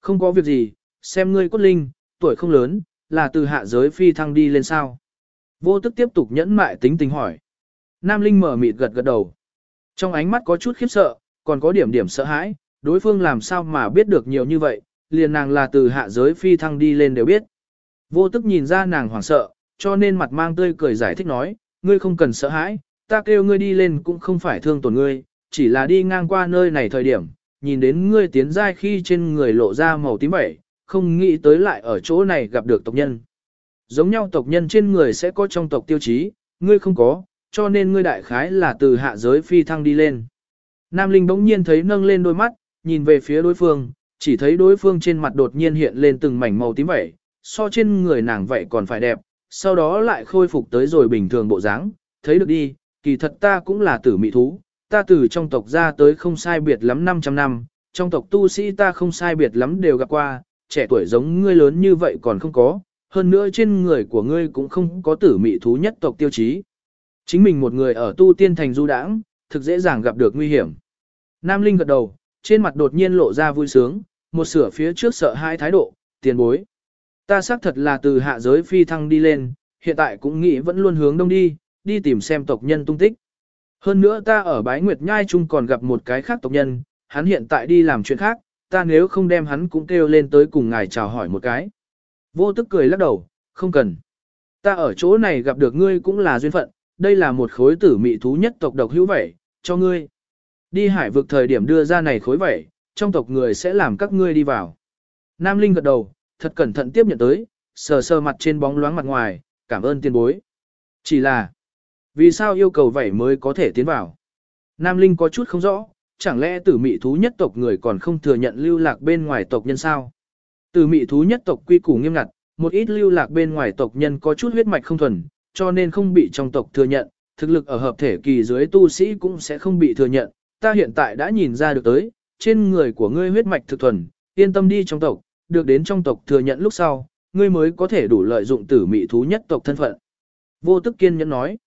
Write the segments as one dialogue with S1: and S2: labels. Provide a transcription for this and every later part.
S1: không có việc gì, xem ngươi cốt linh, tuổi không lớn, là từ hạ giới phi thăng đi lên sao. Vô tức tiếp tục nhẫn mại tính tình hỏi. Nam Linh mở mịt gật gật đầu. Trong ánh mắt có chút khiếp sợ, còn có điểm sợ hãi, đối phương làm sao mà biết được nhiều như vậy, liền nàng là từ hạ giới phi thăng đi lên đều biết. Vô tức nhìn ra nàng hoảng sợ, cho nên mặt mang tươi cười giải thích nói, ngươi không cần sợ hãi, ta kêu ngươi đi lên cũng không phải thương tổn ngươi, chỉ là đi ngang qua nơi này thời điểm, nhìn đến ngươi tiến giai khi trên người lộ ra màu tím bảy, không nghĩ tới lại ở chỗ này gặp được tộc nhân. Giống nhau tộc nhân trên người sẽ có trong tộc tiêu chí, ngươi không có, cho nên ngươi đại khái là từ hạ giới phi thăng đi lên. Nam Linh bỗng nhiên thấy nâng lên đôi mắt, nhìn về phía đối phương, chỉ thấy đối phương trên mặt đột nhiên hiện lên từng mảnh màu tím vậy, so trên người nàng vậy còn phải đẹp, sau đó lại khôi phục tới rồi bình thường bộ dáng, thấy được đi, kỳ thật ta cũng là tử mị thú, ta từ trong tộc ra tới không sai biệt lắm 500 năm, trong tộc tu sĩ ta không sai biệt lắm đều gặp qua, trẻ tuổi giống ngươi lớn như vậy còn không có, hơn nữa trên người của ngươi cũng không có tử mị thú nhất tộc tiêu chí. Chính mình một người ở tu tiên thành du đãng, thực dễ dàng gặp được nguy hiểm. Nam Linh gật đầu, trên mặt đột nhiên lộ ra vui sướng, một sửa phía trước sợ hai thái độ, tiền bối. Ta xác thật là từ hạ giới phi thăng đi lên, hiện tại cũng nghĩ vẫn luôn hướng đông đi, đi tìm xem tộc nhân tung tích. Hơn nữa ta ở Bái Nguyệt Nhai Trung còn gặp một cái khác tộc nhân, hắn hiện tại đi làm chuyện khác, ta nếu không đem hắn cũng kêu lên tới cùng ngài chào hỏi một cái. Vô tức cười lắc đầu, không cần. Ta ở chỗ này gặp được ngươi cũng là duyên phận, đây là một khối tử mị thú nhất tộc độc hữu vẩy, cho ngươi. Đi hải vực thời điểm đưa ra này khối vẩy, trong tộc người sẽ làm các ngươi đi vào. Nam Linh gật đầu, thật cẩn thận tiếp nhận tới, sờ sờ mặt trên bóng loáng mặt ngoài, cảm ơn tiền bối. Chỉ là, vì sao yêu cầu vẩy mới có thể tiến vào? Nam Linh có chút không rõ, chẳng lẽ tử mị thú nhất tộc người còn không thừa nhận lưu lạc bên ngoài tộc nhân sao? Tử mị thú nhất tộc quy củ nghiêm ngặt, một ít lưu lạc bên ngoài tộc nhân có chút huyết mạch không thuần, cho nên không bị trong tộc thừa nhận, thực lực ở hợp thể kỳ dưới tu sĩ cũng sẽ không bị thừa nhận. Ta hiện tại đã nhìn ra được tới, trên người của ngươi huyết mạch thực thuần, yên tâm đi trong tộc, được đến trong tộc thừa nhận lúc sau, ngươi mới có thể đủ lợi dụng tử mị thú nhất tộc thân phận. Vô tức kiên nhẫn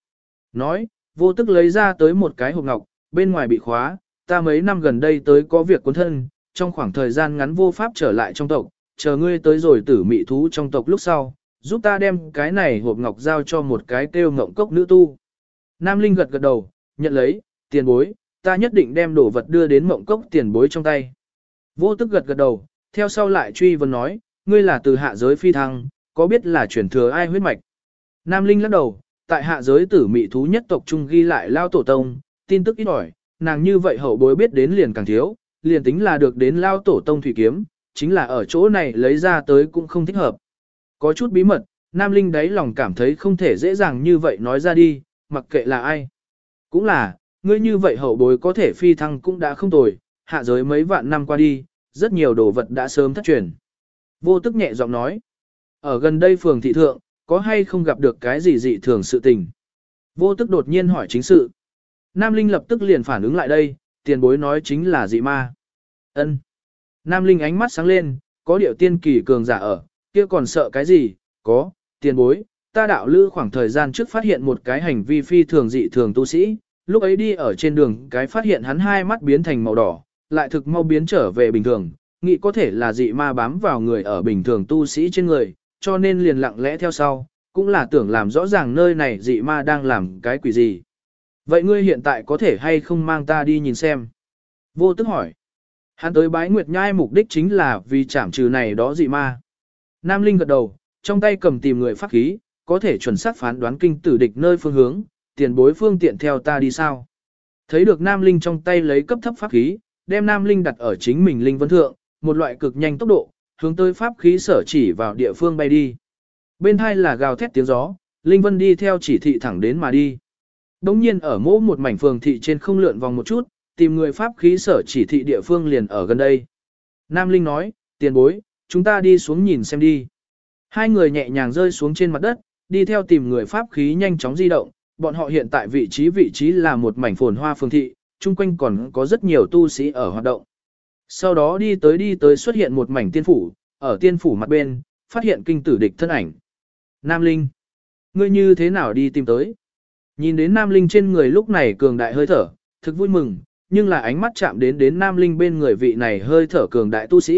S1: nói, vô tức lấy ra tới một cái hộp ngọc, bên ngoài bị khóa, ta mấy năm gần đây tới có việc cuốn thân, trong khoảng thời gian ngắn vô pháp trở lại trong tộc, chờ ngươi tới rồi tử mị thú trong tộc lúc sau, giúp ta đem cái này hộp ngọc giao cho một cái kêu ngộng cốc nữ tu. Nam Linh gật gật đầu, nhận lấy, tiền bối, ta nhất định đem đồ vật đưa đến mộng cốc tiền bối trong tay. Vô tức gật gật đầu, theo sau lại truy vấn nói, ngươi là từ hạ giới phi thăng, có biết là chuyển thừa ai huyết mạch? Nam Linh lắc đầu, tại hạ giới tử mị thú nhất tộc trung ghi lại lao tổ tông, tin tức ít ỏi, nàng như vậy hậu bối biết đến liền càng thiếu, liền tính là được đến lao tổ tông thủy kiếm, chính là ở chỗ này lấy ra tới cũng không thích hợp. Có chút bí mật, Nam Linh đáy lòng cảm thấy không thể dễ dàng như vậy nói ra đi, mặc kệ là ai. Cũng là, ngươi như vậy hậu bối có thể phi thăng cũng đã không tồi, hạ giới mấy vạn năm qua đi, rất nhiều đồ vật đã sớm thất truyền. Vô tức nhẹ giọng nói, ở gần đây phường thị thượng, có hay không gặp được cái gì dị thường sự tình? Vô tức đột nhiên hỏi chính sự. Nam Linh lập tức liền phản ứng lại đây, tiền bối nói chính là dị ma. Ân. Nam Linh ánh mắt sáng lên, có điệu tiên kỳ cường giả ở, kia còn sợ cái gì? Có, tiền bối, ta đạo lữ khoảng thời gian trước phát hiện một cái hành vi phi thường dị thường tu sĩ, lúc ấy đi ở trên đường cái phát hiện hắn hai mắt biến thành màu đỏ, lại thực mau biến trở về bình thường, nghĩ có thể là dị ma bám vào người ở bình thường tu sĩ trên người, cho nên liền lặng lẽ theo sau, cũng là tưởng làm rõ ràng nơi này dị ma đang làm cái quỷ gì. Vậy ngươi hiện tại có thể hay không mang ta đi nhìn xem? Vô tức hỏi. Hắn tới Bái Nguyệt Nhai mục đích chính là vì trảm trừ này đó dị ma. Nam Linh gật đầu, trong tay cầm tìm người pháp khí, có thể chuẩn xác phán đoán kinh tử địch nơi phương hướng, tiền bối phương tiện theo ta đi sao. Thấy được Nam Linh trong tay lấy cấp thấp pháp khí, đem Nam Linh đặt ở chính mình linh vân thượng, một loại cực nhanh tốc độ, hướng tới pháp khí sở chỉ vào địa phương bay đi. Bên hai là gào thét tiếng gió, Linh Vân đi theo chỉ thị thẳng đến mà đi. Đống nhiên ở mỗi một mảnh phường thị trên không lượn vòng một chút, tìm người pháp khí sở chỉ thị địa phương liền ở gần đây. Nam Linh nói, tiền bối, chúng ta đi xuống nhìn xem đi. Hai người nhẹ nhàng rơi xuống trên mặt đất, đi theo tìm người pháp khí nhanh chóng di động, bọn họ hiện tại vị trí là một mảnh phồn hoa phường thị, chung quanh còn có rất nhiều tu sĩ ở hoạt động. Sau đó đi tới xuất hiện một mảnh tiên phủ, ở tiên phủ mặt bên, phát hiện kinh tử địch thân ảnh. Nam Linh, ngươi như thế nào đi tìm tới? Nhìn đến Nam Linh trên người lúc này cường đại hơi thở, thực vui mừng, nhưng là ánh mắt chạm đến Nam Linh bên người vị này hơi thở cường đại tu sĩ,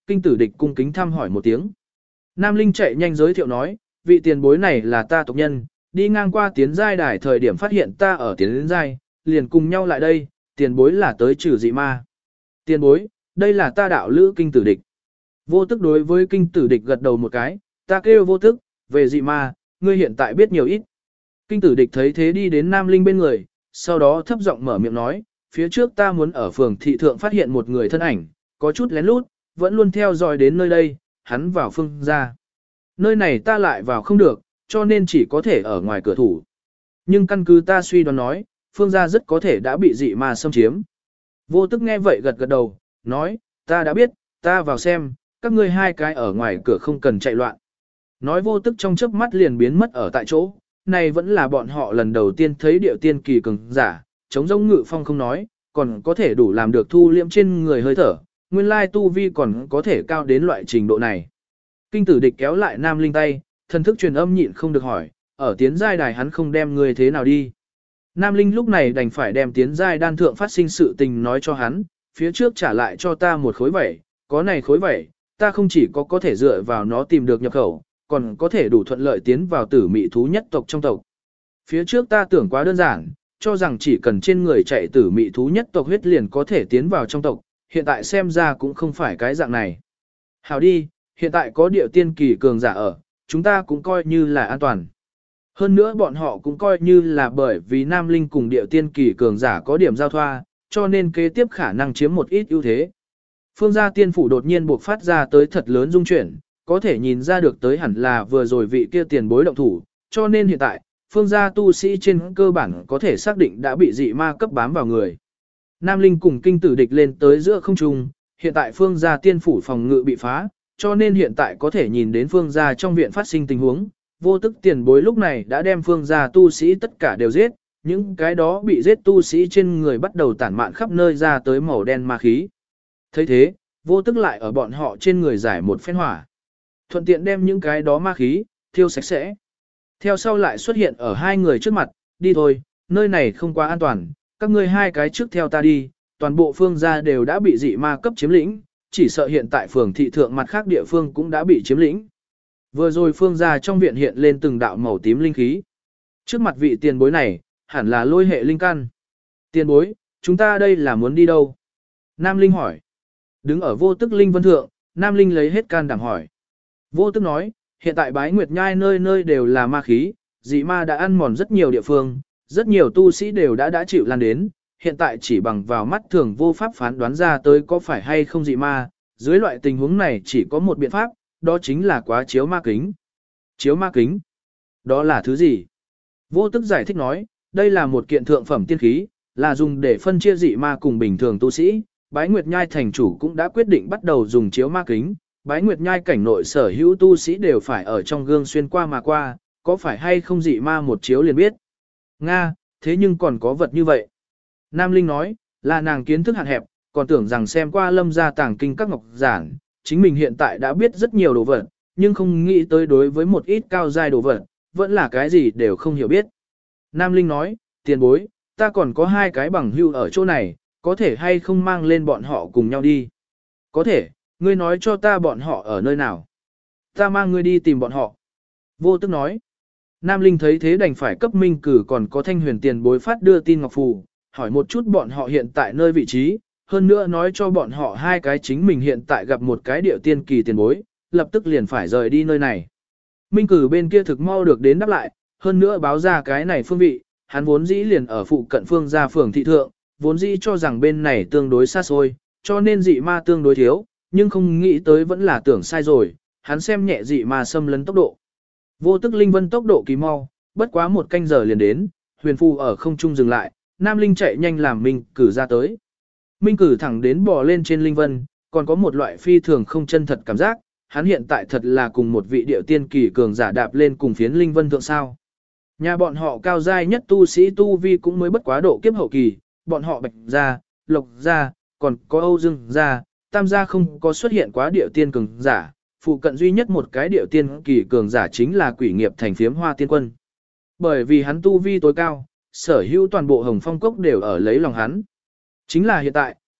S1: Kinh Tử Địch cung kính thăm hỏi một tiếng. Nam Linh chạy nhanh giới thiệu nói, vị tiền bối này là ta tộc nhân, đi ngang qua tiến giai đài thời điểm phát hiện ta ở tiến giai, liền cùng nhau lại đây, tiền bối là tới trừ dị ma. Tiền bối, đây là ta đạo lữ Kinh Tử Địch. Vô Tức đối với Kinh Tử Địch gật đầu một cái, ta kêu Vô Tức, về dị ma, ngươi hiện tại biết nhiều ít. Kinh Tử Địch thấy thế đi đến Nam Linh bên người, sau đó thấp giọng mở miệng nói, phía trước ta muốn ở phường thị thượng phát hiện một người thân ảnh, có chút lén lút, vẫn luôn theo dõi đến nơi đây, hắn vào phương ra. Nơi này ta lại vào không được, cho nên chỉ có thể ở ngoài cửa thủ. Nhưng căn cứ ta suy đoán nói, phương gia rất có thể đã bị dị ma xâm chiếm. Vô Tức nghe vậy gật gật đầu, nói, ta đã biết, ta vào xem, các ngươi hai cái ở ngoài cửa không cần chạy loạn. Nói Vô Tức trong chớp mắt liền biến mất ở tại chỗ, này vẫn là bọn họ lần đầu tiên thấy điệu tiên kỳ cường giả, chống giống ngự phong không nói, còn có thể đủ làm được thu liễm trên người hơi thở, nguyên lai tu vi còn có thể cao đến loại trình độ này. Kinh Tử Địch kéo lại Nam Linh tay, thần thức truyền âm nhịn không được hỏi, ở tiến giai đài hắn không đem người thế nào đi. Nam Linh lúc này đành phải đem tiến giai đan thượng phát sinh sự tình nói cho hắn, phía trước trả lại cho ta một khối vẩy, có này khối vẩy, ta không chỉ có thể dựa vào nó tìm được nhập khẩu, còn có thể đủ thuận lợi tiến vào tử mị thú nhất tộc trong tộc. Phía trước ta tưởng quá đơn giản, cho rằng chỉ cần trên người chạy tử mị thú nhất tộc huyết liền có thể tiến vào trong tộc, hiện tại xem ra cũng không phải cái dạng này. Hảo đi, hiện tại có điệu tiên kỳ cường giả ở, chúng ta cũng coi như là an toàn. Hơn nữa bọn họ cũng coi như là bởi vì Nam Linh cùng điệu tiên kỳ cường giả có điểm giao thoa, cho nên kế tiếp khả năng chiếm một ít ưu thế. Phương gia tiên phủ đột nhiên buộc phát ra tới thật lớn dung chuyển, có thể nhìn ra được tới hẳn là vừa rồi vị kia tiền bối động thủ, cho nên hiện tại, phương gia tu sĩ trên cơ bản có thể xác định đã bị dị ma cấp bám vào người. Nam Linh cùng Kinh Tử Địch lên tới giữa không trung, hiện tại phương gia tiên phủ phòng ngự bị phá, cho nên hiện tại có thể nhìn đến phương gia trong viện phát sinh tình huống. Vô Tức tiền bối lúc này đã đem phương gia tu sĩ tất cả đều giết, những cái đó bị giết tu sĩ trên người bắt đầu tản mạn khắp nơi ra tới màu đen ma khí. thấy thế, Vô Tức lại ở bọn họ trên người giải một phen hỏa. Thuận tiện đem những cái đó ma khí, thiêu sạch sẽ. Theo sau lại xuất hiện ở hai người trước mặt, đi thôi, nơi này không quá an toàn, các ngươi hai cái trước theo ta đi, toàn bộ phương gia đều đã bị dị ma cấp chiếm lĩnh, chỉ sợ hiện tại phường thị thượng mặt khác địa phương cũng đã bị chiếm lĩnh. Vừa rồi phương gia trong viện hiện lên từng đạo màu tím linh khí. Trước mặt vị tiền bối này, hẳn là lôi hệ linh căn. Tiền bối, chúng ta đây là muốn đi đâu? Nam Linh hỏi. Đứng ở Vô Tức linh vân thượng, Nam Linh lấy hết can đảm hỏi. Vô Tức nói, hiện tại Bái Nguyệt Nhai nơi nơi đều là ma khí, dị ma đã ăn mòn rất nhiều địa phương, rất nhiều tu sĩ đều đã chịu lan đến, hiện tại chỉ bằng vào mắt thường vô pháp phán đoán ra tới có phải hay không dị ma, dưới loại tình huống này chỉ có một biện pháp, đó chính là quá chiếu ma kính. Chiếu ma kính? Đó là thứ gì? Vô Tức giải thích nói, đây là một kiện thượng phẩm tiên khí, là dùng để phân chia dị ma cùng bình thường tu sĩ. Bái Nguyệt Nhai thành chủ cũng đã quyết định bắt đầu dùng chiếu ma kính, Bái Nguyệt Nhai cảnh nội sở hữu tu sĩ đều phải ở trong gương xuyên qua mà qua, có phải hay không dị ma một chiếu liền biết. Nga, thế nhưng còn có vật như vậy. Nam Linh nói, là nàng kiến thức hạn hẹp, còn tưởng rằng xem qua Lâm gia tàng kinh các ngọc giản, chính mình hiện tại đã biết rất nhiều đồ vật, nhưng không nghĩ tới đối với một ít cao giai đồ vật, vẫn là cái gì đều không hiểu biết. Nam Linh nói, tiền bối, ta còn có hai cái bằng hưu ở chỗ này, có thể hay không mang lên bọn họ cùng nhau đi? Có thể, ngươi nói cho ta bọn họ ở nơi nào? Ta mang ngươi đi tìm bọn họ. Vô Tức nói. Nam Linh thấy thế đành phải cấp Minh Cử còn có Thanh Huyền tiền bối phát đưa tin ngọc phù, hỏi một chút bọn họ hiện tại nơi vị trí, hơn nữa nói cho bọn họ hai cái chính mình hiện tại gặp một cái điệu tiên kỳ tiền bối, lập tức liền phải rời đi nơi này. Minh Cử bên kia thực mau được đến đáp lại, hơn nữa báo ra cái này phương vị, hắn vốn dĩ liền ở phụ cận phương gia phường thị thượng, vốn dĩ cho rằng bên này tương đối xa xôi, cho nên dị ma tương đối thiếu, nhưng không nghĩ tới vẫn là tưởng sai rồi, hắn xem nhẹ dị ma xâm lấn tốc độ. Vô Tức linh vân tốc độ kỳ mau, bất quá một canh giờ liền đến, huyền phù ở không trung dừng lại, Nam Linh chạy nhanh làm Minh Cử ra tới. Minh Cử thẳng đến bò lên trên linh vân, còn có một loại phi thường không chân thật cảm giác, hắn hiện tại thật là cùng một vị điệu tiên kỳ cường giả đạp lên cùng phiến linh vân thượng sao. Nhà bọn họ cao giai nhất tu sĩ tu vi cũng mới bất quá độ kiếp hậu kỳ, bọn họ Bạch gia, Lộc gia, còn có Âu Dương gia, Tam gia không có xuất hiện quá điệu tiên cường giả, phụ cận duy nhất một cái điệu tiên kỳ cường giả chính là Quỷ Nghiệp thành Phiếm Hoa Tiên Quân. Bởi vì hắn tu vi tối cao, sở hữu toàn bộ Hồng Phong Cốc đều ở lấy lòng hắn. Chính là hiện tại,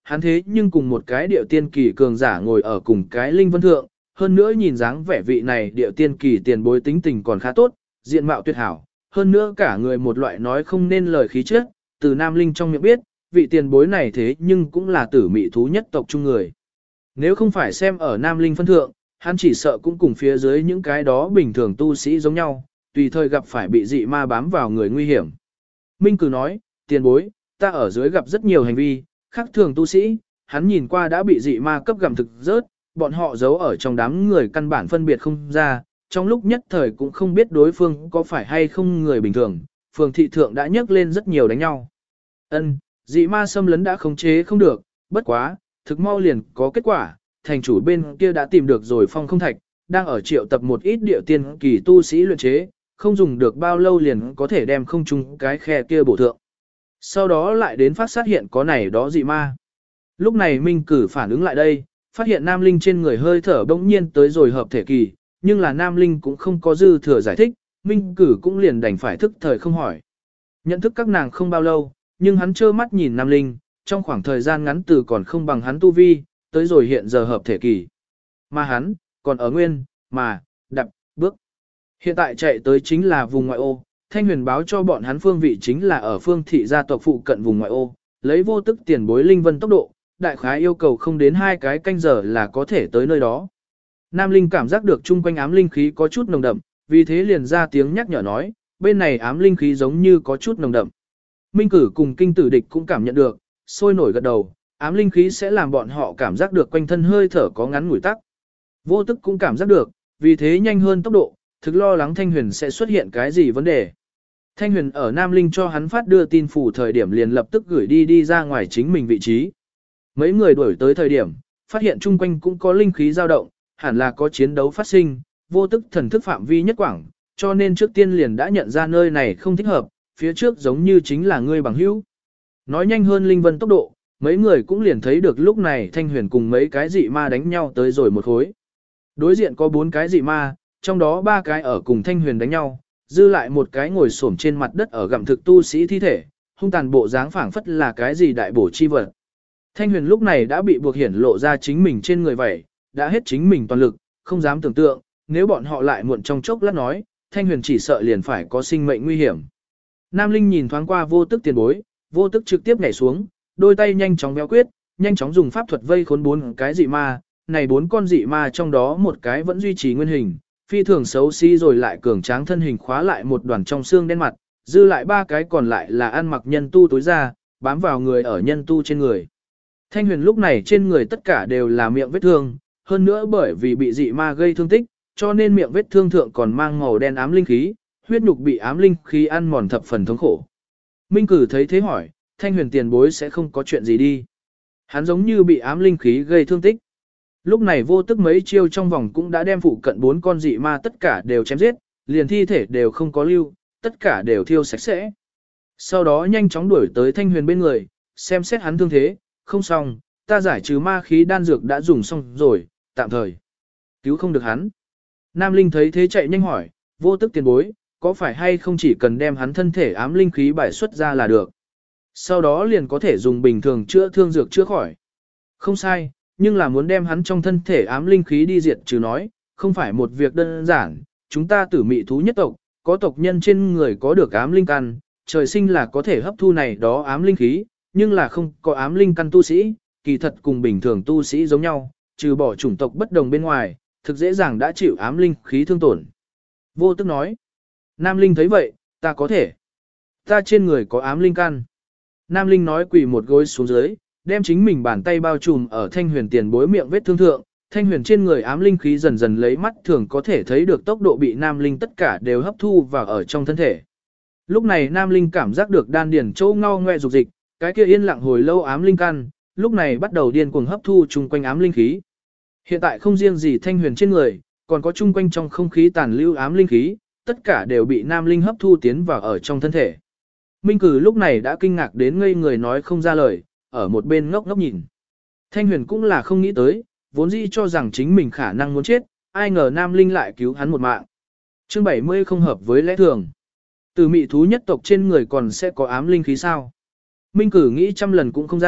S1: hắn thế nhưng cùng một cái điệu tiên kỳ cường giả ngồi ở cùng cái linh vân thượng, hơn nữa nhìn dáng vẻ vị này điệu tiên kỳ tiền bối tính tình còn khá tốt, diện mạo tuyệt hảo, hơn nữa cả người một loại nói không nên lời khí chất, từ Nam Linh trong miệng biết, vị tiền bối này thế nhưng cũng là tử mị thú nhất tộc chung người. Nếu không phải xem ở Nam Linh phân thượng, hắn chỉ sợ cũng cùng phía dưới những cái đó bình thường tu sĩ giống nhau, tùy thời gặp phải bị dị ma bám vào người nguy hiểm. Minh Cử nói, tiền bối, ta ở dưới gặp rất nhiều hành vi, khác thường tu sĩ, hắn nhìn qua đã bị dị ma cấp gặm thực rớt, bọn họ giấu ở trong đám người căn bản phân biệt không ra, trong lúc nhất thời cũng không biết đối phương có phải hay không người bình thường, phường thị thượng đã nhấc lên rất nhiều đánh nhau. Ân, dị ma xâm lấn đã khống chế không được, bất quá, thực mau liền có kết quả, thành chủ bên kia đã tìm được rồi phong không thạch, đang ở triệu tập một ít địa tiên kỳ tu sĩ luyện chế, không dùng được bao lâu liền có thể đem không trung cái khe kia bổ thượng. Sau đó lại đến phát sát hiện có này đó dị ma. Lúc này Minh Cử phản ứng lại đây, phát hiện Nam Linh trên người hơi thở bỗng nhiên tới rồi hợp thể kỳ, nhưng là Nam Linh cũng không có dư thừa giải thích, Minh Cử cũng liền đành phải thức thời không hỏi. Nhận thức các nàng không bao lâu, nhưng hắn trơ mắt nhìn Nam Linh, trong khoảng thời gian ngắn từ còn không bằng hắn tu vi, tới rồi hiện giờ hợp thể kỳ. Mà hắn, còn ở nguyên, mà, đập, bước. Hiện tại chạy tới chính là vùng ngoại ô, Thanh Huyền báo cho bọn hắn phương vị chính là ở phương thị gia tộc phụ cận vùng ngoại ô, lấy vô tức tiền bối linh vân tốc độ, đại khái yêu cầu không đến 2 cái canh giờ là có thể tới nơi đó. Nam Linh cảm giác được chung quanh ám linh khí có chút nồng đậm, vì thế liền ra tiếng nhắc nhở nói, bên này ám linh khí giống như có chút nồng đậm. Minh Cử cùng kinh tử địch cũng cảm nhận được, sôi nổi gật đầu, ám linh khí sẽ làm bọn họ cảm giác được quanh thân hơi thở có ngắn ngủi tắc. Vô tức cũng cảm giác được, vì thế nhanh hơn tốc độ, thực lo lắng Thanh Huyền sẽ xuất hiện cái gì vấn đề. Thanh Huyền ở Nam Linh cho hắn phát đưa tin phủ thời điểm liền lập tức gửi đi ra ngoài chính mình vị trí. Mấy người đuổi tới thời điểm, phát hiện chung quanh cũng có linh khí dao động, hẳn là có chiến đấu phát sinh, vô tức thần thức phạm vi nhất quảng, cho nên trước tiên liền đã nhận ra nơi này không thích hợp, phía trước giống như chính là ngươi bằng hữu. Nói nhanh hơn Linh Vân tốc độ, mấy người cũng liền thấy được lúc này Thanh Huyền cùng mấy cái dị ma đánh nhau tới rồi một khối. Đối diện có 4 cái dị ma, trong đó 3 cái ở cùng Thanh Huyền đánh nhau, dư lại một cái ngồi xổm trên mặt đất ở gặm thực tu sĩ thi thể, hung tàn bộ dáng phảng phất là cái gì đại bổ chi vật. Thanh Huyền lúc này đã bị buộc hiển lộ ra chính mình trên người vậy, đã hết chính mình toàn lực, không dám tưởng tượng, nếu bọn họ lại muộn trong chốc lát nói, Thanh Huyền chỉ sợ liền phải có sinh mệnh nguy hiểm. Nam Linh nhìn thoáng qua vô tức tiền bối, vô tức trực tiếp nhảy xuống, đôi tay nhanh chóng béo quyết, nhanh chóng dùng pháp thuật vây khốn 4 cái dị ma, này 4 con dị ma trong đó một cái vẫn duy trì nguyên hình, phi thường xấu xí rồi lại cường tráng thân hình khóa lại một đoàn trong xương đen mặt, dư lại 3 cái còn lại là ăn mặc nhân tu tối ra, bám vào người ở nhân tu trên người. Thanh Huyền lúc này trên người tất cả đều là miệng vết thương, hơn nữa bởi vì bị dị ma gây thương tích, cho nên miệng vết thương thượng còn mang màu đen ám linh khí, huyết nhục bị ám linh khí ăn mòn thập phần thống khổ. Minh Cử thấy thế hỏi, Thanh Huyền tiền bối sẽ không có chuyện gì đi. Hắn giống như bị ám linh khí gây thương tích. Lúc này vô tức mấy chiêu trong vòng cũng đã đem phụ cận 4 con dị ma tất cả đều chém giết, liền thi thể đều không có lưu, tất cả đều thiêu sạch sẽ. Sau đó nhanh chóng đuổi tới Thanh Huyền bên người, xem xét hắn thương thế, không xong, ta giải trừ ma khí đan dược đã dùng xong rồi, tạm thời. Cứu không được hắn. Nam Linh thấy thế chạy nhanh hỏi, vô tức tiền bối, có phải hay không chỉ cần đem hắn thân thể ám linh khí bài xuất ra là được. Sau đó liền có thể dùng bình thường chữa thương dược chữa khỏi. Không sai, nhưng là muốn đem hắn trong thân thể ám linh khí đi diệt trừ nói, không phải một việc đơn giản, chúng ta tử mị thú nhất tộc, có tộc nhân trên người có được ám linh căn, trời sinh là có thể hấp thu này đó ám linh khí, nhưng là không có ám linh căn tu sĩ, kỳ thật cùng bình thường tu sĩ giống nhau, trừ bỏ chủng tộc bất đồng bên ngoài, thực dễ dàng đã chịu ám linh khí thương tổn. Vô tức nói, Nam Linh thấy vậy, ta có thể. Ta trên người có ám linh căn. Nam Linh nói quỳ một gối xuống dưới, đem chính mình bàn tay bao trùm ở Thanh Huyền tiền bối miệng vết thương thượng. Thanh Huyền trên người ám linh khí dần dần lấy mắt thường có thể thấy được tốc độ bị Nam Linh tất cả đều hấp thu vào ở trong thân thể. Lúc này Nam Linh cảm giác được đan điền châu ngao ngoe dục dịch, cái kia yên lặng hồi lâu ám linh căn, lúc này bắt đầu điên cuồng hấp thu chung quanh ám linh khí. Hiện tại không riêng gì Thanh Huyền trên người, còn có chung quanh trong không khí tàn lưu ám linh khí, tất cả đều bị Nam Linh hấp thu tiến vào ở trong thân thể. Minh Cử lúc này đã kinh ngạc đến ngây người nói không ra lời, ở một bên ngốc ngốc nhìn. Thanh Huyền cũng là không nghĩ tới, vốn dĩ cho rằng chính mình khả năng muốn chết, ai ngờ Nam Linh lại cứu hắn một mạng. Chương 70 không hợp với lẽ thường. Từ mị thú nhất tộc trên người còn sẽ có ám linh khí sao? Minh Cử nghĩ trăm lần cũng không ra,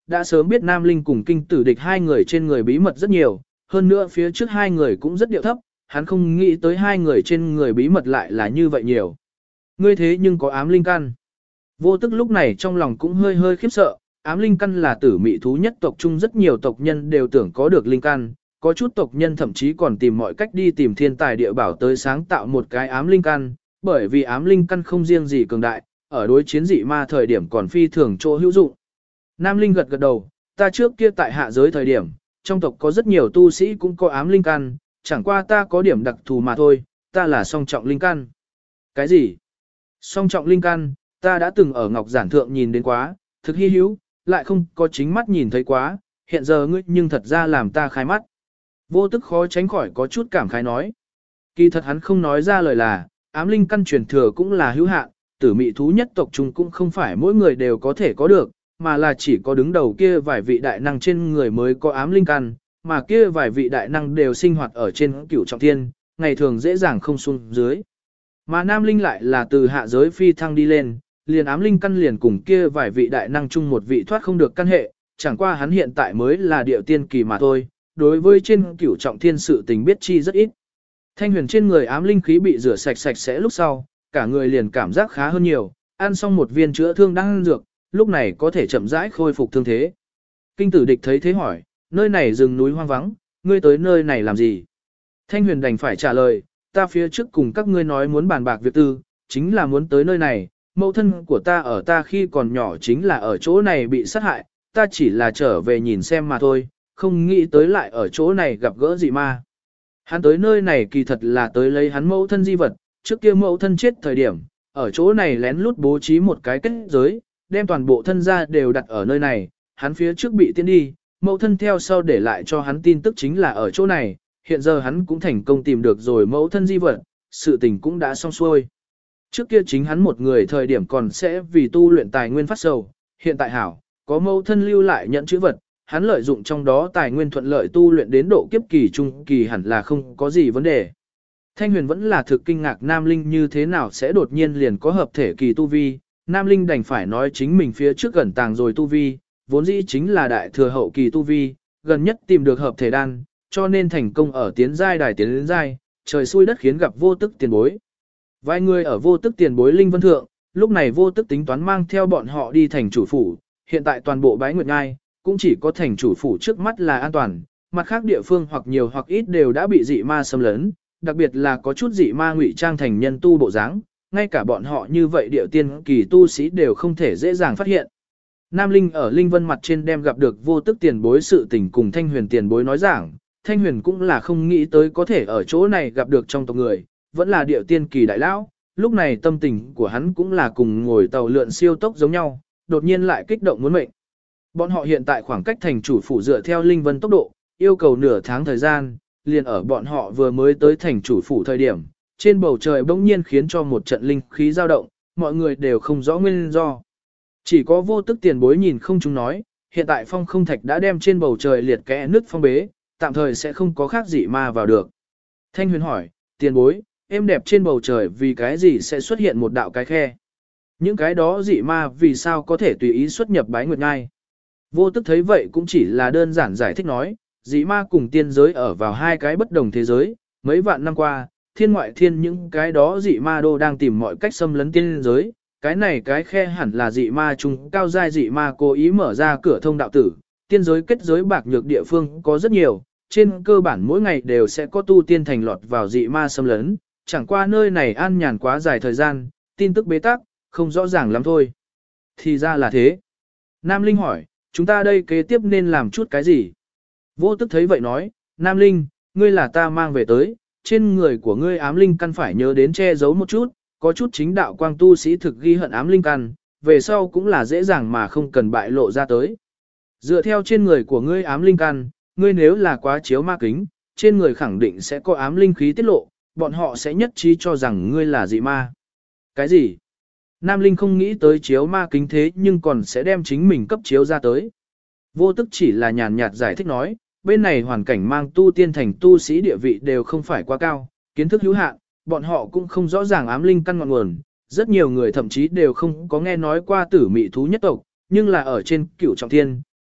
S1: đã sớm biết Nam Linh cùng Kinh Tử Địch hai người trên người bí mật rất nhiều, hơn nữa phía trước hai người cũng rất điệu thấp, hắn không nghĩ tới hai người trên người bí mật lại là như vậy nhiều. Ngươi thế nhưng có ám linh căn. Vô Tức lúc này trong lòng cũng hơi hơi khiếp sợ, ám linh căn là tử mị thú nhất tộc chung rất nhiều tộc nhân đều tưởng có được linh căn, có chút tộc nhân thậm chí còn tìm mọi cách đi tìm thiên tài địa bảo tới sáng tạo một cái ám linh căn, bởi vì ám linh căn không riêng gì cường đại, ở đối chiến dị ma thời điểm còn phi thường chỗ hữu dụng. Nam Linh gật gật đầu, ta trước kia tại hạ giới thời điểm, trong tộc có rất nhiều tu sĩ cũng có ám linh căn, chẳng qua ta có điểm đặc thù mà thôi, ta là song trọng linh căn. Cái gì? Song trọng linh căn, ta đã từng ở ngọc giản thượng nhìn đến quá, thực hy hữu, lại không có chính mắt nhìn thấy quá, hiện giờ ngươi nhưng thật ra làm ta khai mắt. Vô Tức khó tránh khỏi có chút cảm khái nói. Kỳ thật hắn không nói ra lời là, ám linh căn truyền thừa cũng là hữu hạn, tử mị thú nhất tộc chúng cũng không phải mỗi người đều có thể có được, mà là chỉ có đứng đầu kia vài vị đại năng trên người mới có ám linh căn, mà kia vài vị đại năng đều sinh hoạt ở trên cửu trọng thiên, ngày thường dễ dàng không xuống dưới. Mà Nam Linh lại là từ hạ giới phi thăng đi lên, liền ám linh căn liền cùng kia vài vị đại năng chung một vị thoát không được căn hệ, chẳng qua hắn hiện tại mới là điệu tiên kỳ mà thôi, đối với trên cửu trọng thiên sự tình biết chi rất ít. Thanh Huyền trên người ám linh khí bị rửa sạch sạch sẽ lúc sau, cả người liền cảm giác khá hơn nhiều, ăn xong một viên chữa thương đang ăn dược, lúc này có thể chậm rãi khôi phục thương thế. Kinh Tử Địch thấy thế hỏi, nơi này rừng núi hoang vắng, ngươi tới nơi này làm gì? Thanh Huyền đành phải trả lời, ta phía trước cùng các ngươi nói muốn bàn bạc việc tư, chính là muốn tới nơi này, mẫu thân của ta ở ta khi còn nhỏ chính là ở chỗ này bị sát hại, ta chỉ là trở về nhìn xem mà thôi, không nghĩ tới lại ở chỗ này gặp gỡ dị ma. Hắn tới nơi này kỳ thật là tới lấy hắn mẫu thân di vật, trước kia mẫu thân chết thời điểm, ở chỗ này lén lút bố trí một cái kết giới, đem toàn bộ thân gia đều đặt ở nơi này, hắn phía trước bị tiến đi, mẫu thân theo sau để lại cho hắn tin tức chính là ở chỗ này, hiện giờ hắn cũng thành công tìm được rồi mẫu thân di vật, sự tình cũng đã xong xuôi. Trước kia chính hắn một người thời điểm còn sẽ vì tu luyện tài nguyên phát sầu, hiện tại hảo, có mẫu thân lưu lại nhận chữ vật, hắn lợi dụng trong đó tài nguyên thuận lợi tu luyện đến độ kiếp kỳ trung kỳ hẳn là không có gì vấn đề. Thanh Huyền vẫn là thực kinh ngạc Nam Linh như thế nào sẽ đột nhiên liền có hợp thể kỳ tu vi, Nam Linh đành phải nói chính mình phía trước gần tàng rồi tu vi, vốn dĩ chính là đại thừa hậu kỳ tu vi, gần nhất tìm được hợp thể đan, cho nên thành công ở tiến giai đài tiến đến giai, trời xui đất khiến gặp Vô Tức tiền bối. Vài người ở Vô Tức tiền bối Linh Vân Thượng, lúc này Vô Tức tính toán mang theo bọn họ đi thành chủ phủ, hiện tại toàn bộ Bái Nguyệt Ngai, cũng chỉ có thành chủ phủ trước mắt là an toàn, mặt khác địa phương hoặc nhiều hoặc ít đều đã bị dị ma xâm lấn, đặc biệt là có chút dị ma ngụy trang thành nhân tu bộ dáng, ngay cả bọn họ như vậy điệu tiên kỳ tu sĩ đều không thể dễ dàng phát hiện. Nam Linh ở Linh Vân mặt trên đem gặp được Vô Tức tiền bối sự tình cùng Thanh Huyền tiền bối nói giảng, Thanh Huyền cũng là không nghĩ tới có thể ở chỗ này gặp được trong tộc người, vẫn là điệu tiên kỳ đại lão, lúc này tâm tình của hắn cũng là cùng ngồi tàu lượn siêu tốc giống nhau, đột nhiên lại kích động muốn mệnh. Bọn họ hiện tại khoảng cách thành chủ phủ dựa theo Linh Vân tốc độ, yêu cầu nửa tháng thời gian, liền ở bọn họ vừa mới tới thành chủ phủ thời điểm, trên bầu trời bỗng nhiên khiến cho một trận linh khí dao động, mọi người đều không rõ nguyên do. Chỉ có Vô Tức tiền bối nhìn không chúng nói, hiện tại phong không thạch đã đem trên bầu trời liệt kẽ nứt phong bế, tạm thời sẽ không có khác dị ma vào được. Thanh Huyền hỏi, tiền bối, êm đẹp trên bầu trời vì cái gì sẽ xuất hiện một đạo cái khe? Những cái đó dị ma vì sao có thể tùy ý xuất nhập Bái Nguyệt Ngai? Vô Tức thấy vậy cũng chỉ là đơn giản giải thích nói, dị ma cùng tiên giới ở vào hai cái bất đồng thế giới, mấy vạn năm qua, thiên ngoại thiên những cái đó dị ma đô đang tìm mọi cách xâm lấn tiên giới, cái này cái khe hẳn là dị ma trung cao giai dị ma cố ý mở ra cửa thông đạo tử, tiên giới kết giới bạc nhược địa phương có rất nhiều, trên cơ bản mỗi ngày đều sẽ có tu tiên thành lọt vào dị ma xâm lấn, chẳng qua nơi này an nhàn quá dài thời gian, tin tức bế tắc, không rõ ràng lắm thôi. Thì ra là thế. Nam Linh hỏi, chúng ta đây kế tiếp nên làm chút cái gì? Vô Tức thấy vậy nói, Nam Linh, ngươi là ta mang về tới, trên người của ngươi ám linh căn phải nhớ đến che giấu một chút, có chút chính đạo quang tu sĩ thực ghi hận ám linh căn, về sau cũng là dễ dàng mà không cần bại lộ ra tới. Dựa theo trên người của ngươi ám linh căn, ngươi nếu là quá chiếu ma kính, trên người khẳng định sẽ có ám linh khí tiết lộ, bọn họ sẽ nhất trí cho rằng ngươi là dị ma. Cái gì? Nam Linh không nghĩ tới chiếu ma kính thế nhưng còn sẽ đem chính mình cấp chiếu ra tới. Vô Tức chỉ là nhàn nhạt giải thích nói, bên này hoàn cảnh mang tu tiên thành tu sĩ địa vị đều không phải quá cao, kiến thức hữu hạn, bọn họ cũng không rõ ràng ám linh căn ngọn nguồn, rất nhiều người thậm chí đều không có nghe nói qua tử mị thú nhất tộc, nhưng là ở trên cửu trọng thiên,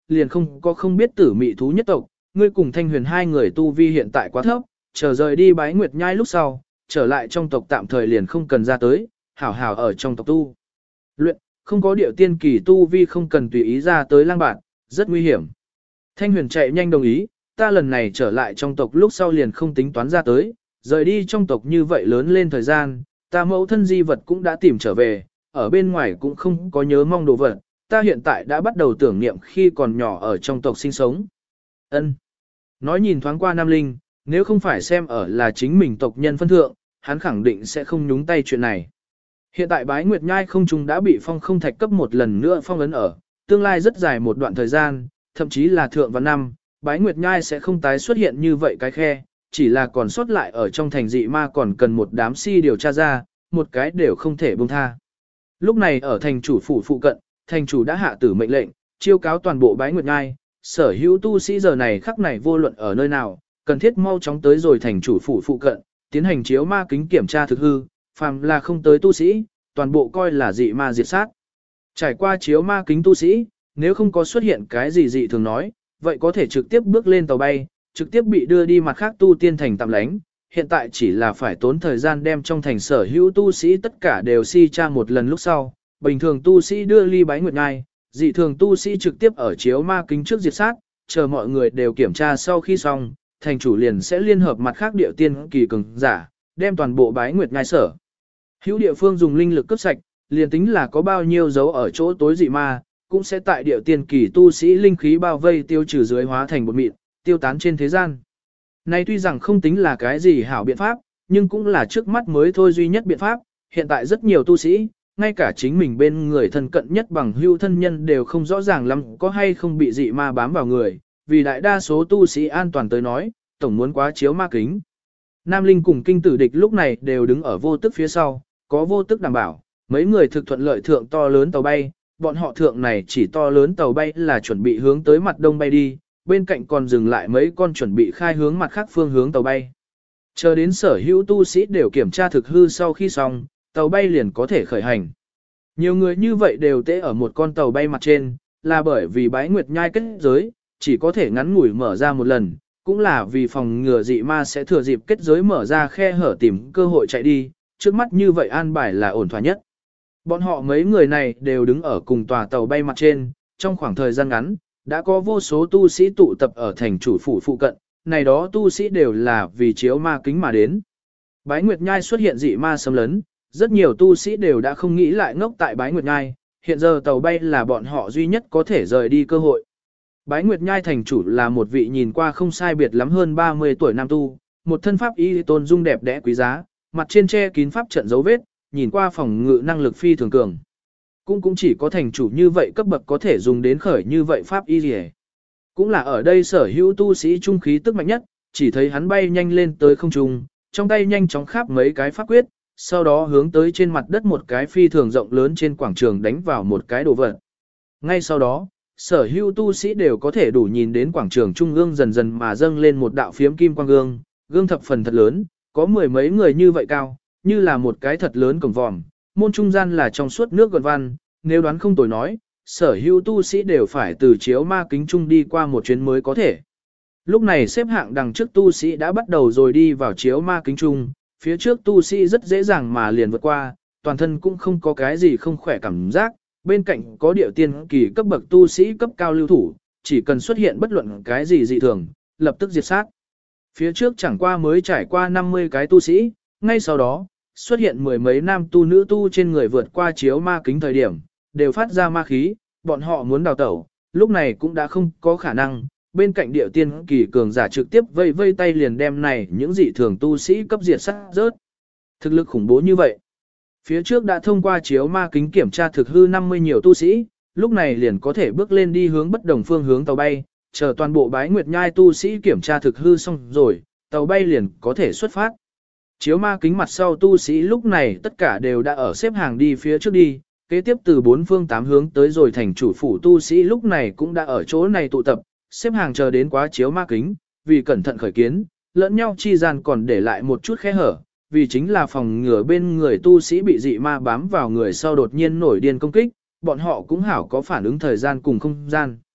S1: liền không biết tử mị thú nhất tộc, ngươi cùng Thanh Huyền hai người tu vi hiện tại quá thấp, chờ rời đi Bái Nguyệt Nhai lúc sau, trở lại trong tộc tạm thời liền không cần ra tới, hảo hảo ở trong tộc tu. Luyện, không có điệu tiên kỳ tu vi không cần tùy ý ra tới lang bạn, rất nguy hiểm. Thanh Huyền chạy nhanh đồng ý, ta lần này trở lại trong tộc lúc sau liền không tính toán ra tới, rời đi trong tộc như vậy lớn lên thời gian, ta mẫu thân di vật cũng đã tìm trở về, ở bên ngoài cũng không có nhớ mong đồ vật, ta hiện tại đã bắt đầu tưởng niệm khi còn nhỏ ở trong tộc sinh sống. Ân. Nói nhìn thoáng qua Nam Linh, nếu không phải xem ở là chính mình tộc nhân phân thượng, hắn khẳng định sẽ không nhúng tay chuyện này. Hiện tại Bái Nguyệt Nhai không trùng đã bị phong không thạch cấp một lần nữa phong ấn ở, tương lai rất dài một đoạn thời gian, thậm chí là thượng và năm, Bái Nguyệt Nhai sẽ không tái xuất hiện như vậy cái khe, chỉ là còn sót lại ở trong thành dị ma còn cần một đám si điều tra ra, một cái đều không thể buông tha. Lúc này ở thành chủ phủ phụ cận, thành chủ đã hạ tử mệnh lệnh, chiêu cáo toàn bộ Bái Nguyệt Nhai, sở hữu tu sĩ giờ này khắc này vô luận ở nơi nào, cần thiết mau chóng tới rồi thành chủ phủ phụ cận, tiến hành chiếu ma kính kiểm tra thực hư, phàm là không tới tu sĩ, toàn bộ coi là dị ma diệt sát. Trải qua chiếu ma kính tu sĩ, nếu không có xuất hiện cái gì dị thường nói, vậy có thể trực tiếp bước lên tàu bay, trực tiếp bị đưa đi mặt khác tu tiên thành tạm lánh. Hiện tại chỉ là phải tốn thời gian đem trong thành sở hữu tu sĩ tất cả đều si tra một lần lúc sau, bình thường tu sĩ đưa ly Bái Nguyệt Nhai, dị thường tu sĩ trực tiếp ở chiếu ma kính trước diệt sát, chờ mọi người đều kiểm tra sau khi xong, thành chủ liền sẽ liên hợp mặt khác địa tiên kỳ cường giả, đem toàn bộ Bái Nguyệt Nhai sở. Hữu địa phương dùng linh lực cấp sạch, liền tính là có bao nhiêu dấu ở chỗ tối dị ma, cũng sẽ tại địa tiên kỳ tu sĩ linh khí bao vây tiêu trừ dưới hóa thành bột mịn, tiêu tán trên thế gian. Này tuy rằng không tính là cái gì hảo biện pháp, nhưng cũng là trước mắt mới thôi duy nhất biện pháp, hiện tại rất nhiều tu sĩ, ngay cả chính mình bên người thân cận nhất bằng hữu thân nhân đều không rõ ràng lắm có hay không bị dị ma bám vào người, vì đại đa số tu sĩ an toàn tới nói, tổng muốn quá chiếu ma kính. Nam Linh cùng kinh tử địch lúc này đều đứng ở vô tức phía sau, có vô tức đảm bảo, mấy người thực thuận lợi thượng to lớn tàu bay, bọn họ thượng này chỉ to lớn tàu bay là chuẩn bị hướng tới mặt đông bay đi, bên cạnh còn dừng lại mấy con chuẩn bị khai hướng mặt khác phương hướng tàu bay. Chờ đến sở hữu tu sĩ đều kiểm tra thực hư sau khi xong, tàu bay liền có thể khởi hành. Nhiều người như vậy đều tễ ở một con tàu bay mặt trên, là bởi vì Bái Nguyệt Nhai kết giới, chỉ có thể ngắn ngủi mở ra một lần, cũng là vì phòng ngừa dị ma sẽ thừa dịp kết giới mở ra khe hở tìm cơ hội chạy đi, trước mắt như vậy an bài là ổn thỏa nhất. Bọn họ mấy người này đều đứng ở cùng tòa tàu bay mặt trên, trong khoảng thời gian ngắn, đã có vô số tu sĩ tụ tập ở thành chủ phủ phụ cận, này đó tu sĩ đều là vì chiếu ma kính mà đến. Bái Nguyệt Nhai xuất hiện dị ma xâm lấn, rất nhiều tu sĩ đều đã không nghĩ lại ngốc tại Bái Nguyệt Nhai, hiện giờ tàu bay là bọn họ duy nhất có thể rời đi cơ hội. Bái Nguyệt Nhai thành chủ là một vị nhìn qua không sai biệt lắm hơn 30 tuổi nam tu, một thân pháp y tôn dung đẹp đẽ quý giá, mặt trên che kín pháp trận dấu vết, nhìn qua phòng ngự năng lực phi thường cường. Cũng chỉ có thành chủ như vậy cấp bậc có thể dùng đến khởi như vậy pháp y gì. Cũng là ở đây sở hữu tu sĩ trung khí tức mạnh nhất, chỉ thấy hắn bay nhanh lên tới không trung, trong tay nhanh chóng khắp mấy cái pháp quyết, sau đó hướng tới trên mặt đất một cái phi thường rộng lớn trên quảng trường đánh vào một cái đồ vật. Ngay sau đó, sở hữu tu sĩ đều có thể đủ nhìn đến quảng trường trung ương dần dần mà dâng lên một đạo phiếm kim quang gương, gương thập phần thật lớn, có mười mấy người như vậy cao, như là một cái thật lớn cổng vòm, môn trung gian là trong suốt nước gợn văn, nếu đoán không tồi nói, sở hữu tu sĩ đều phải từ chiếu ma kính trung đi qua một chuyến mới có thể. Lúc này xếp hạng đằng trước tu sĩ đã bắt đầu rồi đi vào chiếu ma kính trung, phía trước tu sĩ rất dễ dàng mà liền vượt qua, toàn thân cũng không có cái gì không khỏe cảm giác, bên cạnh có điệu tiên kỳ cấp bậc tu sĩ cấp cao lưu thủ, chỉ cần xuất hiện bất luận cái gì dị thường, lập tức diệt sát. Phía trước chẳng qua mới trải qua 50 cái tu sĩ, ngay sau đó, xuất hiện mười mấy nam tu nữ tu trên người vượt qua chiếu ma kính thời điểm, đều phát ra ma khí, bọn họ muốn đào tẩu, lúc này cũng đã không có khả năng, bên cạnh điệu tiên kỳ cường giả trực tiếp vây vây tay liền đem này những dị thường tu sĩ cấp diệt sát rớt. Thực lực khủng bố như vậy. Phía trước đã thông qua chiếu ma kính kiểm tra thực hư 50 nhiều tu sĩ, lúc này liền có thể bước lên đi hướng bất đồng phương hướng tàu bay, chờ toàn bộ Bái Nguyệt Nhai tu sĩ kiểm tra thực hư xong rồi, tàu bay liền có thể xuất phát. Chiếu ma kính mặt sau tu sĩ lúc này tất cả đều đã ở xếp hàng đi phía trước đi, kế tiếp từ 4 phương 8 hướng tới rồi thành chủ phủ tu sĩ lúc này cũng đã ở chỗ này tụ tập, xếp hàng chờ đến quá chiếu ma kính, vì cẩn thận khởi kiến, lẫn nhau chi gian còn để lại một chút khe hở, vì chính là phòng ngừa bên người tu sĩ bị dị ma bám vào người sau đột nhiên nổi điên công kích, bọn họ cũng hảo có phản ứng thời gian cùng không gian.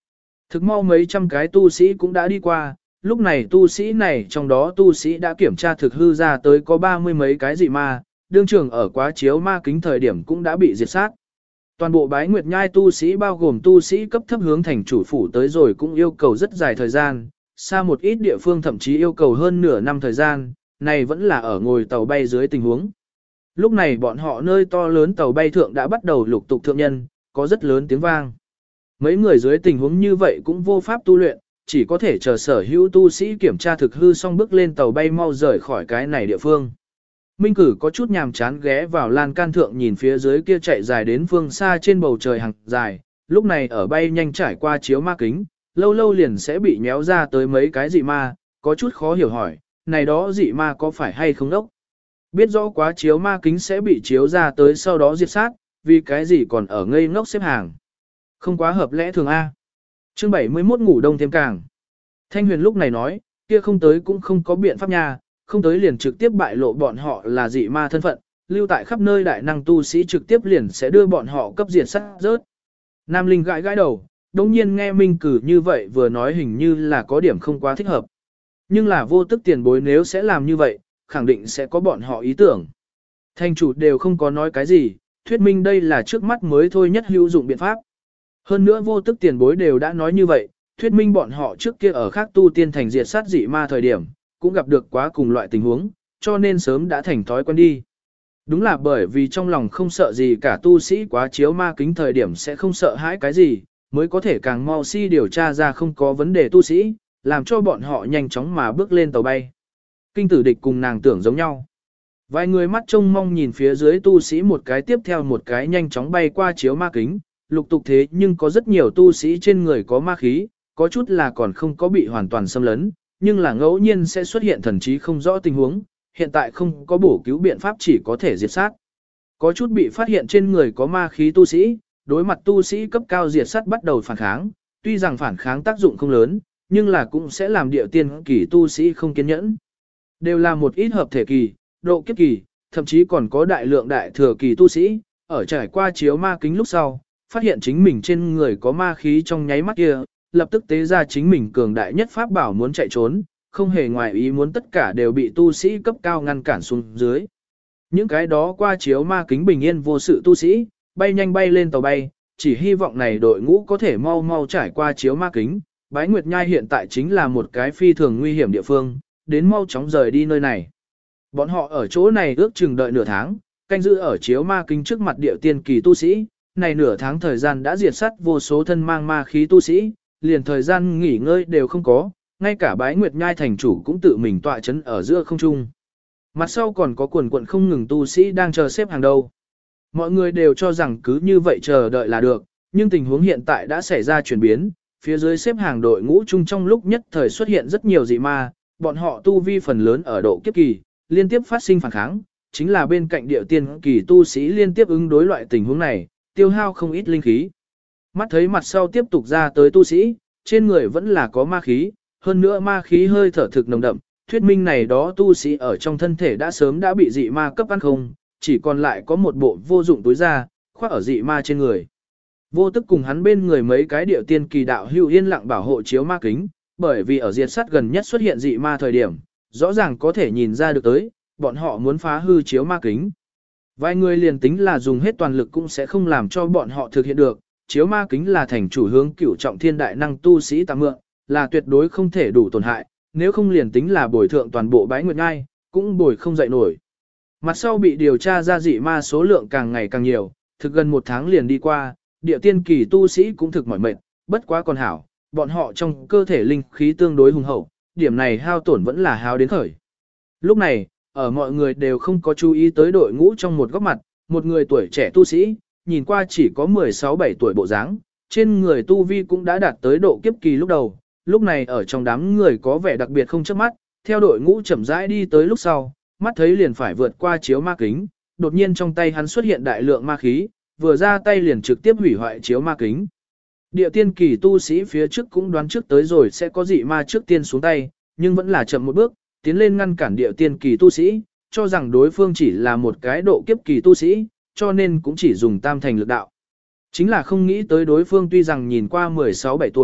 S1: Thực mau mấy trăm cái tu sĩ cũng đã đi qua, lúc này tu sĩ này trong đó tu sĩ đã kiểm tra thực hư ra tới có 30 mấy cái dị ma, đương trường ở quá chiếu ma kính thời điểm cũng đã bị diệt sát. Toàn bộ bái nguyệt nhai tu sĩ bao gồm tu sĩ cấp thấp hướng thành chủ phủ tới rồi cũng yêu cầu rất dài thời gian, xa một ít địa phương thậm chí yêu cầu hơn nửa năm thời gian, này vẫn là ở ngồi tàu bay dưới tình huống. Lúc này bọn họ nơi to lớn tàu bay thượng đã bắt đầu lục tục thượng nhân, có rất lớn tiếng vang. Mấy người dưới tình huống như vậy cũng vô pháp tu luyện, chỉ có thể chờ sở hữu tu sĩ kiểm tra thực hư xong bước lên tàu bay mau rời khỏi cái này địa phương. Minh Cử có chút nhàm chán ghé vào lan can thượng nhìn phía dưới kia chạy dài đến phương xa trên bầu trời hàng dài, lúc này ở bay nhanh trải qua chiếu ma kính, lâu lâu liền sẽ bị nhéo ra tới mấy cái dị ma, có chút khó hiểu hỏi, này đó dị ma có phải hay không đốc? Biết rõ quá chiếu ma kính sẽ bị chiếu ra tới sau đó diệt sát, vì cái gì còn ở ngây ngốc xếp hàng. Không quá hợp lẽ thường A. Chương 71 ngủ đông thêm càng. Thanh Huyền lúc này nói, kia không tới cũng không có biện pháp nha, không tới liền trực tiếp bại lộ bọn họ là dị ma thân phận, lưu tại khắp nơi đại năng tu sĩ trực tiếp liền sẽ đưa bọn họ cấp diệt sát rớt. Nam Linh gãi gãi đầu, đồng nhiên nghe Minh Cử như vậy vừa nói hình như là có điểm không quá thích hợp. Nhưng là vô tức tiền bối nếu sẽ làm như vậy, khẳng định sẽ có bọn họ ý tưởng. Thành chủ đều không có nói cái gì, thuyết minh đây là trước mắt mới thôi nhất hữu dụng biện pháp. Hơn nữa vô tức tiền bối đều đã nói như vậy, thuyết minh bọn họ trước kia ở khác tu tiên thành diệt sát dị ma thời điểm, cũng gặp được quá cùng loại tình huống, cho nên sớm đã thành thói quen đi. Đúng là bởi vì trong lòng không sợ gì cả tu sĩ quá chiếu ma kính thời điểm sẽ không sợ hãi cái gì, mới có thể càng mau điều tra ra không có vấn đề tu sĩ, làm cho bọn họ nhanh chóng mà bước lên tàu bay. Kinh tử địch cùng nàng tưởng giống nhau. Vài người mắt trông mong nhìn phía dưới tu sĩ một cái tiếp theo một cái nhanh chóng bay qua chiếu ma kính, lục tục thế nhưng có rất nhiều tu sĩ trên người có ma khí, có chút là còn không có bị hoàn toàn xâm lấn, nhưng là ngẫu nhiên sẽ xuất hiện thần trí không rõ tình huống, hiện tại không có bổ cứu biện pháp chỉ có thể diệt sát. Có chút bị phát hiện trên người có ma khí tu sĩ, đối mặt tu sĩ cấp cao diệt sát bắt đầu phản kháng, tuy rằng phản kháng tác dụng không lớn, nhưng là cũng sẽ làm địa tiên kỳ tu sĩ không kiên nhẫn. Đều là một ít hợp thể kỳ, độ kiếp kỳ, thậm chí còn có đại lượng đại thừa kỳ tu sĩ, ở trải qua chiếu ma kính lúc sau, phát hiện chính mình trên người có ma khí trong nháy mắt kia, lập tức tế ra chính mình cường đại nhất pháp bảo muốn chạy trốn, không hề ngoài ý muốn tất cả đều bị tu sĩ cấp cao ngăn cản xuống dưới. Những cái đó qua chiếu ma kính bình yên vô sự tu sĩ, bay nhanh bay lên tàu bay, chỉ hy vọng này đội ngũ có thể mau mau trải qua chiếu ma kính. Bái Nguyệt Nhai hiện tại chính là một cái phi thường nguy hiểm địa phương, đến mau chóng rời đi nơi này. Bọn họ ở chỗ này ước chừng đợi nửa tháng, canh giữ ở chiếu ma kính trước mặt địa tiên kỳ tu sĩ, này nửa tháng thời gian đã diệt sát vô số thân mang ma khí tu sĩ, liền thời gian nghỉ ngơi đều không có, ngay cả Bái Nguyệt Nhai thành chủ cũng tự mình tọa chấn ở giữa không trung. Mặt sau còn có quần quận không ngừng tu sĩ đang chờ xếp hàng đầu. Mọi người đều cho rằng cứ như vậy chờ đợi là được, nhưng tình huống hiện tại đã xảy ra chuyển biến, phía dưới xếp hàng đội ngũ chung trong lúc nhất thời xuất hiện rất nhiều dị ma, bọn họ tu vi phần lớn ở độ kiếp kỳ, liên tiếp phát sinh phản kháng, chính là bên cạnh địa tiên kỳ tu sĩ liên tiếp ứng đối loại tình huống này, tiêu hao không ít linh khí. Mắt thấy mặt sau tiếp tục ra tới tu sĩ, trên người vẫn là có ma khí, hơn nữa ma khí hơi thở thực nồng đậm, thuyết minh này đó tu sĩ ở trong thân thể đã sớm đã bị dị ma cấp ăn không, chỉ còn lại có một bộ vô dụng túi da, khoác ở dị ma trên người. Vô tức cùng hắn bên người mấy cái địa tiên kỳ đạo hữu yên lặng bảo hộ chiếu ma kính, bởi vì ở diệt sát gần nhất xuất hiện dị ma thời điểm, rõ ràng có thể nhìn ra được tới, bọn họ muốn phá hư chiếu ma kính. Vài người liền tính là dùng hết toàn lực cũng sẽ không làm cho bọn họ thực hiện được, chiếu ma kính là thành chủ hướng cửu trọng thiên đại năng tu sĩ tạm mượn, là tuyệt đối không thể đủ tổn hại, nếu không liền tính là bồi thượng toàn bộ Bái Nguyệt Nhai, cũng bồi không dậy nổi. Mặt sau bị điều tra ra dị ma số lượng càng ngày càng nhiều, thực gần một tháng liền đi qua, địa tiên kỳ tu sĩ cũng thực mỏi mệt, bất quá còn hảo, bọn họ trong cơ thể linh khí tương đối hùng hậu, điểm này hao tổn vẫn là hao đến khởi. Lúc này, ở mọi người đều không có chú ý tới đội ngũ trong một góc mặt, một người tuổi trẻ tu sĩ, nhìn qua chỉ có 16-17 tuổi bộ dáng, trên người tu vi cũng đã đạt tới độ kiếp kỳ lúc đầu, lúc này ở trong đám người có vẻ đặc biệt không chớp mắt, theo đội ngũ chậm rãi đi tới lúc sau, mắt thấy liền phải vượt qua chiếu ma kính, đột nhiên trong tay hắn xuất hiện đại lượng ma khí, vừa ra tay liền trực tiếp hủy hoại chiếu ma kính. Địa tiên kỳ tu sĩ phía trước cũng đoán trước tới rồi sẽ có dị ma trước tiên xuống tay, nhưng vẫn là chậm một bước, tiến lên ngăn cản địa tiên kỳ tu sĩ, cho rằng đối phương chỉ là một cái độ kiếp kỳ tu sĩ, cho nên cũng chỉ dùng tam thành lực đạo. Chính là không nghĩ tới đối phương tuy rằng nhìn qua 16-17 tuổi,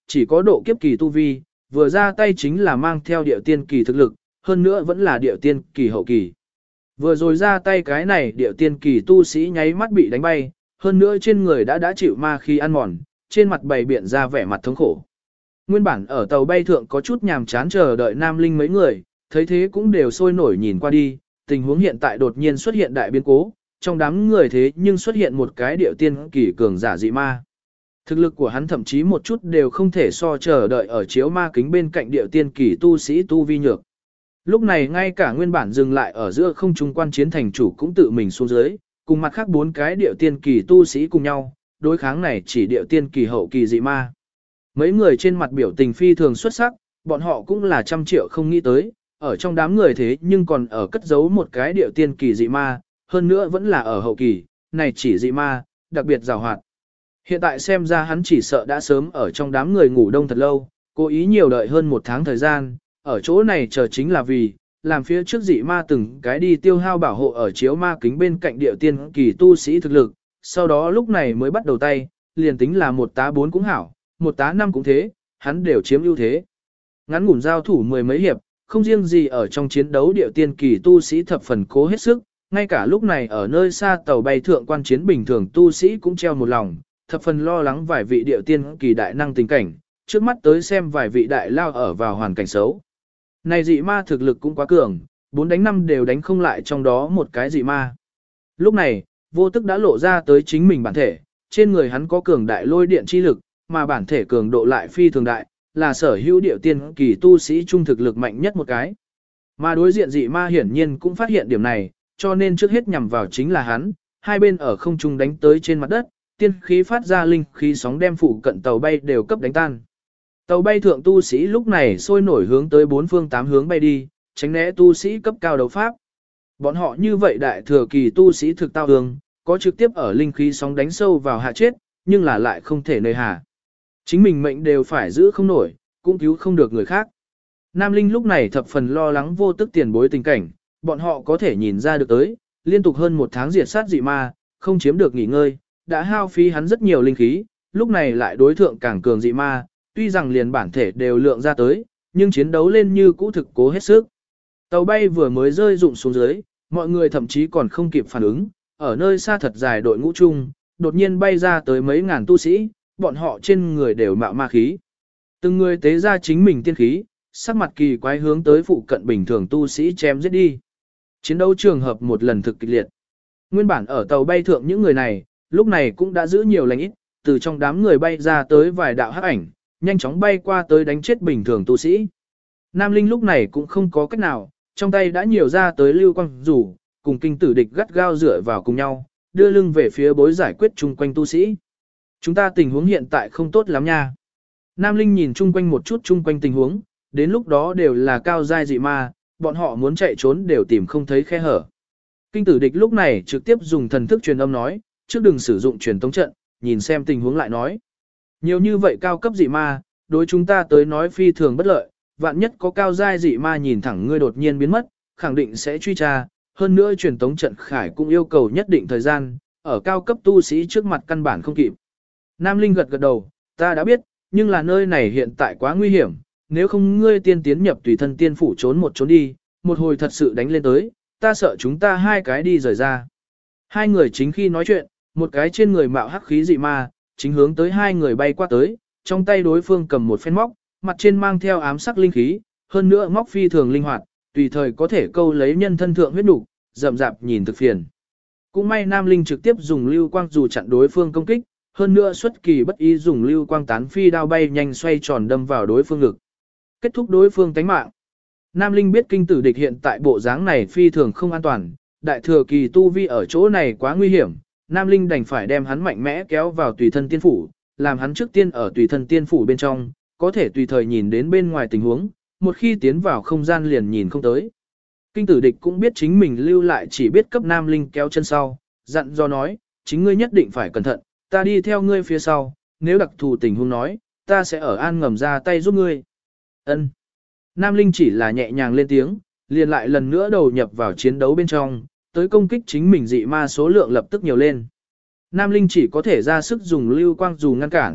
S1: chỉ có độ kiếp kỳ tu vi, vừa ra tay chính là mang theo điệu tiên kỳ thực lực, hơn nữa vẫn là điệu tiên kỳ hậu kỳ. Vừa rồi ra tay cái này điệu tiên kỳ tu sĩ nháy mắt bị đánh bay, hơn nữa trên người đã chịu ma khí ăn mòn, trên mặt bày biện ra vẻ mặt thống khổ. Nguyên bản ở tàu bay thượng có chút nhàm chán chờ đợi Nam Linh mấy người, thấy thế cũng đều sôi nổi nhìn qua đi, tình huống hiện tại đột nhiên xuất hiện đại biến cố, trong đám người thế nhưng xuất hiện một cái điệu tiên kỳ cường giả dị ma. Thực lực của hắn thậm chí một chút đều không thể so chờ đợi ở chiếu ma kính bên cạnh điệu tiên kỳ tu sĩ tu vi nhược. Lúc này ngay cả nguyên bản dừng lại ở giữa không trung quan chiến thành chủ cũng tự mình xuống dưới, cùng mặt khác 4 cái điệu tiên kỳ tu sĩ cùng nhau, đối kháng này chỉ điệu tiên kỳ hậu kỳ dị ma. Mấy người trên mặt biểu tình phi thường xuất sắc, bọn họ cũng là trăm triệu không nghĩ tới, ở trong đám người thế nhưng còn ở cất giấu một cái điệu tiên kỳ dị ma, hơn nữa vẫn là ở hậu kỳ, này chỉ dị ma, đặc biệt rào hoạt. Hiện tại xem ra hắn chỉ sợ đã sớm ở trong đám người ngủ đông thật lâu, cố ý nhiều đợi hơn 1 tháng thời gian, ở chỗ này chờ chính là vì, làm phía trước dị ma từng cái đi tiêu hao bảo hộ ở chiếu ma kính bên cạnh điệu tiên kỳ tu sĩ thực lực, sau đó lúc này mới bắt đầu tay, liền tính là 1 tá 4 cũng hảo, 1 tá 5 cũng thế, hắn đều chiếm ưu thế. Ngắn ngủn giao thủ 10 mấy hiệp, không riêng gì ở trong chiến đấu điệu tiên kỳ tu sĩ thập phần cố hết sức, ngay cả lúc này ở nơi xa tàu bay thượng quan chiến bình thường tu sĩ cũng treo một lòng, thập phần lo lắng vài vị điệu tiên kỳ đại năng tình cảnh, trước mắt tới xem vài vị đại lao ở vào hoàn cảnh xấu. Này dị ma thực lực cũng quá cường, 4 đánh 5 đều đánh không lại trong đó một cái dị ma. Lúc này, vô tức đã lộ ra tới chính mình bản thể, trên người hắn có cường đại lôi điện chi lực, mà bản thể cường độ lại phi thường đại, là sở hữu điệu tiên kỳ tu sĩ trung thực lực mạnh nhất một cái. Mà đối diện dị ma hiển nhiên cũng phát hiện điểm này, cho nên trước hết nhằm vào chính là hắn, hai bên ở không trung đánh tới trên mặt đất, tiên khí phát ra linh khí sóng đem phụ cận tàu bay đều cấp đánh tan. Tàu bay thượng tu sĩ lúc này sôi nổi hướng tới 4 phương 8 hướng bay đi, tránh né tu sĩ cấp cao đấu pháp. Bọn họ như vậy đại thừa kỳ tu sĩ thực tao hương, có trực tiếp ở linh khí sóng đánh sâu vào hạ chết, nhưng là lại không thể nơi hạ. Chính mình mệnh đều phải giữ không nổi, cũng cứu không được người khác. Nam Linh lúc này thập phần lo lắng vô tức tiền bối tình cảnh, bọn họ có thể nhìn ra được tới, liên tục hơn 1 tháng diệt sát dị ma, không chiếm được nghỉ ngơi, đã hao phí hắn rất nhiều linh khí, lúc này lại đối thượng càng cường dị ma, tuy rằng liền bản thể đều lượng ra tới, nhưng chiến đấu lên như cũ thực cố hết sức. Tàu bay vừa mới rơi rụng xuống dưới, mọi người thậm chí còn không kịp phản ứng, ở nơi xa thật dài đội ngũ chung, đột nhiên bay ra tới mấy ngàn tu sĩ, bọn họ trên người đều mạo ma khí. Từng người tế ra chính mình tiên khí, sắc mặt kỳ quái hướng tới phụ cận bình thường tu sĩ chém giết đi. Chiến đấu trường hợp một lần thực kịch liệt. Nguyên bản ở tàu bay thượng những người này, lúc này cũng đã giữ nhiều lành ít, từ trong đám người bay ra tới vài đạo hắc ảnh, nhanh chóng bay qua tới đánh chết bình thường tu sĩ. Nam Linh lúc này cũng không có cách nào, trong tay đã nhiều ra tới lưu quang rủ, cùng kinh tử địch gắt gao dựa vào cùng nhau, đưa lưng về phía bối giải quyết chung quanh tu sĩ. Chúng ta tình huống hiện tại không tốt lắm nha. Nam Linh nhìn chung quanh một chút chung quanh tình huống, đến lúc đó đều là cao giai dị ma, bọn họ muốn chạy trốn đều tìm không thấy khe hở. Kinh tử địch lúc này trực tiếp dùng thần thức truyền âm nói, trước đừng sử dụng truyền tống trận, nhìn xem tình huống lại nói. Nhiều như vậy cao cấp dị ma, đối chúng ta tới nói phi thường bất lợi, vạn nhất có cao giai dị ma nhìn thẳng ngươi đột nhiên biến mất, khẳng định sẽ truy tra, hơn nữa truyền tống trận khải cũng yêu cầu nhất định thời gian, ở cao cấp tu sĩ trước mặt căn bản không kịp. Nam Linh gật gật đầu, ta đã biết, nhưng là nơi này hiện tại quá nguy hiểm, nếu không ngươi tiên tiến nhập tùy thân tiên phủ trốn một trốn đi, một hồi thật sự đánh lên tới, ta sợ chúng ta hai cái đi rời ra. Hai người chính khi nói chuyện, một cái trên người mạo hắc khí dị ma, chính hướng tới hai người bay qua tới, trong tay đối phương cầm một phen móc, mặt trên mang theo ám sắc linh khí, hơn nữa móc phi thường linh hoạt, tùy thời có thể câu lấy nhân thân thượng huyết nục, rậm rạp nhìn thực phiền. Cũng may Nam Linh trực tiếp dùng lưu quang dù chặn đối phương công kích, hơn nữa xuất kỳ bất ý dùng lưu quang tán phi đao bay nhanh xoay tròn đâm vào đối phương ngực. Kết thúc đối phương tánh mạng. Nam Linh biết kinh tử địch hiện tại bộ dáng này phi thường không an toàn, đại thừa kỳ tu vi ở chỗ này quá nguy hiểm, Nam Linh đành phải đem hắn mạnh mẽ kéo vào tùy thân tiên phủ, làm hắn trước tiên ở tùy thân tiên phủ bên trong, có thể tùy thời nhìn đến bên ngoài tình huống, một khi tiến vào không gian liền nhìn không tới. Kinh tử địch cũng biết chính mình lưu lại chỉ biết cấp Nam Linh kéo chân sau, dặn do nói, chính ngươi nhất định phải cẩn thận, ta đi theo ngươi phía sau, nếu đặc thù tình huống nói, ta sẽ ở an ngầm ra tay giúp ngươi. Ân. Nam Linh chỉ là nhẹ nhàng lên tiếng, liền lại lần nữa đầu nhập vào chiến đấu bên trong, tới công kích chính mình dị ma số lượng lập tức nhiều lên. Nam Linh chỉ có thể ra sức dùng lưu quang dù ngăn cản,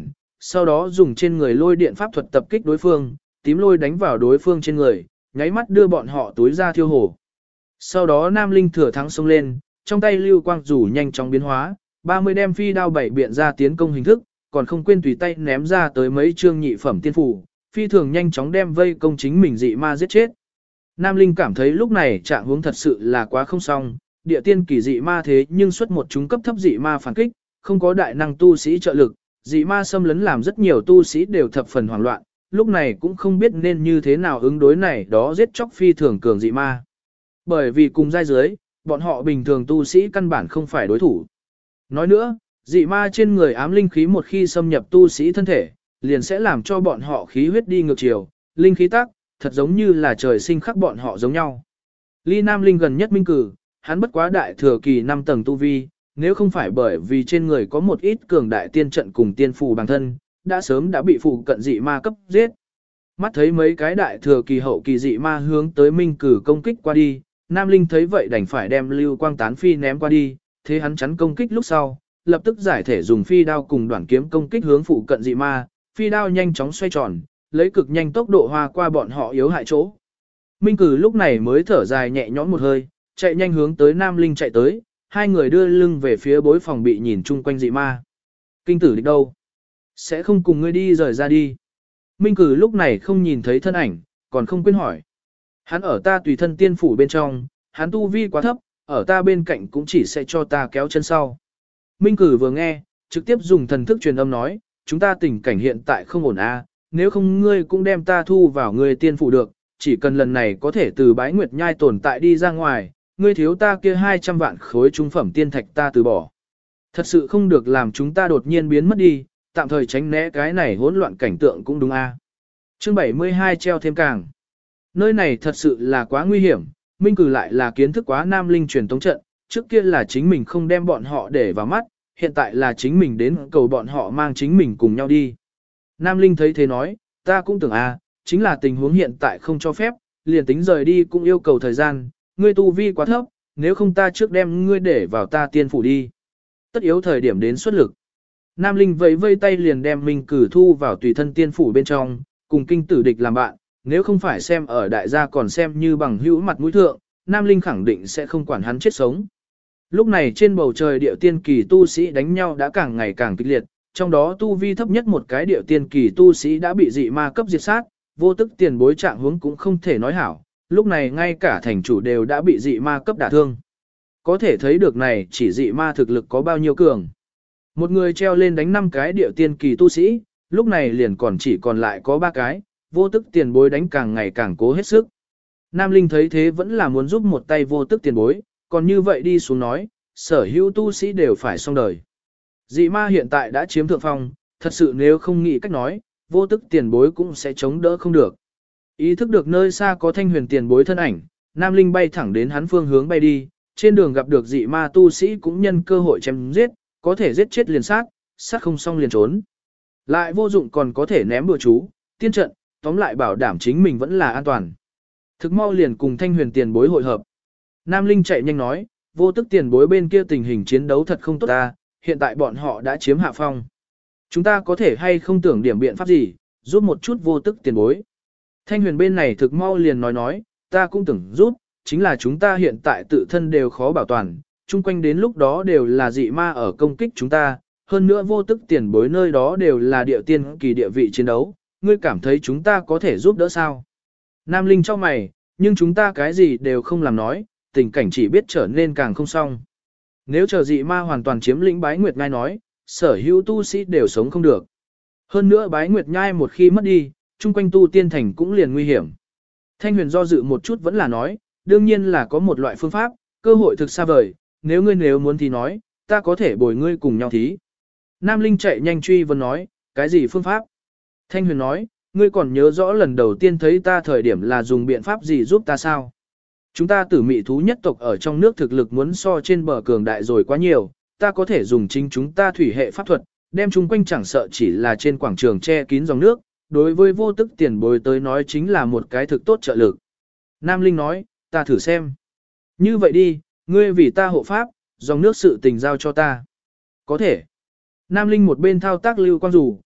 S1: sau đó dùng trên người lôi điện pháp thuật tập kích đối phương, tím lôi đánh vào đối phương trên người, nháy mắt đưa bọn họ túi ra thiêu hổ. Sau đó Nam Linh thừa thắng xông lên, trong tay lưu quang rủ nhanh chóng biến hóa, 30 đem phi đao bảy biện ra tiến công hình thức, còn không quên tùy tay ném ra tới mấy chương nhị phẩm tiên phủ, phi thường nhanh chóng đem vây công chính mình dị ma giết chết. Nam Linh cảm thấy lúc này trạng huống thật sự là quá không xong, địa tiên kỳ dị ma thế nhưng xuất một chúng cấp thấp dị ma phản kích, không có đại năng tu sĩ trợ lực, dị ma xâm lấn làm rất nhiều tu sĩ đều thập phần hoảng loạn, lúc này cũng không biết nên như thế nào ứng đối này đó giết chóc phi thường cường dị ma. Bởi vì cùng giai dưới, bọn họ bình thường tu sĩ căn bản không phải đối thủ. Nói nữa, dị ma trên người ám linh khí một khi xâm nhập tu sĩ thân thể, liền sẽ làm cho bọn họ khí huyết đi ngược chiều, linh khí tắc, thật giống như là trời sinh khắc bọn họ giống nhau. Ly Nam Linh gần nhất Minh Cử, hắn bất quá đại thừa kỳ 5 tầng tu vi, nếu không phải bởi vì trên người có một ít cường đại tiên trận cùng tiên phù bằng thân, đã sớm đã bị phụ cận dị ma cấp giết. Mắt thấy mấy cái đại thừa kỳ hậu kỳ dị ma hướng tới Minh Cử công kích qua đi, Nam Linh thấy vậy đành phải đem lưu quang tán phi ném qua đi, thế hắn chắn công kích lúc sau, lập tức giải thể dùng phi đao cùng đoạn kiếm công kích hướng phụ cận dị ma, phi đao nhanh chóng xoay tròn, lấy cực nhanh tốc độ hoa qua bọn họ yếu hại chỗ. Minh Cử lúc này mới thở dài nhẹ nhõm một hơi, chạy nhanh hướng tới Nam Linh chạy tới, hai người đưa lưng về phía bối phòng bị nhìn chung quanh dị ma. Kinh tử địch đâu? Sẽ không cùng ngươi đi rời ra đi. Minh Cử lúc này không nhìn thấy thân ảnh, còn không quên hỏi. Hắn ở ta tùy thân tiên phủ bên trong, hắn tu vi quá thấp, ở ta bên cạnh cũng chỉ sẽ cho ta kéo chân sau. Minh Cử vừa nghe, trực tiếp dùng thần thức truyền âm nói, chúng ta tình cảnh hiện tại không ổn a, nếu không ngươi cũng đem ta thu vào ngươi tiên phủ được, chỉ cần lần này có thể từ bái nguyệt nhai tồn tại đi ra ngoài, ngươi thiếu ta kia 200 vạn khối trung phẩm tiên thạch ta từ bỏ. Thật sự không được làm chúng ta đột nhiên biến mất đi, tạm thời tránh né cái này hỗn loạn cảnh tượng cũng đúng a. Chương 72 treo thêm càng. Nơi này thật sự là quá nguy hiểm, Minh Cử lại là kiến thức quá Nam Linh truyền tống trận, trước kia là chính mình không đem bọn họ để vào mắt, hiện tại là chính mình đến cầu bọn họ mang chính mình cùng nhau đi. Nam Linh thấy thế nói, ta cũng tưởng chính là tình huống hiện tại không cho phép, liền tính rời đi cũng yêu cầu thời gian, ngươi tu vi quá thấp, nếu không ta trước đem ngươi để vào ta tiên phủ đi. Tất yếu thời điểm đến xuất lực. Nam Linh vẫy vây tay liền đem Minh Cử thu vào tùy thân tiên phủ bên trong, cùng kinh tử địch làm bạn, nếu không phải xem ở đại gia còn xem như bằng hữu mặt mũi thượng, Nam Linh khẳng định sẽ không quản hắn chết sống. Lúc này trên bầu trời điệu tiên kỳ tu sĩ đánh nhau đã càng ngày càng kịch liệt, trong đó tu vi thấp nhất một cái điệu tiên kỳ tu sĩ đã bị dị ma cấp diệt sát, vô tức tiền bối trạng huống cũng không thể nói hảo, lúc này ngay cả thành chủ đều đã bị dị ma cấp đả thương. Có thể thấy được này chỉ dị ma thực lực có bao nhiêu cường. Một người treo lên đánh 5 cái điệu tiên kỳ tu sĩ, lúc này liền còn chỉ còn lại có 3 cái, vô tức tiền bối đánh càng ngày càng cố hết sức. Nam Linh thấy thế vẫn là muốn giúp một tay vô tức tiền bối, còn như vậy đi xuống nói, sở hữu tu sĩ đều phải xong đời. Dị ma hiện tại đã chiếm thượng phong, thật sự nếu không nghĩ cách nói, vô tức tiền bối cũng sẽ chống đỡ không được. Ý thức được nơi xa có thanh huyền tiền bối thân ảnh, Nam Linh bay thẳng đến hắn phương hướng bay đi, trên đường gặp được dị ma tu sĩ cũng nhân cơ hội chém giết, có thể giết chết liền sát, sát không xong liền trốn. Lại vô dụng còn có thể ném bừa chú, tiên trận, tóm lại bảo đảm chính mình vẫn là an toàn. Thực mau liền cùng thanh huyền tiền bối hội hợp. Nam Linh chạy nhanh nói, vô tức tiền bối bên kia tình hình chiến đấu thật không tốt ta, hiện tại bọn họ đã chiếm hạ phong. Chúng ta có thể hay không tưởng điểm biện pháp gì, giúp một chút vô tức tiền bối. Thanh huyền bên này thực mau liền nói, ta cũng tưởng giúp, chính là chúng ta hiện tại tự thân đều khó bảo toàn, chung quanh đến lúc đó đều là dị ma ở công kích chúng ta, hơn nữa vô tức tiền bối nơi đó đều là địa tiên kỳ địa vị chiến đấu, ngươi cảm thấy chúng ta có thể giúp đỡ sao? Nam Linh cho mày, nhưng chúng ta cái gì đều không làm nói, tình cảnh chỉ biết trở nên càng không xong. Nếu chờ dị ma hoàn toàn chiếm lĩnh Bái Nguyệt Nhai nói, sở hữu tu sĩ đều sống không được. Hơn nữa Bái Nguyệt Nhai một khi mất đi, chung quanh tu tiên thành cũng liền nguy hiểm. Thanh huyền do dự một chút vẫn là nói, đương nhiên là có một loại phương pháp, cơ hội thực xa vời, nếu ngươi muốn thì nói, ta có thể bồi ngươi cùng nhau thí. Nam Linh chạy nhanh truy vấn nói, cái gì phương pháp? Thanh huyền nói, ngươi còn nhớ rõ lần đầu tiên thấy ta thời điểm là dùng biện pháp gì giúp ta sao? Chúng ta tử mị thú nhất tộc ở trong nước thực lực muốn so trên bờ cường đại rồi quá nhiều, ta có thể dùng chính chúng ta thủy hệ pháp thuật, đem chúng quanh chẳng sợ chỉ là trên quảng trường che kín dòng nước, đối với vô tức tiền bối tới nói chính là một cái thực tốt trợ lực. Nam Linh nói, ta thử xem. Như vậy đi, ngươi vì ta hộ pháp, dòng nước sự tình giao cho ta. Có thể. Nam Linh một bên thao tác lưu quang rủ,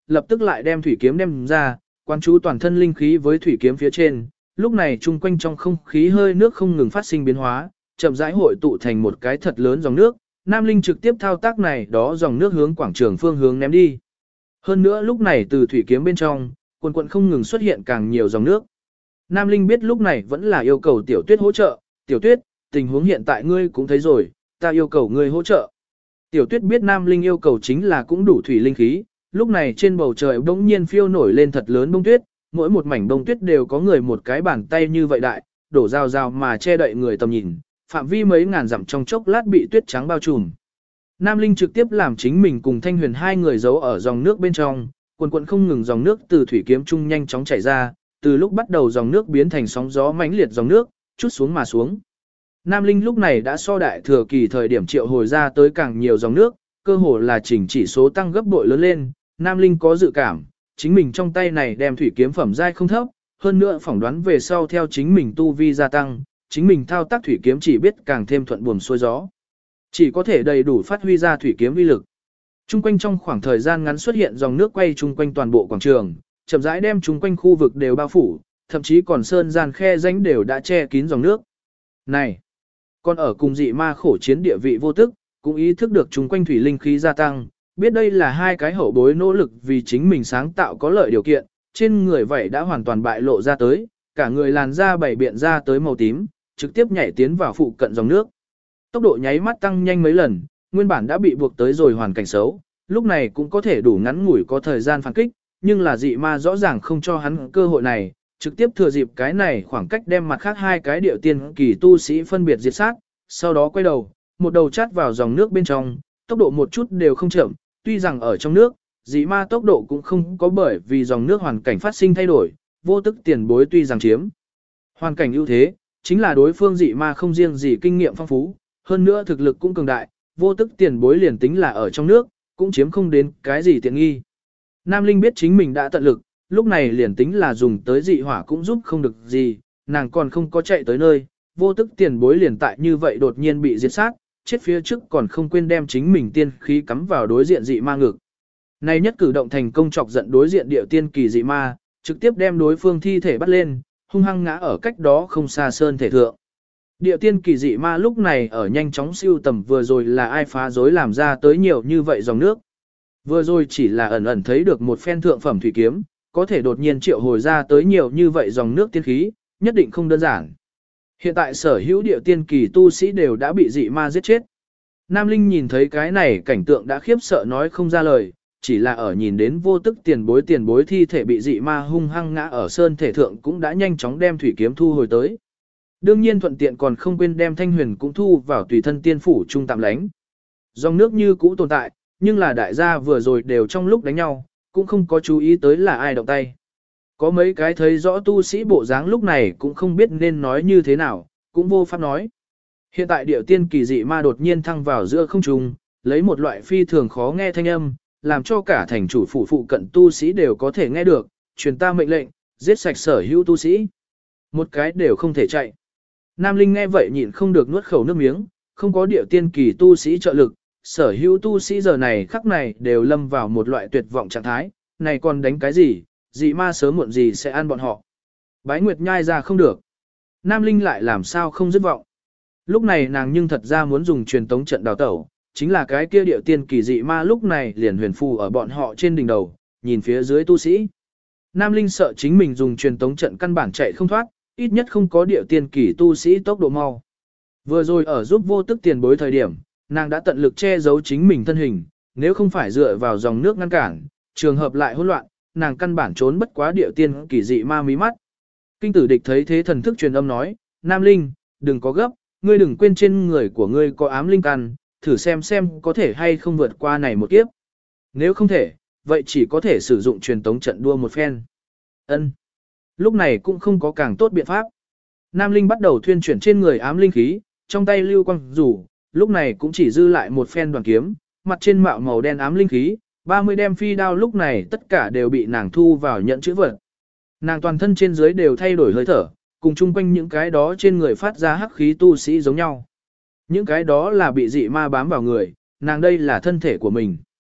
S1: lập tức lại đem thủy kiếm đem ra, quan chú toàn thân linh khí với thủy kiếm phía trên. Lúc này chung quanh trong không khí hơi nước không ngừng phát sinh biến hóa, chậm rãi hội tụ thành một cái thật lớn dòng nước. Nam Linh trực tiếp thao tác này đó dòng nước hướng quảng trường phương hướng ném đi. Hơn nữa lúc này từ thủy kiếm bên trong, quần quần không ngừng xuất hiện càng nhiều dòng nước. Nam Linh biết lúc này vẫn là yêu cầu Tiểu Tuyết hỗ trợ. Tiểu Tuyết, tình huống hiện tại ngươi cũng thấy rồi, ta yêu cầu ngươi hỗ trợ. Tiểu Tuyết biết Nam Linh yêu cầu chính là cũng đủ thủy linh khí. Lúc này trên bầu trời bỗng nhiên phiêu nổi lên thật lớn bông tuyết, mỗi một mảnh bông tuyết đều có người một cái bàn tay như vậy đại, đổ rào rào mà che đậy người tầm nhìn, phạm vi mấy ngàn dặm trong chốc lát bị tuyết trắng bao trùm. Nam Linh trực tiếp làm chính mình cùng Thanh Huyền hai người giấu ở dòng nước bên trong, quần quần không ngừng dòng nước từ thủy kiếm trung nhanh chóng chảy ra, từ lúc bắt đầu dòng nước biến thành sóng gió mãnh liệt dòng nước, chút xuống mà xuống. Nam Linh lúc này đã so đại thừa kỳ thời điểm triệu hồi ra tới càng nhiều dòng nước, cơ hồ là chỉnh chỉ số tăng gấp bội lớn lên. Nam Linh có dự cảm, chính mình trong tay này đem thủy kiếm phẩm giai không thấp, hơn nữa phỏng đoán về sau theo chính mình tu vi gia tăng, chính mình thao tác thủy kiếm chỉ biết càng thêm thuận buồm xuôi gió. Chỉ có thể đầy đủ phát huy ra thủy kiếm uy lực. Trung quanh trong khoảng thời gian ngắn xuất hiện dòng nước quay trung quanh toàn bộ quảng trường, chậm rãi đem trung quanh khu vực đều bao phủ, thậm chí còn sơn gian khe rãnh đều đã che kín dòng nước. Này, còn ở cùng dị ma khổ chiến địa vị vô tức, cũng ý thức được trung quanh thủy linh khí gia tăng, biết đây là hai cái hậu bối nỗ lực vì chính mình sáng tạo có lợi điều kiện, trên người vậy đã hoàn toàn bại lộ ra tới, cả người làn da bảy biện ra tới màu tím, trực tiếp nhảy tiến vào phụ cận dòng nước. Tốc độ nháy mắt tăng nhanh mấy lần, nguyên bản đã bị buộc tới rồi hoàn cảnh xấu, lúc này cũng có thể đủ ngắn ngủi có thời gian phản kích, nhưng là dị ma rõ ràng không cho hắn cơ hội này, trực tiếp thừa dịp cái này khoảng cách đem mặt khác hai cái điệu tiên kỳ tu sĩ phân biệt diệt sát, sau đó quay đầu, một đầu chát vào dòng nước bên trong, tốc độ một chút đều không chậm, tuy rằng ở trong nước, dị ma tốc độ cũng không có bởi vì dòng nước hoàn cảnh phát sinh thay đổi, vô tức tiền bối tuy rằng chiếm hoàn cảnh ưu thế, chính là đối phương dị ma không riêng gì kinh nghiệm phong phú, hơn nữa thực lực cũng cường đại, vô tức tiền bối liền tính là ở trong nước, cũng chiếm không đến cái gì tiện nghi. Nam Linh biết chính mình đã tận lực, lúc này liền tính là dùng tới dị hỏa cũng giúp không được gì, nàng còn không có chạy tới nơi, vô tức tiền bối liền tại như vậy đột nhiên bị diệt sát, chết phía trước còn không quên đem chính mình tiên khí cắm vào đối diện dị ma ngực. Này nhất cử động thành công chọc giận đối diện địa tiên kỳ dị ma, trực tiếp đem đối phương thi thể bắt lên, hung hăng ngã ở cách đó không xa sơn thể thượng. Địa tiên kỳ dị ma lúc này ở nhanh chóng siêu tầm vừa rồi là ai phá rối làm ra tới nhiều như vậy dòng nước. Vừa rồi chỉ là ẩn ẩn thấy được một phen thượng phẩm thủy kiếm, có thể đột nhiên triệu hồi ra tới nhiều như vậy dòng nước tiên khí, nhất định không đơn giản. Hiện tại sở hữu địa tiên kỳ tu sĩ đều đã bị dị ma giết chết. Nam Linh nhìn thấy cái này cảnh tượng đã khiếp sợ nói không ra lời, chỉ là ở nhìn đến vô tức tiền bối thi thể bị dị ma hung hăng ngã ở sơn thể thượng cũng đã nhanh chóng đem thủy kiếm thu hồi tới. Đương nhiên thuận tiện còn không quên đem Thanh Huyền cũng thu vào tùy thân tiên phủ trung tạm lánh. Dòng nước như cũ tồn tại, nhưng là đại gia vừa rồi đều trong lúc đánh nhau, cũng không có chú ý tới là ai động tay. Có mấy cái thấy rõ tu sĩ bộ dáng lúc này cũng không biết nên nói như thế nào, cũng vô pháp nói. Hiện tại điệu tiên kỳ dị ma đột nhiên thăng vào giữa không trung, lấy một loại phi thường khó nghe thanh âm, làm cho cả thành chủ phủ phụ cận tu sĩ đều có thể nghe được, truyền ta mệnh lệnh, giết sạch sở hữu tu sĩ. Một cái đều không thể chạy. Nam Linh nghe vậy nhịn không được nuốt khẩu nước miếng, không có điệu tiên kỳ tu sĩ trợ lực, sở hữu tu sĩ giờ này khắc này đều lâm vào một loại tuyệt vọng trạng thái, này còn đánh cái gì, dị ma sớm muộn gì sẽ ăn bọn họ. Bái Nguyệt nhai ra không được. Nam Linh lại làm sao không dứt vọng. Lúc này nàng nhưng thật ra muốn dùng truyền tống trận đào tẩu, chính là cái kia điệu tiên kỳ dị ma lúc này liền huyền phù ở bọn họ trên đỉnh đầu, nhìn phía dưới tu sĩ. Nam Linh sợ chính mình dùng truyền tống trận căn bản chạy không thoát, ít nhất không có điệu tiên kỳ tu sĩ tốc độ mau. Vừa rồi ở giúp vô tức tiền bối thời điểm, nàng đã tận lực che giấu chính mình thân hình, nếu không phải dựa vào dòng nước ngăn cản, trường hợp lại hỗn loạn, nàng căn bản trốn bất quá điệu tiên kỳ dị ma mí mắt. Kinh tử địch thấy thế thần thức truyền âm nói, Nam Linh, đừng có gấp, ngươi đừng quên trên người của ngươi có ám linh căn, thử xem có thể hay không vượt qua này một kiếp. Nếu không thể, vậy chỉ có thể sử dụng truyền tống trận đua một phen. Ân. Lúc này cũng không có càng tốt biện pháp. Nam Linh bắt đầu thuyên chuyển trên người ám linh khí, trong tay lưu quang rủ, lúc này cũng chỉ dư lại một phen đoàn kiếm, mặt trên mạo màu đen ám linh khí, 30 đem phi đao lúc này tất cả đều bị nàng thu vào nhận chữ vật. Nàng toàn thân trên dưới đều thay đổi hơi thở, cùng chung quanh những cái đó trên người phát ra hắc khí tu sĩ giống nhau. Những cái đó là bị dị ma bám vào người, nàng đây là thân thể của mình.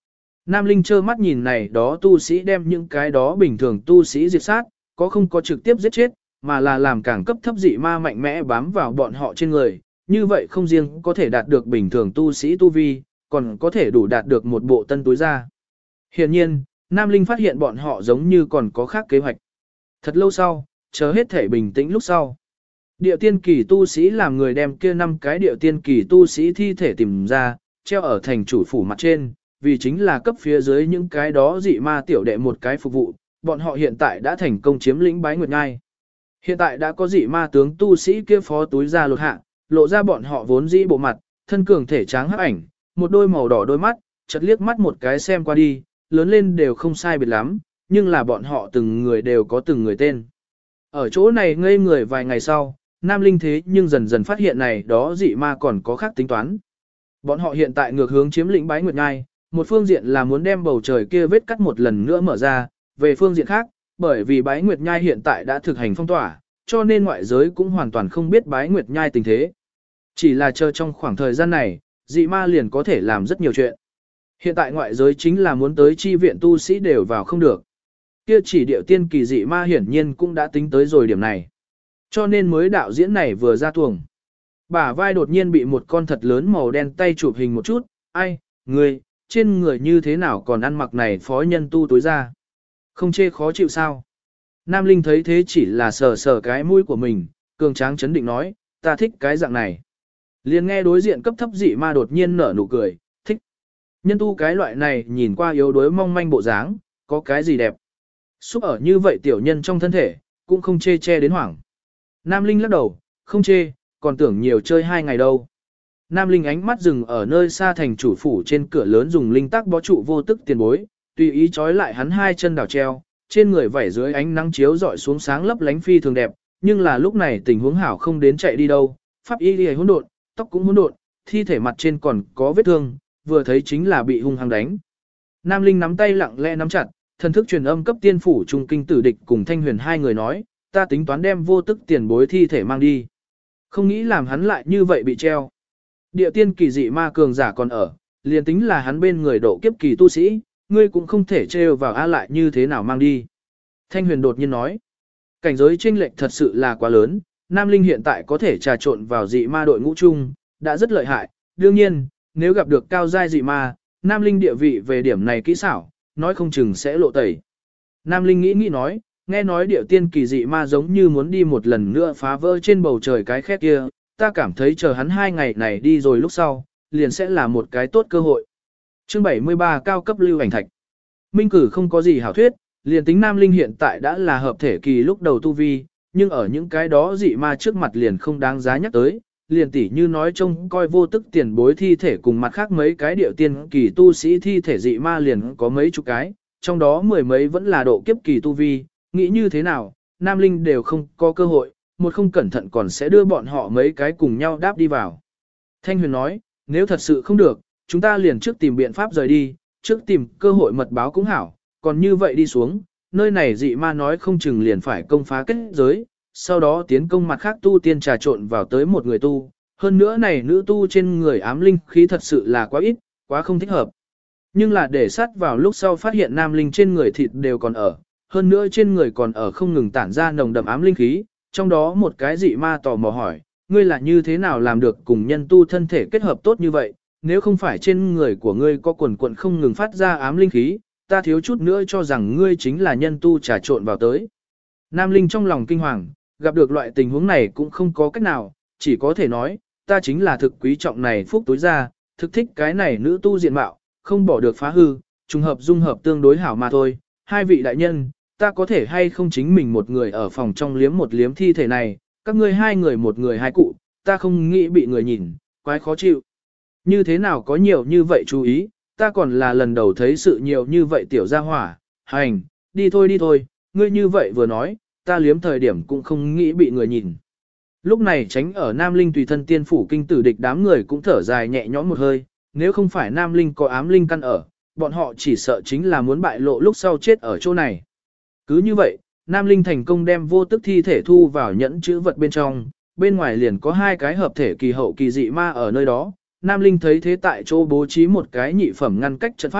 S1: Nam Linh trơ mắt nhìn này đó tu sĩ đem những cái đó bình thường tu sĩ diệt sát, có không có trực tiếp giết chết, mà là làm càng cấp thấp dị ma mạnh mẽ bám vào bọn họ trên người, như vậy không riêng có thể đạt được bình thường tu sĩ tu vi, còn có thể đủ đạt được một bộ tân túi ra. Hiện nhiên, Nam Linh phát hiện bọn họ giống như còn có khác kế hoạch. Thật lâu sau, chờ hết thể bình tĩnh lúc sau. Địa tiên kỳ tu sĩ làm người đem kia 5 cái địa tiên kỳ tu sĩ thi thể tìm ra, treo ở thành chủ phủ mặt trên, vì chính là cấp phía dưới những cái đó dị ma tiểu đệ một cái phục vụ, bọn họ hiện tại đã thành công chiếm lĩnh Bái Nguyệt Nhai. Hiện tại đã có dị ma tướng tu sĩ kia phó túi ra lột hạ, lộ ra bọn họ vốn dĩ bộ mặt, thân cường thể tráng hấp ảnh, một đôi màu đỏ đôi mắt, chợt liếc mắt một cái xem qua đi, lớn lên đều không sai biệt lắm, nhưng là bọn họ từng người đều có từng người tên. Ở chỗ này ngây người vài ngày sau, Nam Linh thế nhưng dần dần phát hiện này đó dị ma còn có khác tính toán. Bọn họ hiện tại ngược hướng chiếm lĩnh Bái Nguyệt Nhai, một phương diện là muốn đem bầu trời kia vết cắt một lần nữa mở ra, về phương diện khác, bởi vì Bái Nguyệt Nhai hiện tại đã thực hành phong tỏa, cho nên ngoại giới cũng hoàn toàn không biết Bái Nguyệt Nhai tình thế. Chỉ là chờ trong khoảng thời gian này, dị ma liền có thể làm rất nhiều chuyện. Hiện tại ngoại giới chính là muốn tới chi viện tu sĩ đều vào không được. Kia chỉ điệu tiên kỳ dị ma hiển nhiên cũng đã tính tới rồi điểm này. Cho nên mới đạo diễn này vừa ra tuồng. Bả vai đột nhiên bị một con thật lớn màu đen tay chụp hình một chút, ai, người, trên người như thế nào còn ăn mặc này phó nhân tu tối ra. Không chê khó chịu sao. Nam Linh thấy thế chỉ là sờ sờ cái mũi của mình, cường tráng chấn định nói, ta thích cái dạng này. Liền nghe đối diện cấp thấp dị ma đột nhiên nở nụ cười, thích. Nhân tu cái loại này nhìn qua yếu đuối mong manh bộ dáng, có cái gì đẹp. Xúc ở như vậy tiểu nhân trong thân thể, cũng không chê che đến hoảng. Nam Linh lắc đầu, không chê, còn tưởng nhiều chơi 2 ngày đâu. Nam Linh ánh mắt dừng ở nơi xa thành chủ phủ trên cửa lớn dùng linh tác bó trụ vô tức tiền bối, tùy ý trói lại hắn 2 chân đảo treo, trên người vảy dưới ánh nắng chiếu rọi xuống sáng lấp lánh phi thường đẹp, nhưng là lúc này tình huống hảo không đến chạy đi đâu, pháp y liễu hỗn độn, tóc cũng hỗn độn, thi thể mặt trên còn có vết thương, vừa thấy chính là bị hung hăng đánh. Nam Linh nắm tay lặng lẽ nắm chặt, thần thức truyền âm cấp tiên phủ trung kinh tử địch cùng Thanh Huyền 2 người nói, ta tính toán đem vô tức tiền bối thi thể mang đi. Không nghĩ làm hắn lại như vậy bị treo. Địa tiên kỳ dị ma cường giả còn ở, liền tính là hắn bên người độ kiếp kỳ tu sĩ, ngươi cũng không thể treo vào a lại như thế nào mang đi. Thanh Huyền đột nhiên nói, cảnh giới chênh lệch thật sự là quá lớn, Nam Linh hiện tại có thể trà trộn vào dị ma đội ngũ chung, đã rất lợi hại, đương nhiên, nếu gặp được cao giai dị ma, Nam Linh địa vị về điểm này kỹ xảo, nói không chừng sẽ lộ tẩy. Nam Linh nghĩ nói, nghe nói địa tiên kỳ dị ma giống như muốn đi một lần nữa phá vỡ trên bầu trời cái khét kia, ta cảm thấy chờ hắn 2 ngày này đi rồi lúc sau, liền sẽ là một cái tốt cơ hội. Chương 73 cao cấp lưu ảnh thạch. Minh cử không có gì hảo thuyết, liền tính Nam Linh hiện tại đã là hợp thể kỳ lúc đầu tu vi, nhưng ở những cái đó dị ma trước mặt liền không đáng giá nhắc tới, liền tỉ như nói trông coi vô tức tiền bối thi thể cùng mặt khác mấy cái điệu tiên kỳ tu sĩ thi thể dị ma liền có mấy chục cái, trong đó 10 mấy vẫn là độ kiếp kỳ tu vi, nghĩ như thế nào, Nam Linh đều không có cơ hội, một không cẩn thận còn sẽ đưa bọn họ mấy cái cùng nhau đáp đi vào. Thanh Huyền nói, nếu thật sự không được, chúng ta liền trước tìm biện pháp rời đi, trước tìm cơ hội mật báo cũng hảo, còn như vậy đi xuống, nơi này dị ma nói không chừng liền phải công phá kết giới, sau đó tiến công mặt khác tu tiên trà trộn vào tới một người tu, hơn nữa này nữ tu trên người ám linh khí thật sự là quá ít, quá không thích hợp. Nhưng là để sát vào lúc sau phát hiện nam linh trên người thịt đều còn ở, hơn nữa trên người còn ở không ngừng tản ra nồng đậm ám linh khí, trong đó một cái dị ma tò mò hỏi, ngươi là như thế nào làm được cùng nhân tu thân thể kết hợp tốt như vậy, nếu không phải trên người của ngươi có quần quần không ngừng phát ra ám linh khí, ta thiếu chút nữa cho rằng ngươi chính là nhân tu trà trộn vào tới. Nam linh trong lòng kinh hoàng, gặp được loại tình huống này cũng không có cách nào, chỉ có thể nói, ta chính là thực quý trọng này phúc tối ra, thực thích cái này nữ tu diện mạo, không bỏ được phá hư, trùng hợp dung hợp tương đối hảo mà thôi. 2 vị đại nhân, ta có thể hay không chính mình một người ở phòng trong liếm một liếm thi thể này, các ngươi 2 người một người 2 cụ, ta không nghĩ bị người nhìn, quái khó chịu. Như thế nào có nhiều như vậy chú ý, ta còn là lần đầu thấy sự nhiều như vậy tiểu gia hỏa, hành, đi thôi, ngươi như vậy vừa nói, ta liếm thời điểm cũng không nghĩ bị người nhìn. Lúc này tránh ở Nam Linh tùy thân tiên phủ kinh tử địch đám người cũng thở dài nhẹ nhõm một hơi, nếu không phải Nam Linh có ám linh căn ở, bọn họ chỉ sợ chính là muốn bại lộ lúc sau chết ở chỗ này. Cứ như vậy, Nam Linh thành công đem vô tức thi thể thu vào nhẫn chữ vật bên trong, bên ngoài liền có 2 cái hợp thể kỳ hậu kỳ dị ma ở nơi đó. Nam Linh thấy thế tại chỗ bố trí một cái nhị phẩm ngăn cách trận pháp,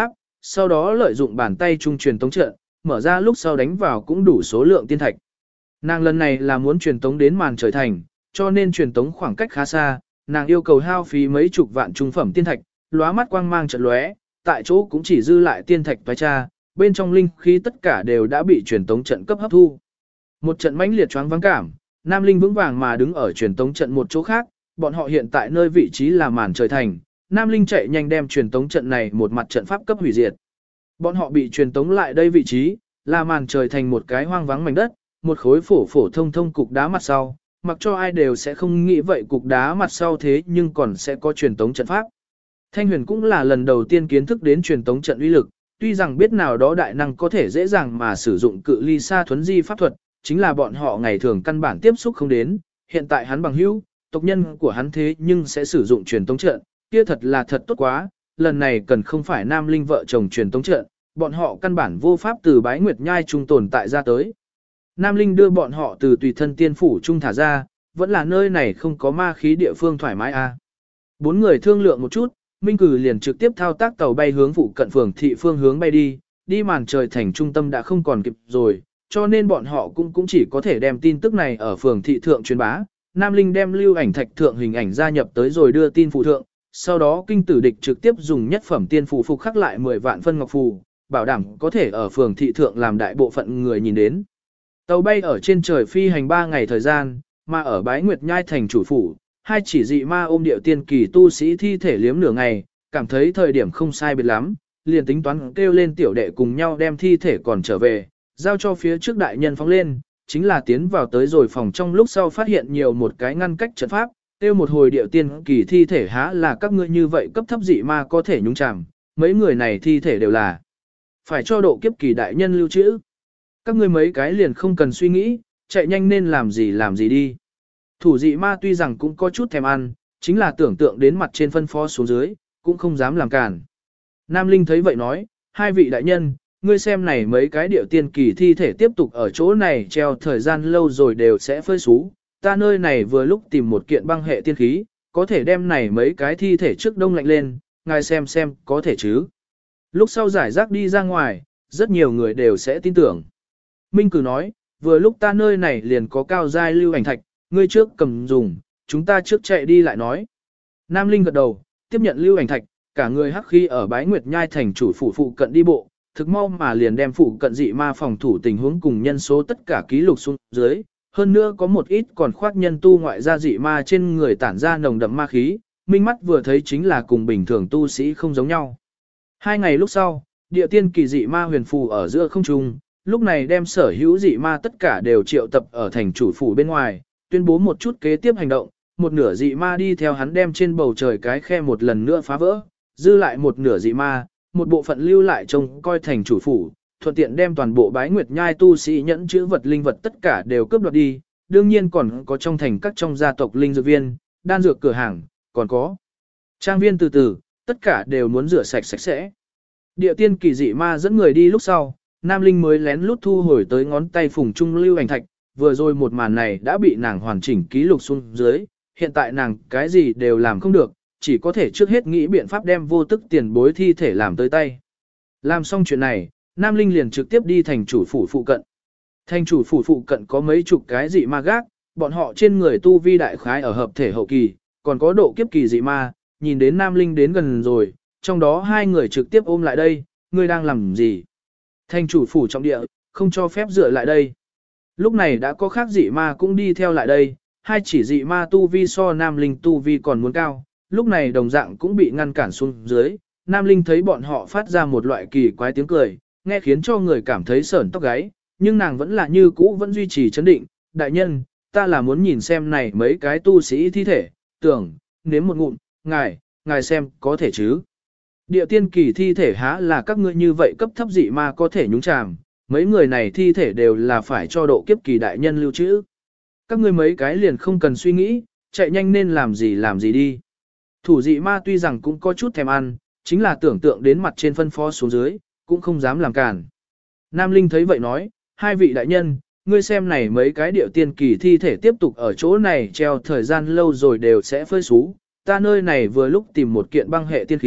S1: Sau đó lợi dụng bàn tay trung truyền tống trận, mở ra lúc sau đánh vào cũng đủ số lượng tiên thạch. Nàng lần này là muốn truyền tống đến màn trời thành, cho nên truyền tống khoảng cách khá xa, nàng yêu cầu hao phí mấy chục vạn trung phẩm tiên thạch, lóa mắt quang mang chợt lóe, tại chỗ cũng chỉ dư lại tiên thạch toái cha, bên trong linh khí tất cả đều đã bị truyền tống trận cấp hấp thu. Một trận mãnh liệt choáng vắng cảm, Nam Linh vững vàng mà đứng ở truyền tống trận một chỗ khác, bọn họ hiện tại nơi vị trí là màn trời thành, Nam Linh chạy nhanh đem truyền tống trận này một mặt trận pháp cấp hủy diệt. Bọn họ bị truyền tống lại đây vị trí, là màn trời thành một cái hoang vắng mảnh đất, một khối phổ phổ thông thông cục đá mặt sau, mặc cho ai đều sẽ không nghĩ vậy cục đá mặt sau thế nhưng còn sẽ có truyền tống trận pháp. Thanh Huyền cũng là lần đầu tiên kiến thức đến truyền tống trận uy lực, tuy rằng biết nào đó đại năng có thể dễ dàng mà sử dụng cự ly xa thuấn di pháp thuật, chính là bọn họ ngày thường căn bản tiếp xúc không đến, hiện tại hắn bằng hữu, tộc nhân của hắn thế nhưng sẽ sử dụng truyền tống trận, kia thật là thật tốt quá, lần này cần không phải Nam Linh vợ chồng truyền tống trận, bọn họ căn bản vô pháp từ Bái Nguyệt Nhai trung tồn tại ra tới. Nam Linh đưa bọn họ từ tùy thân tiên phủ trung thả ra, vẫn là nơi này không có ma khí địa phương thoải mái a. Bốn người thương lượng một chút, Minh Cử liền trực tiếp thao tác tàu bay hướng phụ cận phường thị phương hướng bay đi màn trời thành trung tâm đã không còn kịp rồi, cho nên bọn họ cũng chỉ có thể đem tin tức này ở phường thị thượng truyền bá. Nam Linh đem lưu ảnh thạch thượng hình ảnh gia nhập tới rồi đưa tin phụ thượng, sau đó kinh tử địch trực tiếp dùng nhất phẩm tiên phù phục khắc lại 10 vạn phân ngọc phù, bảo đảm có thể ở phường thị thượng làm đại bộ phận người nhìn đến. Tàu bay ở trên trời phi hành 3 ngày thời gian, mà ở Bái Nguyệt Nhai thành chủ phủ, hai chỉ dị ma ôm điệu tiên kỳ tu sĩ thi thể liếm nửa ngày, cảm thấy thời điểm không sai biệt lắm, liền tính toán kêu lên tiểu đệ cùng nhau đem thi thể còn trở về, giao cho phía trước đại nhân phóng lên, chính là tiến vào tới rồi phòng trong lúc sau phát hiện nhiều một cái ngăn cách trận pháp, kêu một hồi điệu tiên kỳ thi thể há là các ngươi như vậy cấp thấp dị ma có thể nhúng chàm, mấy người này thi thể đều là phải cho độ kiếp kỳ đại nhân lưu trữ. Các ngươi mấy cái liền không cần suy nghĩ, chạy nhanh nên làm gì đi. Thủ dị ma tuy rằng cũng có chút thèm ăn, chính là tưởng tượng đến mặt trên phân phó xuống dưới, cũng không dám làm cản. Nam Linh thấy vậy nói, hai vị đại nhân, ngươi xem này mấy cái điệu tiên kỳ thi thể tiếp tục ở chỗ này treo thời gian lâu rồi đều sẽ phơi xú. Ta nơi này vừa lúc tìm một kiện băng hệ tiên khí, có thể đem này mấy cái thi thể trước đông lạnh lên, ngài xem có thể chứ. Lúc sau giải rác đi ra ngoài, rất nhiều người đều sẽ tin tưởng. Minh Cử nói, vừa lúc ta nơi này liền có cao giai lưu ảnh thạch, ngươi trước cầm dùng, chúng ta trước chạy đi lại nói. Nam Linh gật đầu, tiếp nhận lưu ảnh thạch, cả người hắc khí ở Bái Nguyệt Nhai thành chủ phủ phụ cận đi bộ, thực mau mà liền đem phụ cận dị ma phòng thủ tình huống cùng nhân số tất cả ký lục xuống dưới. Hơn nữa có một ít còn khoác nhân tu ngoại gia dị ma trên người tản ra nồng đậm ma khí, minh mắt vừa thấy chính là cùng bình thường tu sĩ không giống nhau. 2 ngày lúc sau, địa tiên kỳ dị ma huyền phù ở giữa không trung, lúc này đem sở hữu dị ma tất cả đều triệu tập ở thành chủ phủ bên ngoài, tuyên bố một chút kế tiếp hành động, một nửa dị ma đi theo hắn đem trên bầu trời cái khe một lần nữa phá vỡ, dư lại một nửa dị ma, một bộ phận lưu lại trông coi thành chủ phủ, thuận tiện đem toàn bộ Bái Nguyệt Nhai tu sĩ nhẫn chữ vật linh vật tất cả đều cướp đoạt đi, đương nhiên còn có trong thành các trong gia tộc linh dược viên, đan dược cửa hàng, còn có trang viên từ từ, tất cả đều muốn rửa sạch sạch sẽ. Địa tiên kỳ dị ma dẫn người đi lúc sau, Nam Linh mới lén lút thu hồi tới ngón tay phùng trung lưu ảnh thạch, vừa rồi một màn này đã bị nàng hoàn chỉnh ký lục xuống dưới, hiện tại nàng cái gì đều làm không được, chỉ có thể trước hết nghĩ biện pháp đem vô tức tiền bối thi thể làm tới tay. Làm xong chuyện này, Nam Linh liền trực tiếp đi thành chủ phủ phụ cận. Thành chủ phủ phụ cận có mấy chục cái dị ma gác, bọn họ trên người tu vi đại khái ở hợp thể hậu kỳ, còn có độ kiếp kỳ dị ma, nhìn đến Nam Linh đến gần rồi, trong đó 2 người trực tiếp ôm lại đây, ngươi đang làm gì? Thành chủ phủ trong địa, không cho phép dựa lại đây. Lúc này đã có khác dị ma cũng đi theo lại đây, 2 chỉ dị ma tu vi so Nam Linh tu vi còn muốn cao, lúc này đồng dạng cũng bị ngăn cản xuống dưới. Nam Linh thấy bọn họ phát ra một loại kỳ quái tiếng cười, nghe khiến cho người cảm thấy sởn tóc gáy, nhưng nàng vẫn là như cũ vẫn duy trì chấn định. Đại nhân, ta là muốn nhìn xem này mấy cái tu sĩ thi thể, tưởng, nếm một ngụm, ngài xem có thể chứ. Địa tiên kỳ thi thể há là các ngươi như vậy cấp thấp dị ma có thể nhúng chàm, mấy người này thi thể đều là phải cho độ kiếp kỳ đại nhân lưu trữ. Các ngươi mấy cái liền không cần suy nghĩ, chạy nhanh nên làm gì đi. Thủ dị ma tuy rằng cũng có chút thèm ăn, chính là tưởng tượng đến mặt trên phân phó xuống dưới, cũng không dám làm cản. Nam Linh thấy vậy nói, 2 vị đại nhân, ngươi xem này mấy cái điệu tiên kỳ thi thể tiếp tục ở chỗ này treo thời gian lâu rồi đều sẽ phơi xú. Ta nơi này vừa lúc tìm một kiện băng hệ tiên khí,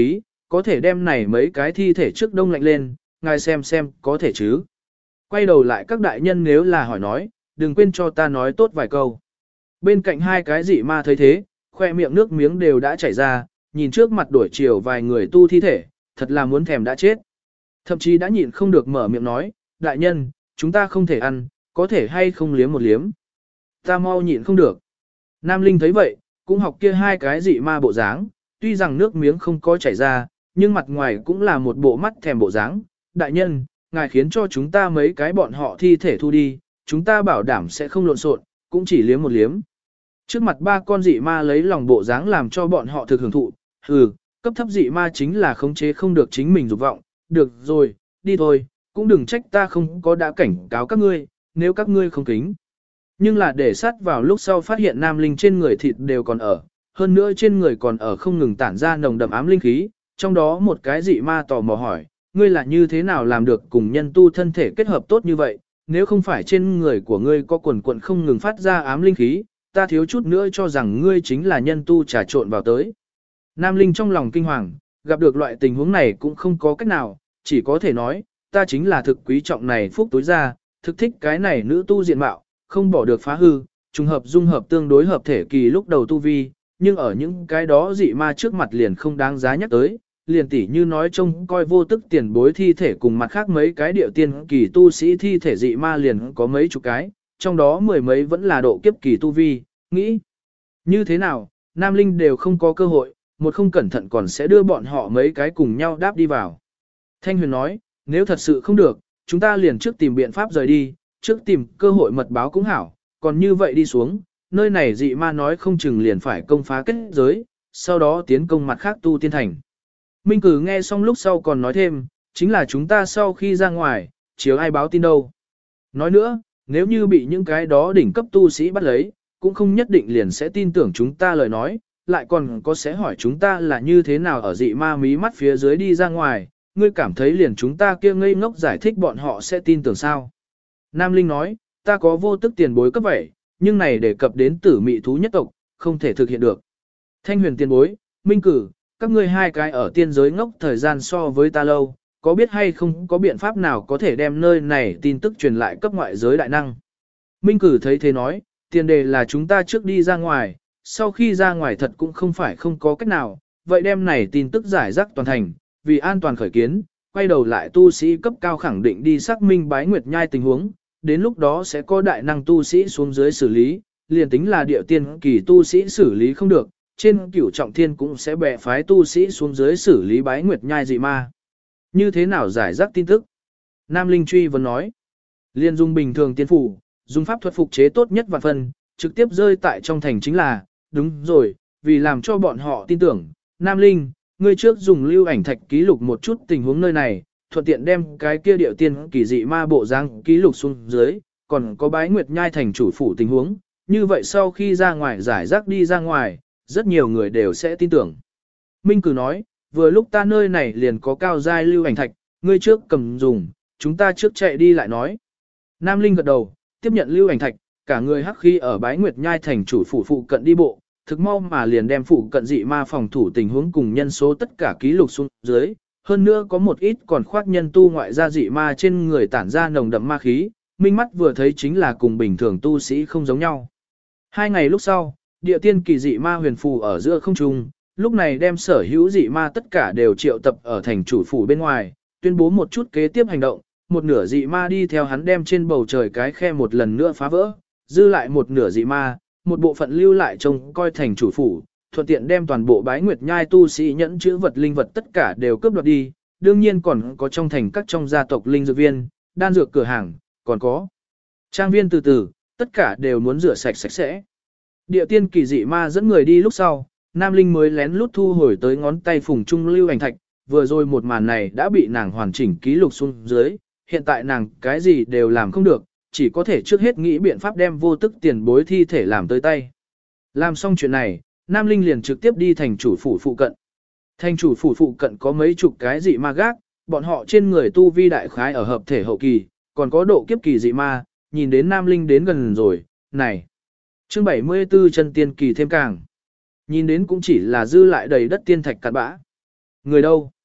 S1: có thể đem này mấy cái thi thể trước đông lạnh lên, ngài xem có thể chứ. Quay đầu lại các đại nhân nếu là hỏi nói, đừng quên cho ta nói tốt vài câu. Bên cạnh hai cái dị ma thấy thế, khoe miệng nước miếng đều đã chảy ra, nhìn trước mặt đổi chiều vài người tu thi thể, thật là muốn thèm đã chết. Thậm chí đã nhịn không được mở miệng nói, đại nhân, chúng ta không thể ăn, có thể hay không liếm một liếm. Ta mau nhịn không được. Nam Linh thấy vậy, cũng học kia hai cái dị ma bộ dáng, tuy rằng nước miếng không có chảy ra, nhưng mặt ngoài cũng là một bộ mắt thèm bộ dáng. Đại nhân, ngài khiến cho chúng ta mấy cái bọn họ thi thể thu đi, chúng ta bảo đảm sẽ không lộn xộn, cũng chỉ liếm một liếm. Trước mặt ba con dị ma lấy lòng bộ dáng làm cho bọn họ thực hưởng thụ, cấp thấp dị ma chính là khống chế không được chính mình dục vọng, được rồi, đi thôi, cũng đừng trách ta không có đã cảnh cáo các ngươi, nếu các ngươi không kính. Nhưng là để sát vào lúc sau phát hiện Nam Linh trên người thịt đều còn ở, hơn nữa trên người còn ở không ngừng tản ra nồng đậm ám linh khí, trong đó một cái dị ma tò mò hỏi, ngươi là như thế nào làm được cùng nhân tu thân thể kết hợp tốt như vậy, nếu không phải trên người của ngươi có quần quần không ngừng phát ra ám linh khí, ta thiếu chút nữa cho rằng ngươi chính là nhân tu trà trộn vào tới. Nam Linh trong lòng kinh hoàng, gặp được loại tình huống này cũng không có cách nào, chỉ có thể nói, ta chính là thực quý trọng này phúc tối ra, thực thích cái này nữ tu diện mạo, không bỏ được phá hư, trùng hợp dung hợp tương đối hợp thể kỳ lúc đầu tu vi, nhưng ở những cái đó dị ma trước mặt liền không đáng giá nhắc tới, liền tỉ như nói trông coi vô tức tiền bối thi thể cùng mặt khác mấy cái điệu tiên kỳ tu sĩ thi thể dị ma liền có mấy chục cái, trong đó mười mấy vẫn là độ kiếp kỳ tu vi, nghĩ như thế nào, Nam Linh đều không có cơ hội, một không cẩn thận còn sẽ đưa bọn họ mấy cái cùng nhau đáp đi vào. Thanh Huyền nói, nếu thật sự không được, chúng ta liền trước tìm biện pháp rời đi, trước tìm cơ hội mật báo cũng hảo, còn như vậy đi xuống, nơi này dị ma nói không chừng liền phải công phá kết giới, sau đó tiến công mặt khác tu tiên thành. Minh Cử nghe xong lúc sau còn nói thêm, chính là chúng ta sau khi ra ngoài, chiếu ai báo tin đâu. Nói nữa, nếu như bị những cái đó đỉnh cấp tu sĩ bắt lấy, cũng không nhất định liền sẽ tin tưởng chúng ta lời nói, lại còn có sẽ hỏi chúng ta là như thế nào ở dị ma mí mắt phía dưới đi ra ngoài, ngươi cảm thấy liền chúng ta kia ngây ngốc giải thích bọn họ sẽ tin tưởng sao. Nam Linh nói, ta có vô tức tiền bối cấp vậy, nhưng này đề cập đến tử mị thú nhất tộc, không thể thực hiện được. Thanh Huyền tiền bối, Minh Cử, các ngươi hai cái ở tiên giới ngốc thời gian so với ta lâu, có biết hay không có biện pháp nào có thể đem nơi này tin tức truyền lại cấp ngoại giới đại năng. Minh Cử thấy thế nói, tiền đề là chúng ta trước đi ra ngoài, sau khi ra ngoài thật cũng không phải không có cách nào, vậy đem này tin tức giải rác toàn thành, vì an toàn khởi kiến, quay đầu lại tu sĩ cấp cao khẳng định đi xác minh bái nguyệt nhai tình huống, đến lúc đó sẽ có đại năng tu sĩ xuống dưới xử lý, liền tính là địa tiên kỳ tu sĩ xử lý không được, trên cửu trọng thiên cũng sẽ bè phái tu sĩ xuống dưới xử lý bái nguyệt nhai dị ma. Như thế nào giải rác tin tức? Nam Linh truy vấn nói, liền dùng bình thường tiên phủ, dùng pháp thuật phục chế tốt nhất và phần, trực tiếp rơi tại trong thành chính là, đúng rồi, vì làm cho bọn họ tin tưởng, Nam Linh, ngươi trước dùng lưu ảnh thạch ký lục một chút tình huống nơi này, thuận tiện đem cái kia điệu tiên kỳ dị ma bộ dáng ký lục xuống dưới, còn có bái nguyệt nhai thành chủ phủ tình huống, như vậy sau khi ra ngoài giải rác đi ra ngoài, rất nhiều người đều sẽ tin tưởng. Minh Cử nói, vừa lúc ta nơi này liền có cao giai lưu ảnh thạch, ngươi trước cầm dùng, chúng ta trước chạy đi lại nói. Nam Linh gật đầu, tiếp nhận lưu ảnh thạch, cả người hắc khi ở bái nguyệt nhai thành chủ phủ phụ cận đi bộ, thực mau mà liền đem phụ cận dị ma phòng thủ tình huống cùng nhân số tất cả ký lục xuống dưới, hơn nữa có một ít còn khoác nhân tu ngoại gia dị ma trên người tản ra nồng đậm ma khí, minh mắt vừa thấy chính là cùng bình thường tu sĩ không giống nhau. 2 ngày lúc sau, địa tiên kỳ dị ma huyền phù ở giữa không trung, lúc này đem sở hữu dị ma tất cả đều triệu tập ở thành chủ phủ bên ngoài, tuyên bố một chút kế tiếp hành động, một nửa dị ma đi theo hắn đem trên bầu trời cái khe một lần nữa phá vỡ, dư lại một nửa dị ma, một bộ phận lưu lại trông coi thành chủ phủ, thuận tiện đem toàn bộ bái nguyệt nhai tu sĩ nhẫn chữ vật linh vật tất cả đều cướp đoạt đi, đương nhiên còn có trong thành các trong gia tộc linh dược viên, đan dược cửa hàng, còn có trang viên từ từ, tất cả đều muốn rửa sạch sạch sẽ. Địa tiên kỳ dị ma dẫn người đi lúc sau, Nam Linh mới lén lút thu hồi tới ngón tay phùng trung lưu ảnh thạch, vừa rồi một màn này đã bị nàng hoàn chỉnh ký lục xuống dưới, hiện tại nàng cái gì đều làm không được, chỉ có thể trước hết nghĩ biện pháp đem vô tức tiền bối thi thể làm tới tay. Làm xong chuyện này, Nam Linh liền trực tiếp đi thành chủ phủ phụ cận. Thành chủ phủ phụ cận có mấy chục cái dị ma gác, bọn họ trên người tu vi đại khái ở hợp thể hậu kỳ, còn có độ kiếp kỳ dị ma, nhìn đến Nam Linh đến gần rồi, này. Chương 74 chân tiên kỳ thêm càng. Nhìn đến cũng chỉ là dư lại đầy đất tiên thạch cát bã. Người đâu?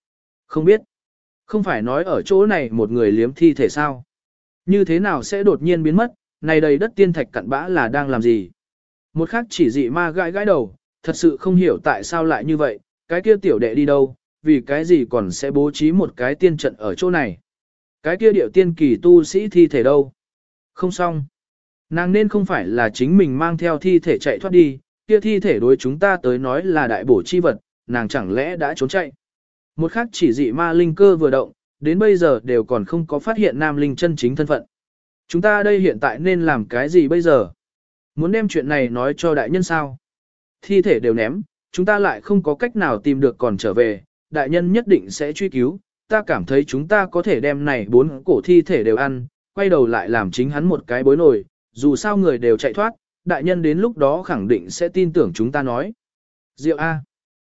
S1: Không biết. Không phải nói ở chỗ này một người liếm thi thể sao? Như thế nào sẽ đột nhiên biến mất, này đầy đất tiên thạch cặn bã là đang làm gì? Một khắc chỉ dị ma gãi gãi đầu, thật sự không hiểu tại sao lại như vậy, cái kia tiểu đệ đi đâu, vì cái gì còn sẽ bố trí một cái tiên trận ở chỗ này. Cái kia điệu tiên kỳ tu sĩ thi thể đâu? Không xong. Nàng nên không phải là chính mình mang theo thi thể chạy thoát đi, kia thi thể đối chúng ta tới nói là đại bổ chi vật, nàng chẳng lẽ đã trốn chạy. Một khắc chỉ dị ma linh cơ vừa động, đến bây giờ đều còn không có phát hiện nam linh chân chính thân phận. Chúng ta đây hiện tại nên làm cái gì bây giờ? Muốn đem chuyện này nói cho đại nhân sao? Thi thể đều ném, chúng ta lại không có cách nào tìm được còn trở về, đại nhân nhất định sẽ truy cứu, ta cảm thấy chúng ta có thể đem này 4 cổ thi thể đều ăn, quay đầu lại làm chính hắn một cái bối nổi, dù sao người đều chạy thoát, đại nhân đến lúc đó khẳng định sẽ tin tưởng chúng ta nói. Diệu A.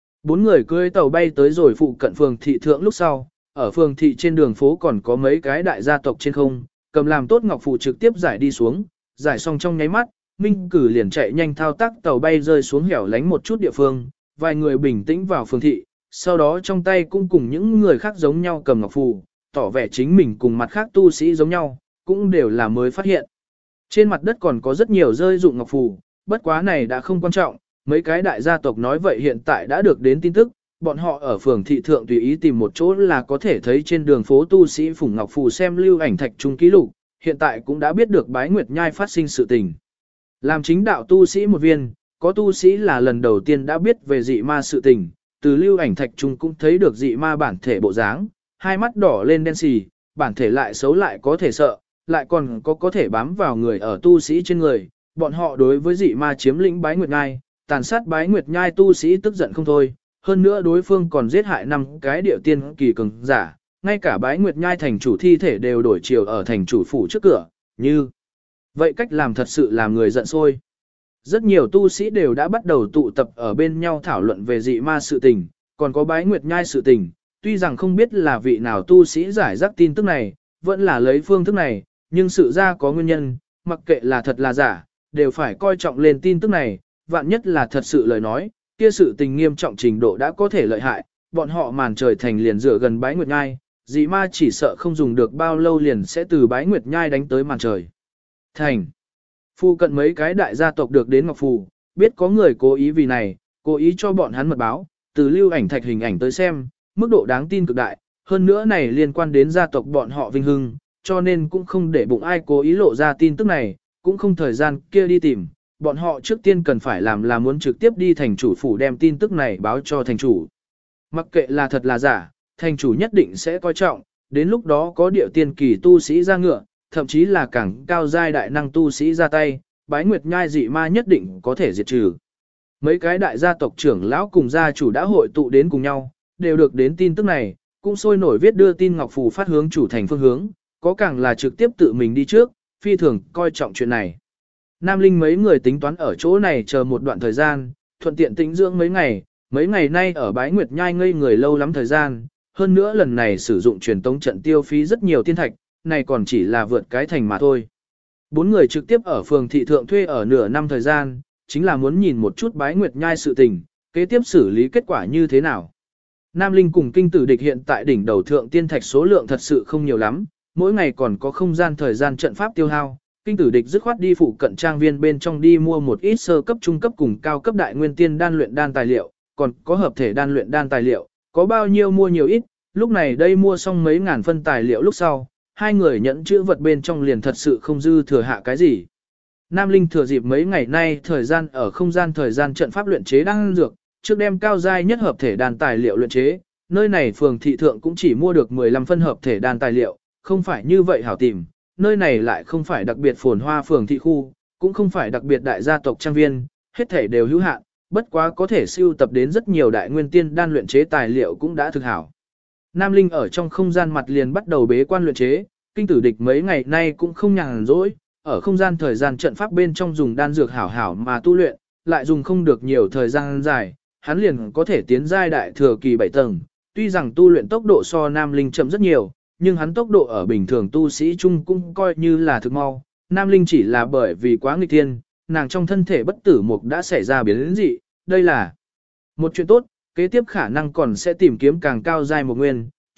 S1: 4 người cưỡi tàu bay tới rồi phụ cận phường thị thượng lúc sau, ở phường thị trên đường phố còn có mấy cái đại gia tộc trên không, cầm làm tốt ngọc phù trực tiếp giải đi xuống, giải xong trong nháy mắt, Minh Cử liền chạy nhanh thao tác tàu bay rơi xuống hẻo lánh một chút địa phương, vài người bình tĩnh vào phường thị, sau đó trong tay cũng cùng những người khác giống nhau cầm ngọc phù, tỏ vẻ chính mình cùng mặt khác tu sĩ giống nhau, cũng đều là mới phát hiện. Trên mặt đất còn có rất nhiều rơi dụng ngọc phù, bất quá này đã không quan trọng, mấy cái đại gia tộc nói vậy hiện tại đã được đến tin tức, bọn họ ở phường thị thượng tùy ý tìm một chỗ là có thể thấy trên đường phố tu sĩ Phùng Ngọc Phù xem lưu ảnh thạch trung ký lục, hiện tại cũng đã biết được Bái Nguyệt Nhai phát sinh sự tình. Làm chính đạo tu sĩ một viên, có tu sĩ là lần đầu tiên đã biết về dị ma sự tình, từ lưu ảnh thạch trung cũng thấy được dị ma bản thể bộ dáng, hai mắt đỏ lên đen xì, bản thể lại xấu lại có thể sợ, lại còn có thể bám vào người ở tu sĩ trên người, bọn họ đối với dị ma chiếm lĩnh Bái Nguyệt Nhai, tàn sát Bái Nguyệt Nhai tu sĩ tức giận không thôi, hơn nữa đối phương còn giết hại 5 cái điệu tiên kỳ cường giả, ngay cả Bái Nguyệt Nhai thành chủ thi thể đều đổi chiều ở thành chủ phủ trước cửa, như vậy cách làm thật sự làm người giận sôi. Rất nhiều tu sĩ đều đã bắt đầu tụ tập ở bên nhau thảo luận về dị ma sự tình, còn có Bái Nguyệt Nhai sự tình, tuy rằng không biết là vị nào tu sĩ giải rác tin tức này, vẫn là lấy phương thức này, nhưng sự ra có nguyên nhân, mặc kệ là thật là giả, đều phải coi trọng lên tin tức này, vạn nhất là thật sự lời nói, kia sự tình nghiêm trọng trình độ đã có thể lợi hại, bọn họ màn trời thành liền dựa gần Bái Nguyệt Nhai, dị ma chỉ sợ không dùng được bao lâu liền sẽ từ Bái Nguyệt Nhai đánh tới màn trời thành. Phu cận mấy cái đại gia tộc được đến Ngọc Phù, biết có người cố ý vì này, cố ý cho bọn hắn mật báo, từ lưu ảnh thạch hình ảnh tới xem, mức độ đáng tin cực đại, hơn nữa này liên quan đến gia tộc bọn họ vinh hưng, cho nên cũng không để bụng ai cố ý lộ ra tin tức này, cũng không thời gian kia đi tìm, bọn họ trước tiên cần phải làm là muốn trực tiếp đi thành chủ phủ đem tin tức này báo cho thành chủ. Mặc kệ là thật là giả, thành chủ nhất định sẽ coi trọng, đến lúc đó có điệu tiên kỳ tu sĩ ra ngựa, thậm chí là càng cao giai đại năng tu sĩ ra tay, Bái Nguyệt Nhai dị ma nhất định có thể diệt trừ. Mấy cái đại gia tộc trưởng lão cùng gia chủ đã hội tụ đến cùng nhau, đều được đến tin tức này, cũng sôi nổi viết đưa tin ngọc phù phát hướng chủ thành phương hướng, có càng là trực tiếp tự mình đi trước, phi thường coi trọng chuyện này. Nam Linh mấy người tính toán ở chỗ này chờ một đoạn thời gian, thuận tiện tĩnh dưỡng mấy ngày nay ở Bái Nguyệt Nhai ngây người lâu lắm thời gian, hơn nữa lần này sử dụng truyền tống trận tiêu phí rất nhiều tiên thạch, này còn chỉ là vượt cái thành mà thôi. 4 người trực tiếp ở phường thị thượng thuê ở nửa năm thời gian, chính là muốn nhìn một chút Bái Nguyệt Nhai sự tình, kế tiếp xử lý kết quả như thế nào. Nam Linh cùng kinh tử địch hiện tại đỉnh đầu thượng tiên thạch số lượng thật sự không nhiều lắm, mỗi ngày còn có không gian thời gian trận pháp tiêu hao. Kinh tử địch dứt khoát đi phụ cận trang viên bên trong đi mua một ít sơ cấp trung cấp cùng cao cấp đại nguyên tiên đan luyện đan tài liệu, còn có hợp thể đan luyện đan tài liệu, có bao nhiêu mua nhiều ít, lúc này đây mua xong mấy ngàn phân tài liệu lúc sau, hai người nhận chữ vật bên trong liền thật sự không dư thừa hạ cái gì. Nam Linh thừa dịp mấy ngày nay thời gian ở không gian thời gian trận pháp luyện chế đan dược, trước đem cao giai nhất hợp thể đan tài liệu luyện chế, nơi này phường thị thượng cũng chỉ mua được 15 phân hợp thể đan tài liệu, không phải như vậy hảo tìm, nơi này lại không phải đặc biệt phồn hoa phường thị khu, cũng không phải đặc biệt đại gia tộc trang viên, hết thể đều hữu hạn, bất quá có thể siêu tập đến rất nhiều đại nguyên tiên đan luyện chế tài liệu cũng đã thực hảo. Nam Linh ở trong không gian mặt liền bắt đầu bế quan luyện chế, kinh tử địch mấy ngày nay cũng không nhàn rỗi, ở không gian thời gian trận pháp bên trong dùng đan dược hảo hảo mà tu luyện, lại dùng không được nhiều thời gian dài, hắn liền có thể tiến giai đại thừa kỳ 7 tầng, tuy rằng tu luyện tốc độ so Nam Linh chậm rất nhiều, nhưng hắn tốc độ ở bình thường tu sĩ chung cũng coi như là thực mau. Nam Linh chỉ là bởi vì quá nghịch thiên, nàng trong thân thể bất tử mục đã xảy ra biến dị, đây là một chuyện tốt, kế tiếp khả năng còn sẽ tìm kiếm càng cao giai một nguyên,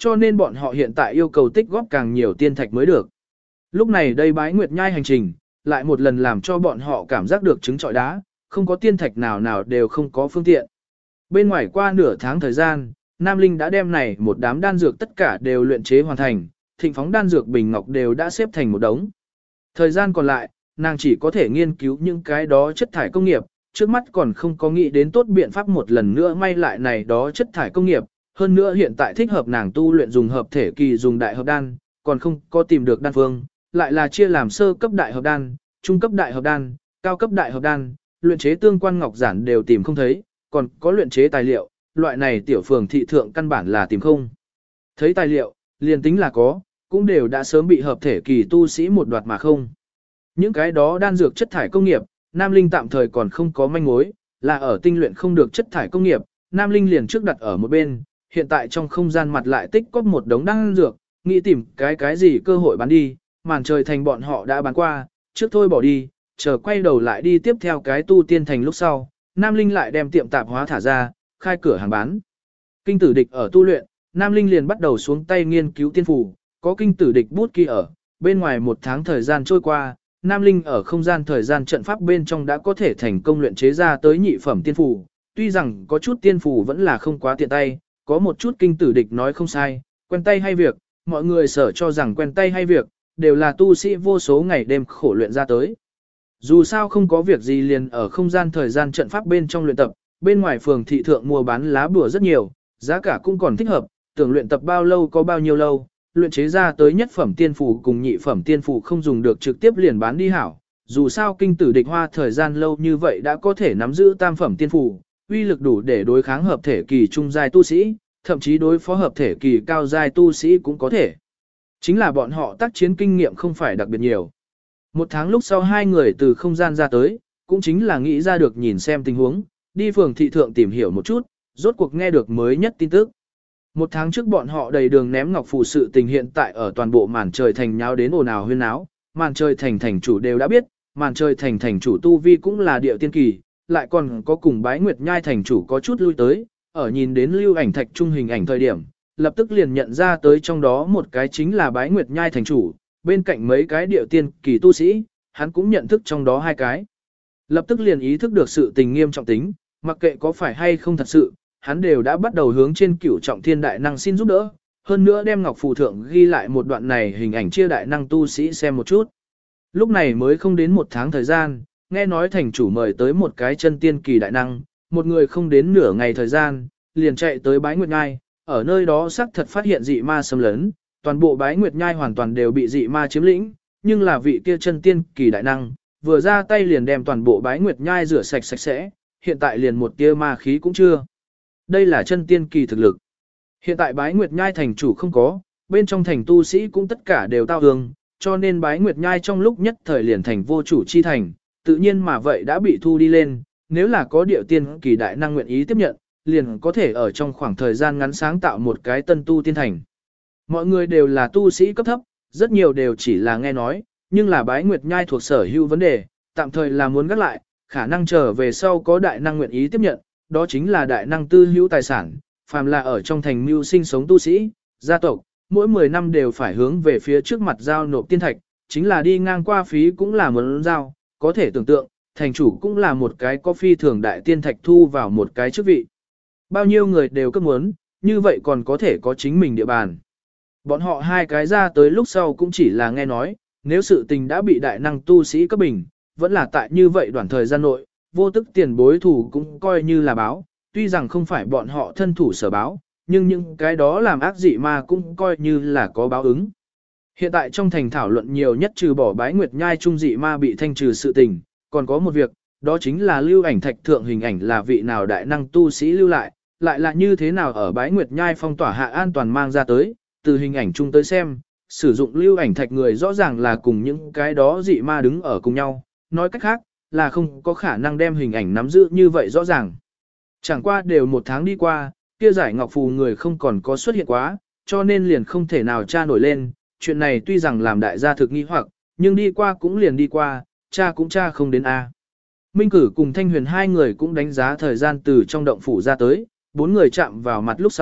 S1: cho nên bọn họ hiện tại yêu cầu tích góp càng nhiều tiên thạch mới được. Lúc này đây bái nguyệt nhai hành trình, lại một lần làm cho bọn họ cảm giác được trứng trọi đá, không có tiên thạch nào nào đều không có phương tiện. Bên ngoài qua nửa tháng thời gian, Nam Linh đã đem này một đám đan dược tất cả đều luyện chế hoàn thành, thịnh phóng đan dược bình ngọc đều đã xếp thành một đống. Thời gian còn lại, nàng chỉ có thể nghiên cứu những cái đó chất thải công nghiệp, trước mắt còn không có nghĩ đến tốt biện pháp một lần nữa may lại này đó chất thải công nghiệp, hơn nữa hiện tại thích hợp nàng tu luyện dùng hợp thể kỳ dùng đại hợp đan, còn không có tìm được đan phương, lại là chia làm sơ cấp đại hợp đan, trung cấp đại hợp đan, cao cấp đại hợp đan, luyện chế tương quan ngọc giản đều tìm không thấy, còn có luyện chế tài liệu, loại này tiểu phường thị thượng căn bản là tìm không. Thấy tài liệu, liền tính là có, cũng đều đã sớm bị hợp thể kỳ tu sĩ một đoạt mà không. Những cái đó đan dược chất thải công nghiệp, Nam Linh tạm thời còn không có manh mối, là ở tinh luyện không được chất thải công nghiệp, Nam Linh liền trước đặt ở một bên, hiện tại trong không gian mặt lại tích có một đống đan dược, nghĩ tìm cái gì cơ hội bán đi, màn trời thành bọn họ đã bán qua, trước thôi bỏ đi, chờ quay đầu lại đi tiếp theo cái tu tiên thành lúc sau, Nam Linh lại đem tiệm tạp hóa thả ra, khai cửa hàng bán. Kinh tử địch ở tu luyện, Nam Linh liền bắt đầu xuống tay nghiên cứu tiên phù, có kinh tử địch bút ký ở, bên ngoài một tháng thời gian trôi qua, Nam Linh ở không gian thời gian trận pháp bên trong đã có thể thành công luyện chế ra tới nhị phẩm tiên phù, tuy rằng có chút tiên phù vẫn là không quá tiện tay, có một chút kinh tử địch nói không sai, quen tay hay việc, mọi người sở cho rằng quen tay hay việc, đều là tu sĩ vô số ngày đêm khổ luyện ra tới. Dù sao không có việc gì liền ở không gian thời gian trận pháp bên trong luyện tập, bên ngoài phường thị thượng mua bán lá bùa rất nhiều, giá cả cũng còn thích hợp, tưởng luyện tập bao lâu có bao nhiêu lâu, luyện chế ra tới nhất phẩm tiên phù cùng nhị phẩm tiên phù không dùng được trực tiếp liền bán đi hảo. Dù sao kinh tử địch hoa thời gian lâu như vậy đã có thể nắm giữ tam phẩm tiên phù, uy lực đủ để đối kháng hợp thể kỳ trung giai tu sĩ, thậm chí đối phó hợp thể kỳ cao giai tu sĩ cũng có thể. Chính là bọn họ tác chiến kinh nghiệm không phải đặc biệt nhiều. Một tháng lúc sau hai người từ không gian ra tới, cũng chính là nghĩ ra được nhìn xem tình huống, đi phường thị thượng tìm hiểu một chút, rốt cuộc nghe được mới nhất tin tức. Một tháng trước bọn họ đầy đường ném ngọc phù sự tình hiện tại ở toàn bộ màn trời thành nháo đến ồn ào huyên náo, màn trời thành thành chủ đều đã biết, màn trời thành thành chủ tu vi cũng là địa tiên kỳ, lại còn có cùng bái nguyệt nhai thành chủ có chút lui tới, ở nhìn đến lưu ảnh thạch trung hình ảnh thời điểm, lập tức liền nhận ra tới trong đó một cái chính là bái nguyệt nhai thành chủ, bên cạnh mấy cái địa tiên kỳ tu sĩ, hắn cũng nhận thức trong đó hai cái. Lập tức liền ý thức được sự tình nghiêm trọng tính, mặc kệ có phải hay không thật sự, hắn đều đã bắt đầu hướng trên cửu trọng thiên đại năng xin giúp đỡ, hơn nữa đem ngọc phù thượng ghi lại một đoạn này hình ảnh chia đại năng tu sĩ xem một chút. Lúc này mới không đến một tháng thời gian, nghe nói thành chủ mời tới một cái chân tiên kỳ đại năng, một người không đến nửa ngày thời gian, liền chạy tới bái nguyệt nhai, ở nơi đó xác thật phát hiện dị ma xâm lấn, toàn bộ bái nguyệt nhai hoàn toàn đều bị dị ma chiếm lĩnh, nhưng là vị kia chân tiên kỳ đại năng, vừa ra tay liền đem toàn bộ bái nguyệt nhai rửa sạch sạch sẽ, hiện tại liền một tia ma khí cũng chưa. Đây là chân tiên kỳ thực lực. Hiện tại bái nguyệt nhai thành chủ không có, bên trong thành tu sĩ cũng tất cả đều tao hương, cho nên bái nguyệt nhai trong lúc nhất thời liền thành vô chủ chi thành, tự nhiên mà vậy đã bị thu đi lên, nếu là có điệu tiên kỳ đại năng nguyện ý tiếp nhận, liền có thể ở trong khoảng thời gian ngắn sáng tạo một cái tân tu tiên thành. Mọi người đều là tu sĩ cấp thấp, rất nhiều đều chỉ là nghe nói, nhưng là bái nguyệt nhai thuộc sở hữu vấn đề, tạm thời là muốn gác lại, khả năng trở về sau có đại năng nguyện ý tiếp nhận, đó chính là đại năng tư hữu tài sản, phàm là ở trong thành mưu sinh sống tu sĩ, gia tộc, mỗi 10 năm đều phải hướng về phía trước mặt giao nộp tiên thạch, chính là đi ngang qua phí cũng là muốn giao, có thể tưởng tượng, thành chủ cũng là một cái có phi thường đại tiên thạch thu vào một cái chức vị. Bao nhiêu người đều cấp muốn, như vậy còn có thể có chính mình địa bàn. Bọn họ hai cái ra tới lúc sau cũng chỉ là nghe nói, nếu sự tình đã bị đại năng tu sĩ cấp bình, vẫn là tại như vậy đoạn thời gian nội, vô tức tiền bối thủ cũng coi như là báo, tuy rằng không phải bọn họ thân thủ sở báo, nhưng những cái đó làm ác dị ma cũng coi như là có báo ứng. Hiện tại trong thành thảo luận nhiều nhất trừ bỏ bái nguyệt nhai trung dị ma bị thanh trừ sự tình, còn có một việc, đó chính là lưu ảnh thạch thượng hình ảnh là vị nào đại năng tu sĩ lưu lại là như thế nào ở bái nguyệt nhai phong tỏa hạ an toàn mang ra tới, từ hình ảnh chung tới xem, sử dụng lưu ảnh thạch người rõ ràng là cùng những cái đó dị ma đứng ở cùng nhau, nói cách khác, là không có khả năng đem hình ảnh nắm giữ như vậy rõ ràng. Chẳng qua đều một tháng đi qua, kia giải ngọc phù người không còn có xuất hiện quá, cho nên liền không thể nào tra nổi lên, chuyện này tuy rằng làm đại gia thực nghi hoặc, nhưng đi qua cũng liền đi qua, cha cũng cha không đến A. Minh Cử cùng Thanh Huyền hai người cũng đánh giá thời gian từ trong động phủ ra tới, bốn người chạm vào mặt lúc sau,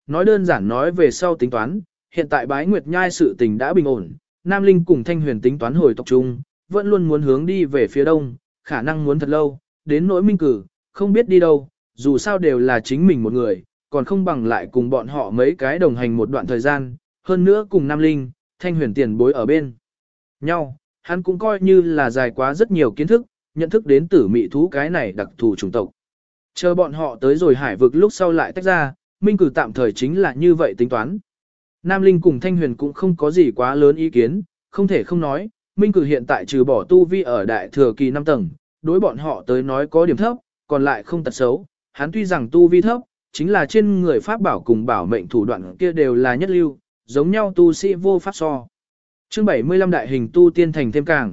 S1: nói đơn giản nói về sau tính toán, hiện tại Bái Nguyệt Nhai sự tình đã bình ổn, Nam Linh cùng Thanh Huyền tính toán hồi tộc trung, vẫn luôn muốn hướng đi về phía đông, khả năng muốn thật lâu, đến nỗi Minh Cử, không biết đi đâu, dù sao đều là chính mình một người, còn không bằng lại cùng bọn họ mấy cái đồng hành một đoạn thời gian, hơn nữa cùng Nam Linh, Thanh Huyền tiền bối ở bên nhau, hắn cũng coi như là dài quá rất nhiều kiến thức, nhận thức đến tử mị thú cái này đặc thù chủng tộc. Chờ bọn họ tới rồi hải vực lúc sau lại tách ra, Minh Cử tạm thời chính là như vậy tính toán. Nam Linh cùng Thanh Huyền cũng không có gì quá lớn ý kiến, không thể không nói, Minh Cử hiện tại trừ bỏ tu vi ở đại thừa kỳ 5 tầng, đối bọn họ tới nói có điểm thấp, còn lại không tật xấu, hắn tuy rằng tu vi thấp, chính là trên người pháp bảo cùng bảo mệnh thủ đoạn kia đều là nhất lưu, giống nhau tu sĩ vô pháp so. Chương 75 đại hình tu tiên thành thêm càng.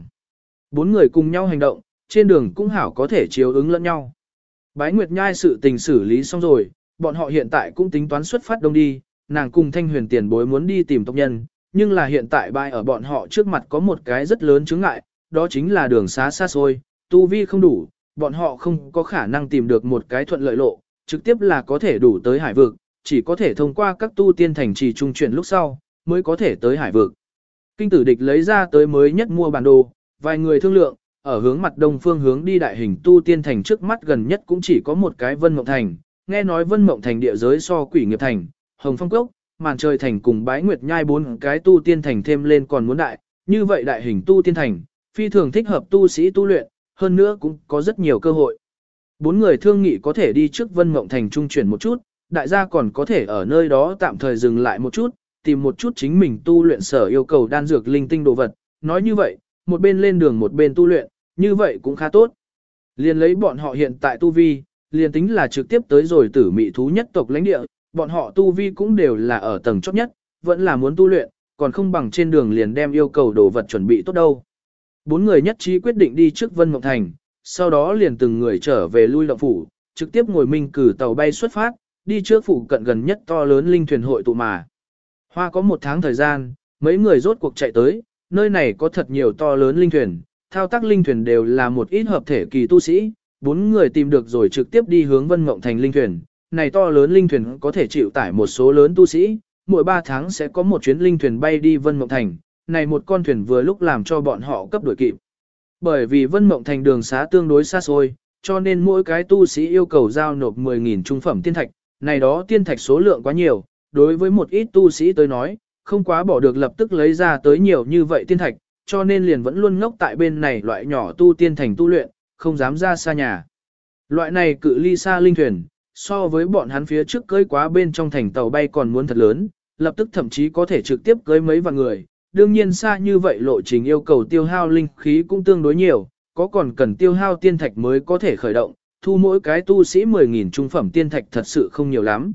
S1: 4 người cùng nhau hành động, trên đường cũng hảo có thể chiếu ứng lẫn nhau. Bái Nguyệt Nhai sự tình xử lý xong rồi, bọn họ hiện tại cũng tính toán xuất phát đông đi, nàng cùng Thanh Huyền tiền bối muốn đi tìm tộc nhân, nhưng là hiện tại bãi ở bọn họ trước mặt có một cái rất lớn chướng ngại, đó chính là đường xá xa xôi, tu vi không đủ, bọn họ không có khả năng tìm được một cái thuận lợi lộ, trực tiếp là có thể đủ tới hải vực, chỉ có thể thông qua các tu tiên thành trì trung chuyển lúc sau, mới có thể tới hải vực. Kinh tử địch lấy ra tới mới nhất mua bản đồ, vài người thương lượng, ở hướng mặt đông phương hướng đi đại hình tu tiên thành trước mắt gần nhất cũng chỉ có một cái Vân Mộng Thành, nghe nói Vân Mộng Thành địa giới so Quỷ Nghiệp Thành, Hồng Phong Cốc, Màn Trời Thành cùng Bái Nguyệt Nhai 4 cái tu tiên thành thêm lên còn muốn đại, như vậy đại hình tu tiên thành, phi thường thích hợp tu sĩ tu luyện, hơn nữa cũng có rất nhiều cơ hội. 4 người thương nghị có thể đi trước Vân Mộng Thành trung chuyển một chút, đại gia còn có thể ở nơi đó tạm thời dừng lại một chút, tìm một chút chính mình tu luyện sở yêu cầu đan dược linh tinh đồ vật, nói như vậy, một bên lên đường một bên tu luyện, như vậy cũng khá tốt. Liền lấy bọn họ hiện tại tu vi, liền tính là trực tiếp tới rồi tử mị thú nhất tộc lãnh địa, bọn họ tu vi cũng đều là ở tầng chót nhất, vẫn là muốn tu luyện, còn không bằng trên đường liền đem yêu cầu đồ vật chuẩn bị tốt đâu. 4 người nhất trí quyết định đi trước Vân Mộng Thành, sau đó liền từng người trở về lui động phủ, trực tiếp ngồi Minh Cử tàu bay xuất phát, đi trước phủ cận gần nhất to lớn linh thuyền hội tụ mà. Hoa có 1 tháng thời gian, mấy người rốt cuộc chạy tới, nơi này có thật nhiều to lớn linh thuyền, thao tác linh thuyền đều là một ít hợp thể kỳ tu sĩ, 4 người tìm được rồi trực tiếp đi hướng Vân Mộng Thành linh thuyền. Này to lớn linh thuyền có thể chịu tải một số lớn tu sĩ, mỗi 3 tháng sẽ có một chuyến linh thuyền bay đi Vân Mộng Thành, này một con thuyền vừa lúc làm cho bọn họ cấp đuổi kịp. Bởi vì Vân Mộng Thành đường xá tương đối xa xôi, cho nên mỗi cái tu sĩ yêu cầu giao nộp 10.000 trung phẩm tiên thạch, này đó tiên thạch số lượng quá nhiều, đối với một ít tu sĩ tới nói, không quá bỏ được lập tức lấy ra tới nhiều như vậy tiên thạch, cho nên liền vẫn luôn ngốc tại bên này loại nhỏ tu tiên thành tu luyện, không dám ra xa nhà. Loại này cự ly xa linh thuyền, so với bọn hắn phía trước cưới quá bên trong thành tàu bay còn muốn thật lớn, lập tức thậm chí có thể trực tiếp cưới mấy vạn người. Đương nhiên xa như vậy lộ trình yêu cầu tiêu hao linh khí cũng tương đối nhiều, có còn cần tiêu hao tiên thạch mới có thể khởi động, thu mỗi cái tu sĩ 10.000 trung phẩm tiên thạch thật sự không nhiều lắm.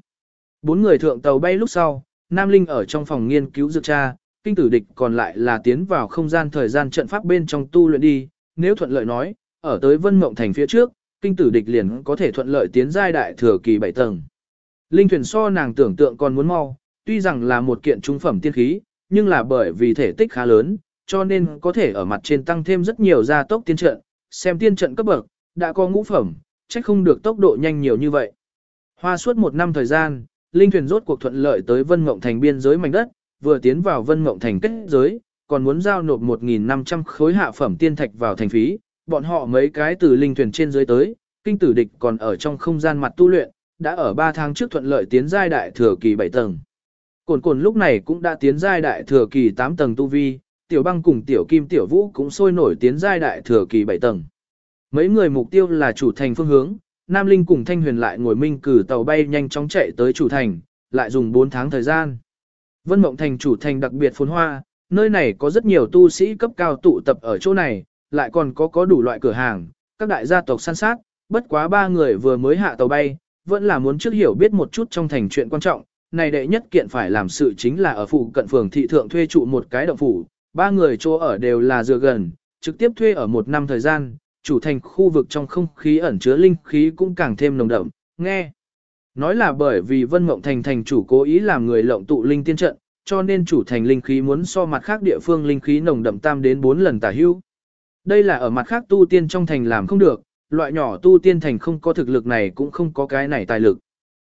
S1: 4 người thượng tàu bay lúc sau, Nam Linh ở trong phòng nghiên cứu dược tra, kinh tử địch còn lại là tiến vào không gian thời gian trận pháp bên trong tu luyện đi, nếu thuận lợi nói, ở tới Vân Mộng Thành phía trước, kinh tử địch liền có thể thuận lợi tiến giai đại thừa kỳ 7 tầng. Linh thuyền so nàng tưởng tượng còn muốn mau, tuy rằng là một kiện trung phẩm tiên khí, nhưng là bởi vì thể tích khá lớn, cho nên có thể ở mặt trên tăng thêm rất nhiều gia tốc tiên trận, xem tiên trận cấp bậc, đã có ngũ phẩm, trách không được tốc độ nhanh nhiều như vậy. Hoa suốt 1 năm thời gian, linh thuyền rốt cuộc thuận lợi tới Vân Mộng Thành biên giới mảnh đất, vừa tiến vào Vân Mộng Thành kết giới, còn muốn giao nộp 1.500 khối hạ phẩm tiên thạch vào thành phí, bọn họ mấy cái từ linh thuyền trên dưới tới, kinh tử địch còn ở trong không gian mặt tu luyện, đã ở 3 tháng trước thuận lợi tiến giai đại thừa kỳ 7 tầng. Cồn cồn lúc này cũng đã tiến giai đại thừa kỳ 8 tầng tu vi, tiểu băng cùng tiểu kim tiểu vũ cũng sôi nổi tiến giai đại thừa kỳ 7 tầng. Mấy người mục tiêu là chủ thành phương hướng, Nam Linh cùng Thanh Huyền lại ngồi Minh Cử tàu bay nhanh chóng chạy tới chủ thành, lại dùng 4 tháng thời gian. Vân Mộng Thành chủ thành đặc biệt phồn hoa, nơi này có rất nhiều tu sĩ cấp cao tụ tập ở chỗ này, lại còn có đủ loại cửa hàng, các đại gia tộc săn sát, bất quá 3 người vừa mới hạ tàu bay, vẫn là muốn trước hiểu biết một chút trong thành chuyện quan trọng, này đệ nhất kiện phải làm sự chính là ở phụ cận phường thị thượng thuê trụ một cái động phủ, 3 người chỗ ở đều là dựa gần, trực tiếp thuê ở 1 năm thời gian, chủ thành khu vực trong không khí ẩn chứa linh khí cũng càng thêm nồng đậm, nghe. Nói là bởi vì Vân Mộng Thành thành chủ cố ý làm người lộng tụ linh tiên trận, cho nên chủ thành linh khí muốn so mặt khác địa phương linh khí nồng đậm tam đến 4 lần tả hữu. Đây là ở mặt khác tu tiên trong thành làm không được, loại nhỏ tu tiên thành không có thực lực này cũng không có cái này tài lực.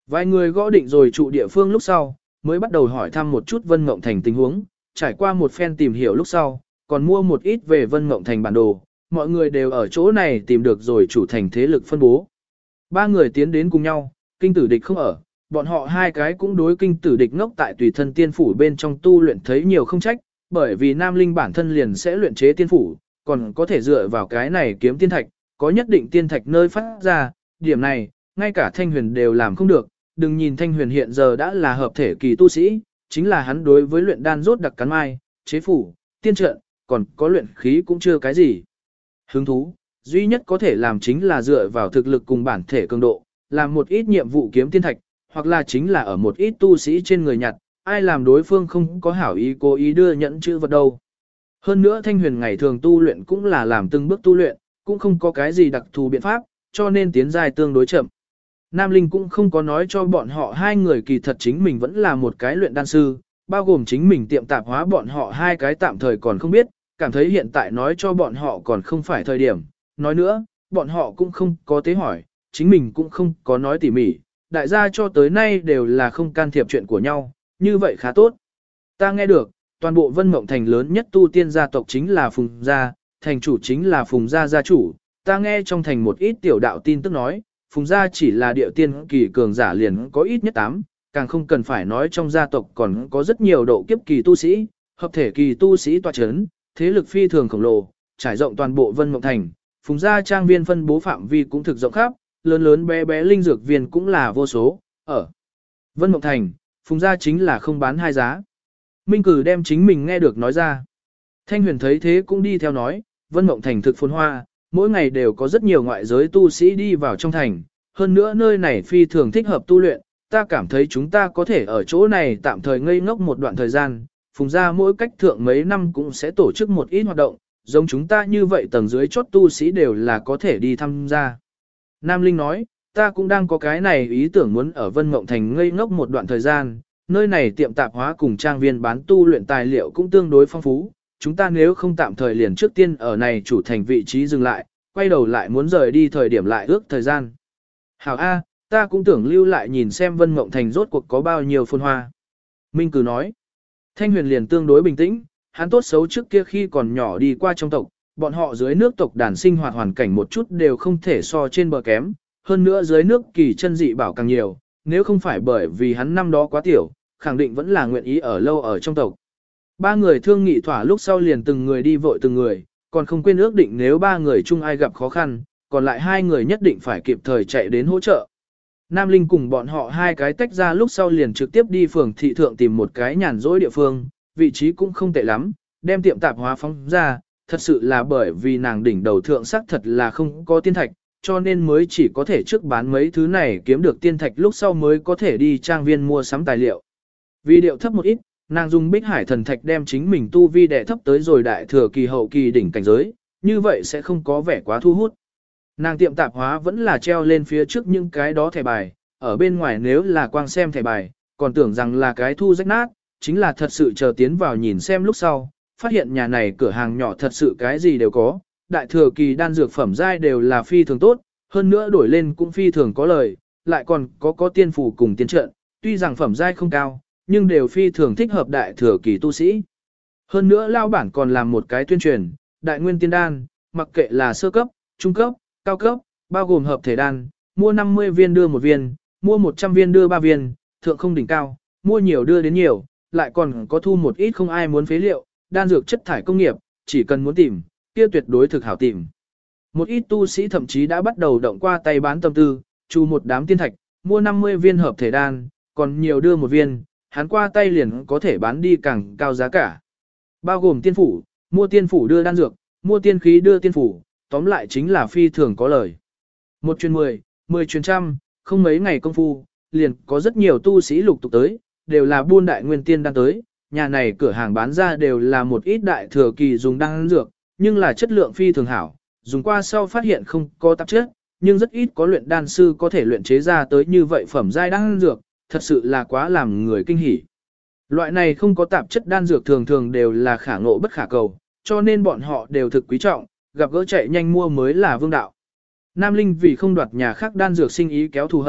S1: Vài người gõ định rồi trụ địa phương lúc sau, mới bắt đầu hỏi thăm một chút Vân Mộng Thành tình huống, trải qua một phen tìm hiểu lúc sau, còn mua một ít về Vân Mộng Thành bản đồ, mọi người đều ở chỗ này tìm được rồi chủ thành thế lực phân bố. Ba người tiến đến cùng nhau, kinh tử địch không ở, bọn họ hai cái cũng đối kinh tử địch ngốc tại tùy thân tiên phủ bên trong tu luyện thấy nhiều không trách, bởi vì Nam Linh bản thân liền sẽ luyện chế tiên phủ, còn có thể dựa vào cái này kiếm tiên thạch, có nhất định tiên thạch nơi phát ra, điểm này, ngay cả Thanh Huyền đều làm không được, đừng nhìn Thanh Huyền hiện giờ đã là hợp thể kỳ tu sĩ, chính là hắn đối với luyện đan rốt đặc cắn mai, chế phủ, tiên trận, còn có luyện khí cũng chưa cái gì. Hứng thú, duy nhất có thể làm chính là dựa vào thực lực cùng bản thể cường độ, làm một ít nhiệm vụ kiếm tiên thạch, hoặc là chính là ở một ít tu sĩ trên người nhặt, ai làm đối phương không có hảo ý cố ý đưa nhẫn chữ vật đâu. Hơn nữa Thanh Huyền ngày thường tu luyện cũng là làm từng bước tu luyện, cũng không có cái gì đặc thù biện pháp, cho nên tiến dài tương đối chậm. Nam Linh cũng không có nói cho bọn họ hai người kỳ thật chính mình vẫn là một cái luyện đan sư, bao gồm chính mình tiệm tạp hóa bọn họ hai cái tạm thời còn không biết, cảm thấy hiện tại nói cho bọn họ còn không phải thời điểm. Nói nữa, bọn họ cũng không có tế hỏi, chính mình cũng không có nói tỉ mỉ, đại gia cho tới nay đều là không can thiệp chuyện của nhau, như vậy khá tốt. Ta nghe được, toàn bộ Vân Mộng Thành lớn nhất tu tiên gia tộc chính là Phùng Gia, thành chủ chính là Phùng Gia gia chủ, ta nghe trong thành một ít tiểu đạo tin tức nói, Phùng Gia chỉ là địa tiên kỳ cường giả liền có ít nhất 8, càng không cần phải nói trong gia tộc còn có rất nhiều độ kiếp kỳ tu sĩ, hợp thể kỳ tu sĩ tọa chấn, thế lực phi thường khổng lồ, trải rộng toàn bộ Vân Mộng Thành, Phùng Gia trang viên phân bố phạm vi cũng thực rộng khắp, lớn lớn bé bé linh dược viên cũng là vô số, ở Vân Mộng Thành, Phùng Gia chính là không bán hai giá. Minh Cử đem chính mình nghe được nói ra. Thanh Huyền thấy thế cũng đi theo nói, Vân Mộng Thành thực phồn hoa, mỗi ngày đều có rất nhiều ngoại giới tu sĩ đi vào trong thành, hơn nữa nơi này phi thường thích hợp tu luyện, ta cảm thấy chúng ta có thể ở chỗ này tạm thời ngây ngốc một đoạn thời gian, Phùng Gia mỗi cách thượng mấy năm cũng sẽ tổ chức một ít hoạt động, giống chúng ta như vậy tầng dưới chốt tu sĩ đều là có thể đi tham gia. Nam Linh nói, ta cũng đang có cái này ý tưởng muốn ở Vân Mộng Thành ngây ngốc một đoạn thời gian, nơi này tiệm tạp hóa cùng trang viên bán tu luyện tài liệu cũng tương đối phong phú, chúng ta nếu không tạm thời liền trước tiên ở này chủ thành vị trí dừng lại, quay đầu lại muốn rời đi thời điểm lại ước thời gian. Hảo A, ta cũng tưởng lưu lại nhìn xem Vân Mộng Thành rốt cuộc có bao nhiêu phồn hoa. Minh Cử nói, Thanh Huyền liền tương đối bình tĩnh, hắn tốt xấu trước kia khi còn nhỏ đi qua trong tộc, bọn họ dưới nước tộc đàn sinh hoạt hoàn cảnh một chút đều không thể so trên bờ kém, hơn nữa dưới nước kỳ chân dị bảo càng nhiều, nếu không phải bởi vì hắn năm đó quá tiểu, khẳng định vẫn là nguyện ý ở lâu ở trong tộc. Ba người thương nghị thỏa lúc sau liền từng người đi vội từng người, còn không quên ước định nếu ba người chung ai gặp khó khăn, còn lại hai người nhất định phải kịp thời chạy đến hỗ trợ. Nam Linh cùng bọn họ hai cái tách ra lúc sau liền trực tiếp đi phường thị thượng tìm một cái nhàn rỗi địa phương, vị trí cũng không tệ lắm, đem tiệm tạp hóa phóng ra, thật sự là bởi vì nàng đỉnh đầu thượng sắc thật là không có tiên thạch, cho nên mới chỉ có thể trước bán mấy thứ này kiếm được tiên thạch lúc sau mới có thể đi trang viên mua sắm tài liệu. Vì điệu thấp một ít, nàng dùng bích hải thần thạch đem chính mình tu vi đệ thấp tới rồi đại thừa kỳ hậu kỳ đỉnh cảnh giới, như vậy sẽ không có vẻ quá thu hút. Nàng tiệm tạp hóa vẫn là treo lên phía trước những cái đó thẻ bài, ở bên ngoài nếu là quang xem thẻ bài, còn tưởng rằng là cái thu rách nát, chính là thật sự chờ tiến vào nhìn xem lúc sau, phát hiện nhà này cửa hàng nhỏ thật sự cái gì đều có, đại thừa kỳ đan dược phẩm giai đều là phi thường tốt, hơn nữa đổi lên cũng phi thường có lời, lại còn có tiên phù cùng tiên trận, tuy rằng phẩm giai không cao, nhưng đều phi thường thích hợp đại thừa kỳ tu sĩ. Hơn nữa lao bản còn làm một cái tuyên truyền, đại nguyên tiên đan, mặc kệ là sơ cấp, trung cấp, cao cấp, bao gồm hợp thể đan, mua 50 viên đưa 1 viên, mua 100 viên đưa 3 viên, thượng không đỉnh cao, mua nhiều đưa đến nhiều, lại còn có thu một ít không ai muốn phế liệu, đan dược chất thải công nghiệp, chỉ cần muốn tìm, kia tuyệt đối thực hảo tìm. Một ít tu sĩ thậm chí đã bắt đầu động qua tay bán tâm tư, chu một đám tiên thạch, mua 50 viên hợp thể đan, còn nhiều đưa 1 viên, hắn qua tay liền có thể bán đi càng cao giá cả. Bao gồm tiên phủ, mua tiên phủ đưa đan dược, mua tiên khí đưa tiên phủ, tóm lại chính là phi thường có lời. 1 truyền 10, 10 truyền trăm, không mấy ngày công phu, liền có rất nhiều tu sĩ lục tục tới, đều là buôn đại nguyên tiên đan tới, nhà này cửa hàng bán ra đều là một ít đại thừa kỳ dùng đan dược, nhưng là chất lượng phi thường hảo, dùng qua sau phát hiện không có tạp chất, nhưng rất ít có luyện đan sư có thể luyện chế ra tới như vậy phẩm giai đan dược, thật sự là quá làm người kinh hỉ. Loại này không có tạp chất đan dược thường thường đều là khả ngộ bất khả cầu, cho nên bọn họ đều thực quý trọng, gặp gỡ chạy nhanh mua mới là vương đạo. Nam Linh vì không đoạt nhà khác đan dược sinh ý kéo thù hận,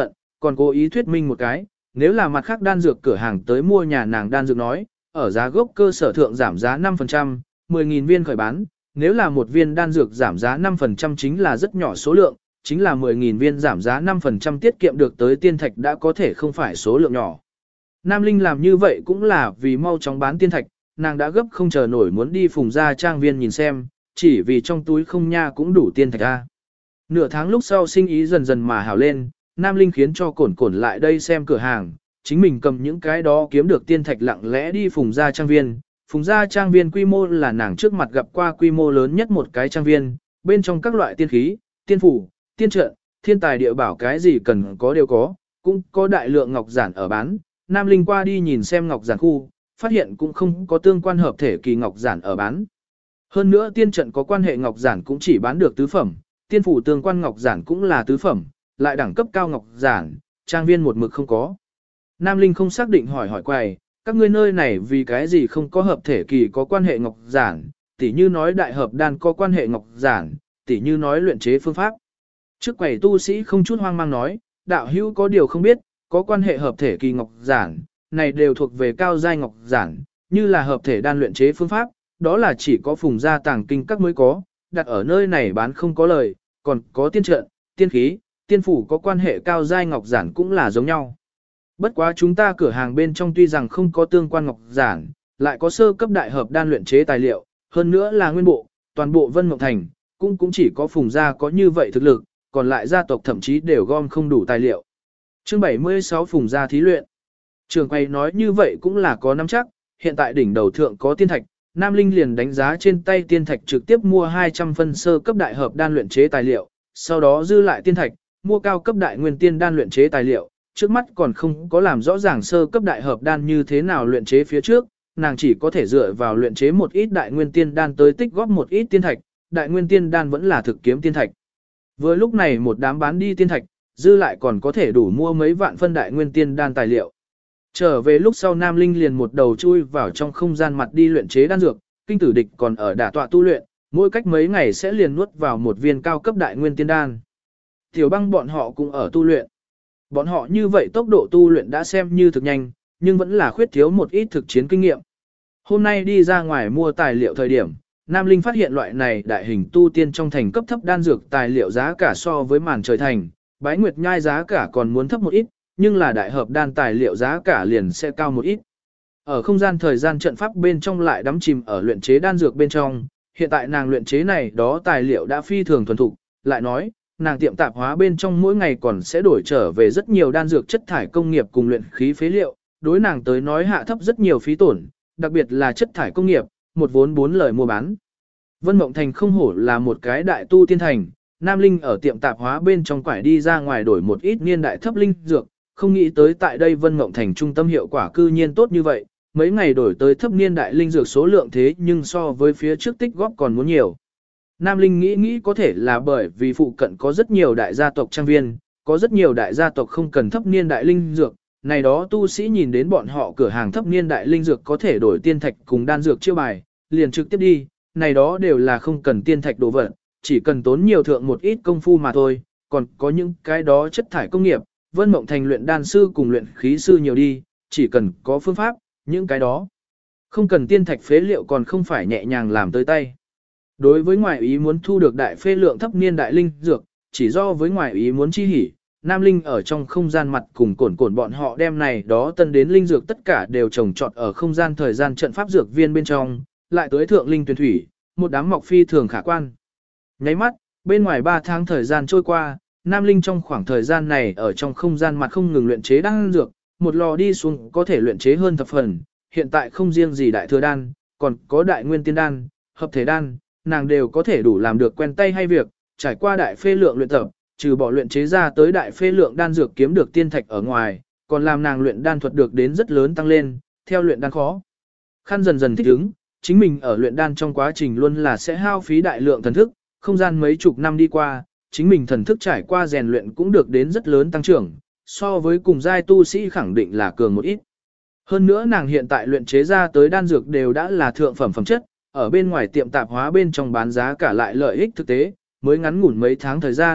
S1: còn cố ý thuyết minh một cái, nếu là mặt khác đan dược cửa hàng tới mua nhà nàng đan dược nói, ở giá gốc cơ sở thượng giảm giá 5%, 10.000 viên khởi bán, nếu là một viên đan dược giảm giá 5% chính là rất nhỏ số lượng, chính là 10.000 viên giảm giá 5% tiết kiệm được tới tiên thạch đã có thể không phải số lượng nhỏ. Nam Linh làm như vậy cũng là vì mau chóng bán tiên thạch, nàng đã gấp không chờ nổi muốn đi Phùng Gia trang viên nhìn xem, chỉ vì trong túi không nha cũng đủ tiên thạch ra. Nửa tháng lúc sau sinh ý dần dần mà hảo lên, Nam Linh khiến cho cổn cổn lại đây xem cửa hàng, chính mình cầm những cái đó kiếm được tiên thạch lặng lẽ đi Phùng Gia trang viên. Phùng Gia trang viên quy mô là nàng trước mặt gặp qua quy mô lớn nhất một cái trang viên, bên trong các loại tiên khí, tiên phủ, tiên trận, thiên tài địa bảo cái gì cần có đều có, cũng có đại lượng ngọc giản ở bán. Nam Linh qua đi nhìn xem ngọc giản khu, phát hiện cũng không có tương quan hợp thể kỳ ngọc giản ở bán. Hơn nữa tiên trận có quan hệ ngọc giản cũng chỉ bán được tứ phẩm, tiên phủ tương quan ngọc giản cũng là tứ phẩm, lại đẳng cấp cao ngọc giản, trang viên một mực không có. Nam Linh không xác định hỏi quầy, các ngươi nơi này vì cái gì không có hợp thể kỳ có quan hệ ngọc giản, tỉ như nói đại hợp đan có quan hệ ngọc giản, tỉ như nói luyện chế phương pháp. Trước quầy tu sĩ không chút hoang mang nói, đạo hữu có điều không biết, có quan hệ hợp thể kỳ ngọc giản, này đều thuộc về cao giai ngọc giản, như là hợp thể đan luyện chế phương pháp, đó là chỉ có Phùng Gia tàng kinh các mới có, đặt ở nơi này bán không có lời, còn có tiên trận, tiên khí, tiên phủ có quan hệ cao giai ngọc giản cũng là giống nhau. Bất quá chúng ta cửa hàng bên trong tuy rằng không có tương quan ngọc giản, lại có sơ cấp đại hợp đan luyện chế tài liệu, hơn nữa là nguyên bộ, toàn bộ Vân Mộng Thành, cũng chỉ có Phùng Gia có như vậy thực lực, còn lại gia tộc thậm chí đều gom không đủ tài liệu. Chương 76 Phùng Gia thí luyện. Trường quay nói như vậy cũng là có nắm chắc, hiện tại đỉnh đầu thượng có tiên thạch, Nam Linh liền đánh giá trên tay tiên thạch trực tiếp mua 200 phân sơ cấp đại hợp đan luyện chế tài liệu, sau đó dư lại tiên thạch, mua cao cấp đại nguyên tiên đan luyện chế tài liệu, trước mắt còn không có làm rõ ràng sơ cấp đại hợp đan như thế nào luyện chế phía trước, nàng chỉ có thể dựa vào luyện chế một ít đại nguyên tiên đan tới tích góp một ít tiên thạch, đại nguyên tiên đan vẫn là thực kiếm tiên thạch. Vừa lúc này một đám bán đi tiên thạch, dư lại còn có thể đủ mua mấy vạn phân đại nguyên tiên đan tài liệu. Trở về lúc sau Nam Linh liền một đầu chui vào trong không gian mặt đi luyện chế đan dược, kinh tử địch còn ở đả tọa tu luyện, mỗi cách mấy ngày sẽ liền nuốt vào một viên cao cấp đại nguyên tiên đan. Tiểu Băng bọn họ cũng ở tu luyện. Bọn họ như vậy tốc độ tu luyện đã xem như thực nhanh, nhưng vẫn là khuyết thiếu một ít thực chiến kinh nghiệm. Hôm nay đi ra ngoài mua tài liệu thời điểm, Nam Linh phát hiện loại này đại hình tu tiên trong thành cấp thấp đan dược tài liệu giá cả so với màn trời thành, Bái Nguyệt Nhai giá cả còn muốn thấp một ít, nhưng là đại hợp đan tài liệu giá cả liền sẽ cao một ít. Ở không gian thời gian trận pháp bên trong lại đắm chìm ở luyện chế đan dược bên trong, hiện tại nàng luyện chế này đó tài liệu đã phi thường thuần thục, lại nói, nàng tiệm tạp hóa bên trong mỗi ngày còn sẽ đổi trở về rất nhiều đan dược chất thải công nghiệp cùng luyện khí phế liệu, đối nàng tới nói hạ thấp rất nhiều phí tổn, đặc biệt là chất thải công nghiệp, một vốn 4 lời mua bán. Vân Mộng Thành không hổ là một cái đại tu tiên thành, Nam Linh ở tiệm tạp hóa bên trong quải đi ra ngoài đổi một ít niên đại thấp linh dược, không nghĩ tới tại đây Vân Mộng Thành trung tâm hiệu quả cư nhiên tốt như vậy, mấy ngày đổi tới thấp niên đại linh dược số lượng thế nhưng so với phía trước tích góp còn muốn nhiều. Nam Linh nghĩ có thể là bởi vì phụ cận có rất nhiều đại gia tộc trang viên, có rất nhiều đại gia tộc không cần thấp niên đại linh dược, này đó tu sĩ nhìn đến bọn họ cửa hàng thấp niên đại linh dược có thể đổi tiên thạch cùng đan dược chiêu bài, liền trực tiếp đi, này đó đều là không cần tiên thạch đồ vật, chỉ cần tốn nhiều thượng một ít công phu mà thôi, còn có những cái đó chất thải công nghiệp, Vân Mộng Thành luyện đan sư cùng luyện khí sư nhiều đi, chỉ cần có phương pháp, những cái đó không cần tiên thạch phế liệu còn không phải nhẹ nhàng làm tới tay. Đối với ngoại ý muốn thu được đại phê lượng thấp niên đại linh dược, chỉ do với ngoại ý muốn chi hỉ, Nam Linh ở trong không gian mặt cùng cổn bọn họ đem này đó tân đến linh dược tất cả đều trồng trọt ở không gian thời gian trận pháp dược viên bên trong, lại tới thượng linh tuyển thủy, một đám mọc phi thường khả quan. Nháy mắt, bên ngoài 3 tháng thời gian trôi qua, Nam Linh trong khoảng thời gian này ở trong không gian mặt không ngừng luyện chế đan dược, một lò đi xuống có thể luyện chế hơn thập phần, hiện tại không riêng gì đại thừa đan, còn có đại nguyên tiên đan, hợp thể đan, nàng đều có thể đủ làm được quen tay hay việc, trải qua đại phê lượng luyện tập, trừ bỏ luyện chế ra tới đại phê lượng đan dược kiếm được tiên thạch ở ngoài, còn làm nàng luyện đan thuật được đến rất lớn tăng lên, theo luyện đan khó khăn dần dần thích ứng, chính mình ở luyện đan trong quá trình luôn là sẽ hao phí đại lượng thần thức, không gian mấy chục năm đi qua, chính mình thần thức trải qua rèn luyện cũng được đến rất lớn tăng trưởng, so với cùng giai tu sĩ khẳng định là cường một ít. Hơn nữa nàng hiện tại luyện chế ra tới đan dược đều đã là thượng phẩm phẩm chất, ở bên ngoài tiệm tạp hóa bên trong bán giá cả lại lợi ích thực tế, mới ngắn ngủn mấy tháng thời gian,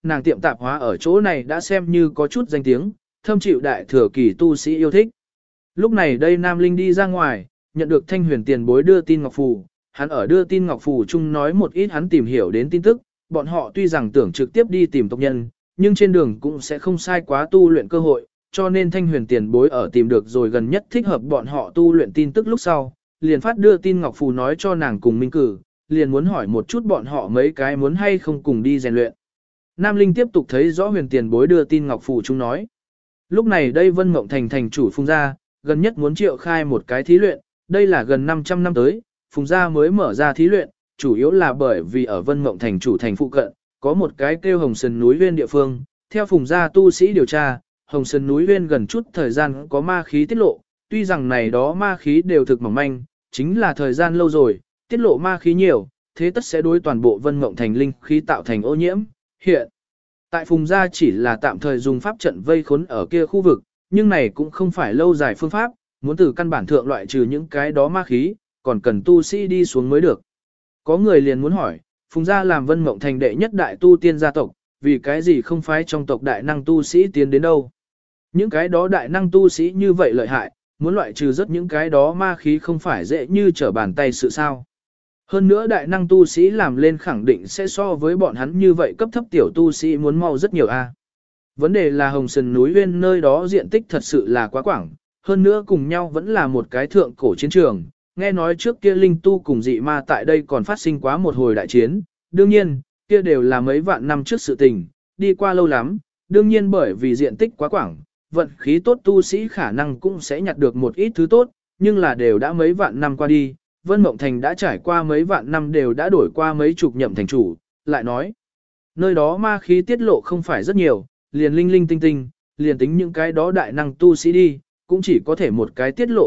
S1: nàng tiệm tạp hóa ở chỗ này đã xem như có chút danh tiếng, thâm chịu đại thừa kỳ tu sĩ yêu thích. Lúc này đây Nam Linh đi ra ngoài, nhận được Thanh Huyền tiền bối đưa tin ngọc phù, hắn ở đưa tin ngọc phù chung nói một ít hắn tìm hiểu đến tin tức, bọn họ tuy rằng tưởng trực tiếp đi tìm tộc nhân, nhưng trên đường cũng sẽ không sai quá tu luyện cơ hội, cho nên Thanh Huyền tiền bối ở tìm được rồi gần nhất thích hợp bọn họ tu luyện tin tức lúc sau, liền phát đưa tin ngọc phù nói cho nàng cùng Minh Cử, liền muốn hỏi một chút bọn họ mấy cái muốn hay không cùng đi rèn luyện. Nam Linh tiếp tục thấy rõ Huyền tiền bối đưa tin ngọc phù chung nói. Lúc này đây Vân Mộng Thành thành chủ Phùng gia, gần nhất muốn triệu khai một cái thí luyện, đây là gần 500 năm tới, Phùng gia mới mở ra thí luyện, chủ yếu là bởi vì ở Vân Mộng Thành chủ thành phụ cận, có một cái kêu Hồng Sơn núi Huyên địa phương, theo Phùng gia tu sĩ điều tra, Hồng Sơn núi Huyên gần chút thời gian có ma khí tiết lộ, tuy rằng này đó ma khí đều thực mỏng manh, chính là thời gian lâu rồi, tiết lộ ma khí nhiều, thế tất sẽ đối toàn bộ Vân Mộng Thành linh khí tạo thành ô nhiễm. Hiện tại Phùng gia chỉ là tạm thời dùng pháp trận vây khốn ở kia khu vực, nhưng này cũng không phải lâu dài phương pháp, muốn từ căn bản thượng loại trừ những cái đó ma khí, còn cần tu sĩ đi xuống mới được. Có người liền muốn hỏi, Phùng gia làm Vân Mộng Thành đệ nhất đại tu tiên gia tộc, vì cái gì không phái trong tộc đại năng tu sĩ tiến đến đâu? Những cái đó đại năng tu sĩ như vậy lợi hại, muốn loại trừ rất những cái đó ma khí không phải dễ như trở bàn tay sự sao. Hơn nữa đại năng tu sĩ làm lên khẳng định sẽ so với bọn hắn như vậy cấp thấp tiểu tu sĩ muốn mau rất nhiều a. Vấn đề là Hồng Sơn núi Huyên nơi đó diện tích thật sự là quá quảng, hơn nữa cùng nhau vẫn là một cái thượng cổ chiến trường. Nghe nói trước kia linh tu cùng dị ma tại đây còn phát sinh quá một hồi đại chiến, đương nhiên, kia đều là mấy vạn năm trước sự tình, đi qua lâu lắm, đương nhiên bởi vì diện tích quá quảng, vận khí tốt tu sĩ khả năng cũng sẽ nhặt được một ít thứ tốt, nhưng là đều đã mấy vạn năm qua đi, Vân Mộng Thành đã trải qua mấy vạn năm đều đã đổi qua mấy chục nhậm thành chủ, lại nói, nơi đó ma khí tiết lộ không phải rất nhiều, liền linh linh tinh tinh, liền tính những cái đó đại năng tu sĩ đi, cũng chỉ có thể một cái tiết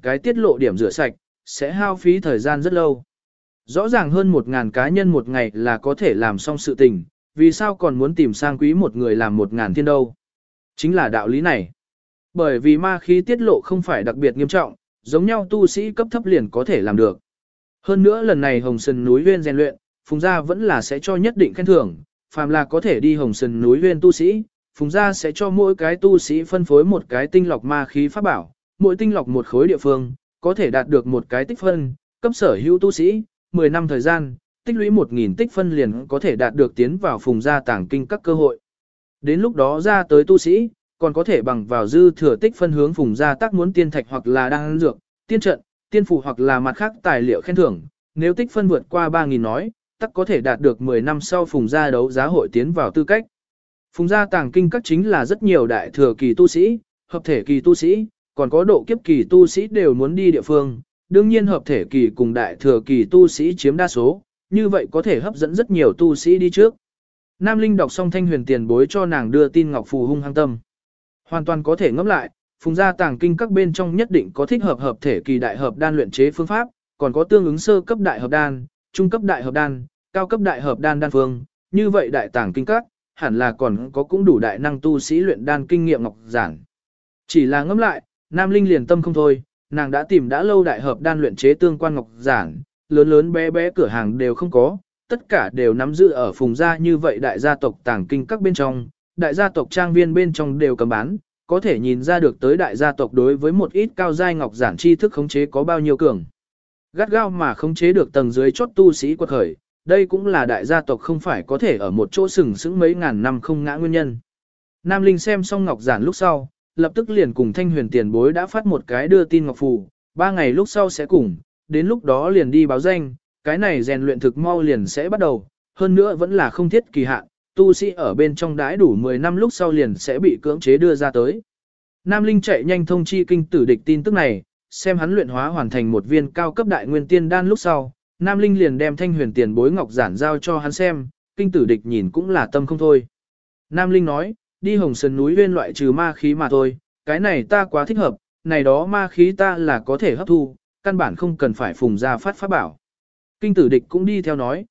S1: lộ điểm rửa sạch, sẽ hao phí thời gian rất lâu. Rõ ràng hơn 1.000 cá nhân một ngày là có thể làm xong sự tình, vì sao còn muốn tìm sang quý một người làm 1.000 thiên đâu? Chính là đạo lý này. Bởi vì ma khí tiết lộ không phải đặc biệt nghiêm trọng, giống nhau tu sĩ cấp thấp liền có thể làm được. Hơn nữa lần này Hồng Sơn núi Huyên rèn luyện, Phùng gia vẫn là sẽ cho nhất định khen thưởng, phàm là có thể đi Hồng Sơn núi Huyên tu sĩ, Phùng gia sẽ cho mỗi cái tu sĩ phân phối một cái tinh lọc ma khí pháp bảo, mỗi tinh lọc một khối địa phương, có thể đạt được một cái tích phân, cấp sở hữu tu sĩ, 10 năm thời gian, tích lũy 1.000 tích phân liền có thể đạt được tiến vào Phùng gia tàng kinh các cơ hội. Đến lúc đó ra tới tu sĩ, còn có thể bằng vào dư thừa tích phân hướng Phùng gia tác muốn tiên thạch hoặc là đan dược, tiên trận, tiên phù hoặc là mặt khác tài liệu khen thưởng, nếu tích phân vượt qua 3.000 nói, tắc có thể đạt được 10 năm sau Phùng gia đấu giá hội tiến vào tư cách. Phùng gia tàng kinh các chính là rất nhiều đại thừa kỳ tu sĩ, hợp thể kỳ tu sĩ, còn có độ kiếp kỳ tu sĩ đều muốn đi địa phương, đương nhiên hợp thể kỳ cùng đại thừa kỳ tu sĩ chiếm đa số, như vậy có thể hấp dẫn rất nhiều tu sĩ đi trước. Nam Linh đọc xong Thanh Huyền tiền bối cho nàng đưa tin ngọc phù hung hăng tâm. Hoàn toàn có thể ngẫm lại, Phùng gia tàng kinh các bên trong nhất định có thích hợp hợp thể kỳ đại hợp đan luyện chế phương pháp, còn có tương ứng sơ cấp đại hợp đan, trung cấp đại hợp đan, cao cấp đại hợp đan đan phương, như vậy đại tàng kinh các hẳn là còn có cũng đủ đại năng tu sĩ luyện đan kinh nghiệm ngọc giản. Chỉ là ngẫm lại, Nam Linh liền tâm không thôi, nàng đã tìm đã lâu đại hợp đan luyện chế tương quan ngọc giản, lớn lớn bé bé cửa hàng đều không có, tất cả đều nắm giữ ở Phùng gia như vậy đại gia tộc tàng kinh các bên trong, đại gia tộc trang viên bên trong đều cầm bán, có thể nhìn ra được tới đại gia tộc đối với một ít cao giai ngọc giản tri thức khống chế có bao nhiêu cường. Gắt gao mà khống chế được tầng dưới chốt tu sĩ quật khởi, đây cũng là đại gia tộc không phải có thể ở một chỗ sừng sững mấy ngàn năm không ngã nguyên nhân. Nam Linh xem xong ngọc giản lúc sau, lập tức liền cùng Thanh Huyền tiền bối đã phát một cái đưa tin ngọc phù, 3 ngày lúc sau sẽ cùng, đến lúc đó liền đi báo danh, cái này rèn luyện thực mau liền sẽ bắt đầu, hơn nữa vẫn là không thiết kỳ hạn, tu sĩ ở bên trong đãi đủ 10 năm lúc sau liền sẽ bị cưỡng chế đưa ra tới. Nam Linh chạy nhanh thông chi kinh tử địch tin tức này, xem hắn luyện hóa hoàn thành một viên cao cấp đại nguyên tiên đan lúc sau, Nam Linh liền đem Thanh Huyền tiền bối ngọc giản giao cho hắn xem, kinh tử địch nhìn cũng là tâm không thôi. Nam Linh nói, đi Hồng Sơn núi Huyên loại trừ ma khí mà thôi, cái này ta quá thích hợp, này đó ma khí ta là có thể hấp thu, căn bản không cần phải Phùng gia phát pháp bảo. Kinh tử địch cũng đi theo nói,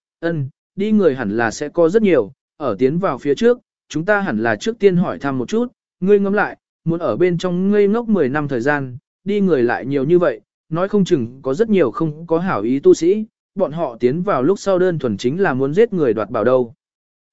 S1: đi người hẳn là sẽ có rất nhiều, ở tiến vào phía trước, chúng ta hẳn là trước tiên hỏi thăm một chút, ngươi ngẫm lại, muốn ở bên trong ngây ngốc 10 năm thời gian, đi người lại nhiều như vậy, nói không chừng có rất nhiều không có hảo ý tu sĩ, bọn họ tiến vào lúc sau đơn thuần chính là muốn giết người đoạt bảo đâu.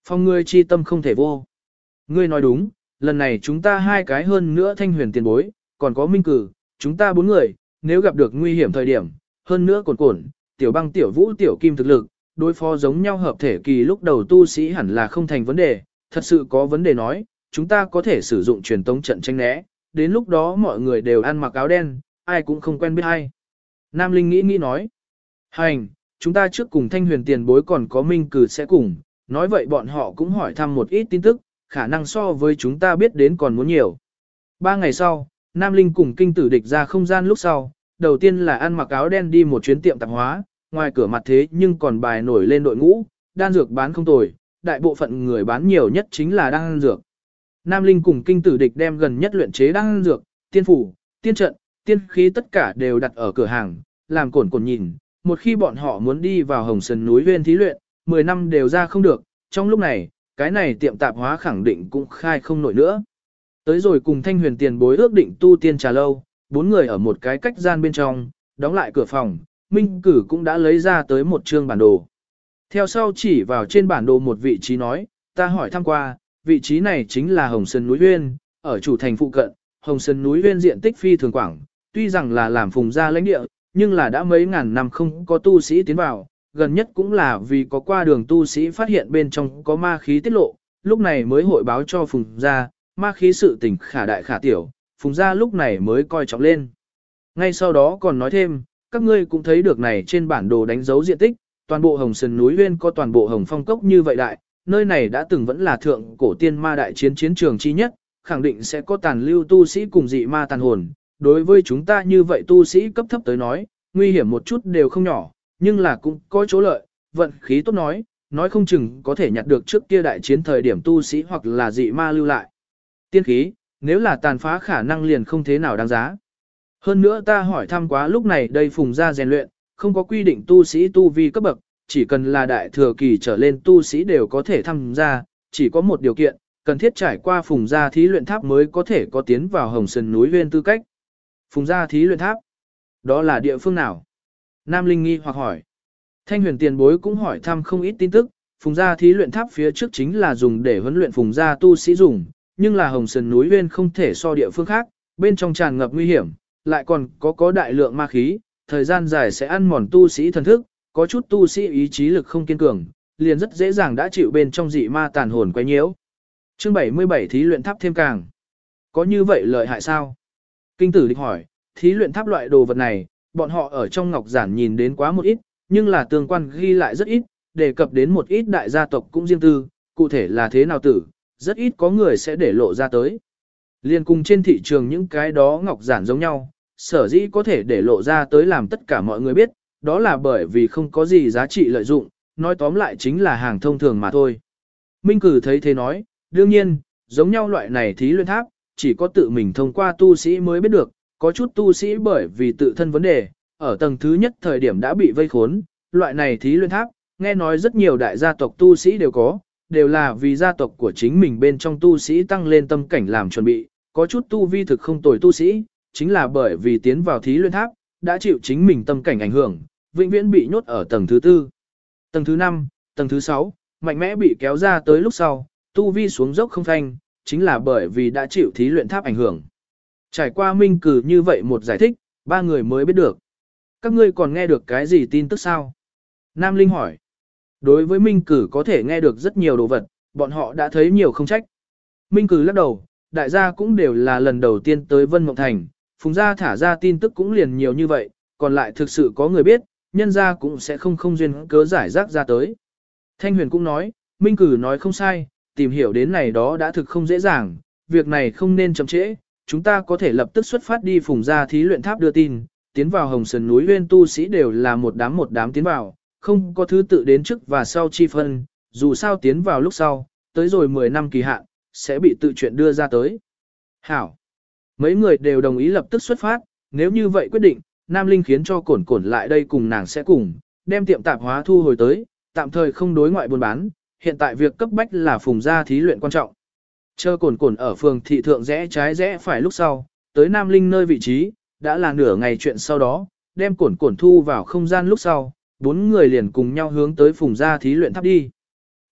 S1: Phong ngươi chi tâm không thể vô. Ngươi nói đúng, lần này chúng ta hai cái hơn nữa Thanh Huyền tiền bối, còn có Minh Cử, chúng ta bốn người, nếu gặp được nguy hiểm thời điểm, hơn nữa cồn, tiểu băng tiểu vũ tiểu kim thực lực, đối phó giống nhau hợp thể kỳ lúc đầu tu sĩ hẳn là không thành vấn đề, thật sự có vấn đề nói, chúng ta có thể sử dụng truyền tống trận tranh né, đến lúc đó mọi người đều ăn mặc áo đen, ai cũng không quen biết ai. Nam Linh nghĩ nói, hành, chúng ta trước cùng Thanh Huyền tiền bối còn có Minh Cử sẽ cùng, nói vậy bọn họ cũng hỏi thăm một ít tin tức, khả năng so với chúng ta biết đến còn muốn nhiều. 3 ngày sau, Nam Linh cùng kinh tử địch ra không gian lúc sau, đầu tiên là ăn mặc áo đen đi một chuyến tiệm tạp hóa, ngoài cửa mặt thế nhưng còn bài nổi lên đội ngũ, đan dược bán không tồi, đại bộ phận người bán nhiều nhất chính là đan dược. Nam Linh cùng kinh tử địch đem gần nhất luyện chế đan dược, tiên phủ, tiên trận, tiên khí tất cả đều đặt ở cửa hàng, làm cồn nhìn, một khi bọn họ muốn đi vào Hồng Sơn núi Huyên thí luyện, 10 năm đều ra không được, trong lúc này, cái này tiệm tạp hóa khẳng định cũng khai không nổi nữa. Tới rồi cùng Thanh Huyền tiền bối ước định tu tiên trà lâu, 4 người ở một cái cách gian bên trong, đóng lại cửa phòng, Minh Cử cũng đã lấy ra tới một chương bản đồ. Theo sau chỉ vào trên bản đồ một vị trí nói, ta hỏi thăm qua, vị trí này chính là Hồng Sơn núi Huyên, ở chủ thành phụ cận, Hồng Sơn núi Huyên diện tích phi thường quảng, tuy rằng là làm phùng gia lãnh địa, nhưng là đã mấy ngàn năm không có tu sĩ tiến vào, gần nhất cũng là vì có qua đường tu sĩ phát hiện bên trong có ma khí tiết lộ, lúc này mới hội báo cho phùng gia, ma khí sự tình khả đại khả tiểu, phùng gia lúc này mới coi trọng lên. Ngay sau đó còn nói thêm, các ngươi cũng thấy được này trên bản đồ đánh dấu diện tích, toàn bộ Hồng Sơn núi Huyên có toàn bộ Hồng Phong cốc như vậy đại, nơi này đã từng vẫn là thượng cổ tiên ma đại chiến chiến trường chi nhất, khẳng định sẽ có tàn lưu tu sĩ cùng dị ma tàn hồn. Đối với chúng ta như vậy tu sĩ cấp thấp tới nói, nguy hiểm một chút đều không nhỏ, nhưng là cũng có chỗ lợi, vận khí tốt nói không chừng có thể nhặt được trước kia đại chiến thời điểm tu sĩ hoặc là dị ma lưu lại. Tiên khí, nếu là tàn phá khả năng liền không thế nào đáng giá. Hơn nữa ta hỏi thăm quá lúc này đây phùng gia rèn luyện, không có quy định tu sĩ tu vi cấp bậc, chỉ cần là đại thừa kỳ trở lên tu sĩ đều có thể tham gia, chỉ có một điều kiện, cần thiết trải qua phùng gia thí luyện tháp mới có thể có tiến vào Hồng Sơn núi Huyên tư cách. Phùng gia thí luyện tháp, đó là địa phương nào? Nam Linh nghi hoặc hỏi. Thanh Huyền tiền bối cũng hỏi thăm không ít tin tức, phùng gia thí luyện tháp phía trước chính là dùng để huấn luyện phùng gia tu sĩ dùng, nhưng là Hồng Sơn núi Huyên không thể so địa phương khác, bên trong tràn ngập nguy hiểm, lại còn có đại lượng ma khí, thời gian dài sẽ ăn mòn tu sĩ thần thức, có chút tu sĩ ý chí lực không kiên cường, liền rất dễ dàng đã chịu bên trong dị ma tàn hồn quấy nhiễu. Chương 77 thí luyện tháp thêm càng. Có như vậy lợi hại sao? Kinh tử địch hỏi, thí luyện tháp loại đồ vật này, bọn họ ở trong ngọc giản nhìn đến quá một ít, nhưng là tương quan ghi lại rất ít, đề cập đến một ít đại gia tộc cũng riêng tư, cụ thể là thế nào tử, rất ít có người sẽ để lộ ra tới. Liên cùng trên thị trường những cái đó ngọc giản giống nhau, sở dĩ có thể để lộ ra tới làm tất cả mọi người biết, đó là bởi vì không có gì giá trị lợi dụng, nói tóm lại chính là hàng thông thường mà thôi. Minh Cử thấy thế nói, đương nhiên, giống nhau loại này thí luyện tháp, chỉ có tự mình thông qua tu sĩ mới biết được, có chút tu sĩ bởi vì tự thân vấn đề, ở tầng thứ nhất thời điểm đã bị vây khốn, loại này thí luyện tháp, nghe nói rất nhiều đại gia tộc tu sĩ đều có, đều là vì gia tộc của chính mình bên trong tu sĩ tăng lên tâm cảnh làm chuẩn bị, có chút tu vi thực không tồi tu sĩ, chính là bởi vì tiến vào thí luyện tháp, đã chịu chính mình tâm cảnh ảnh hưởng, vĩnh viễn bị nhốt ở tầng thứ 4, tầng thứ 5, tầng thứ 6, mạnh mẽ bị kéo ra tới lúc sau, tu vi xuống dốc không thanh, chính là bởi vì đã chịu thí luyện tháp ảnh hưởng. Trải qua Minh Cử như vậy một giải thích, 3 người mới biết được. Các ngươi còn nghe được cái gì tin tức sao? Nam Linh hỏi. Đối với Minh Cử có thể nghe được rất nhiều đồ vật, bọn họ đã thấy nhiều không trách. Minh Cử lắc đầu, đại gia cũng đều là lần đầu tiên tới Vân Mộng Thành, phùng gia thả ra tin tức cũng liền nhiều như vậy, còn lại thực sự có người biết, nhân gia cũng sẽ không duyên cớ giải rác ra tới. Thanh Huyền cũng nói, Minh Cử nói không sai, tìm hiểu đến này đó đã thực không dễ dàng, việc này không nên chậm trễ, chúng ta có thể lập tức xuất phát đi phùng gia thí luyện tháp đưa tin, tiến vào Hồng Sơn núi Huyên tu sĩ đều là một đám tiến vào, không có thứ tự đến trước và sau chi phân, dù sao tiến vào lúc sau, tới rồi 10 năm kỳ hạn, sẽ bị tự chuyện đưa ra tới. Hảo! Mấy người đều đồng ý lập tức xuất phát, nếu như vậy quyết định, Nam Linh khiến cho cổn lại đây cùng nàng sẽ cùng, đem tiệm tạp hóa thu hồi tới, tạm thời không đối ngoại buôn bán, hiện tại việc cấp bách là phùng gia thí luyện quan trọng. Chờ cổn ở phường thị thượng rẽ trái rẽ phải lúc sau, tới Nam Linh nơi vị trí, đã là nửa ngày chuyện sau đó, đem cổn thu vào không gian lúc sau, 4 người liền cùng nhau hướng tới phùng gia thí luyện tháp đi.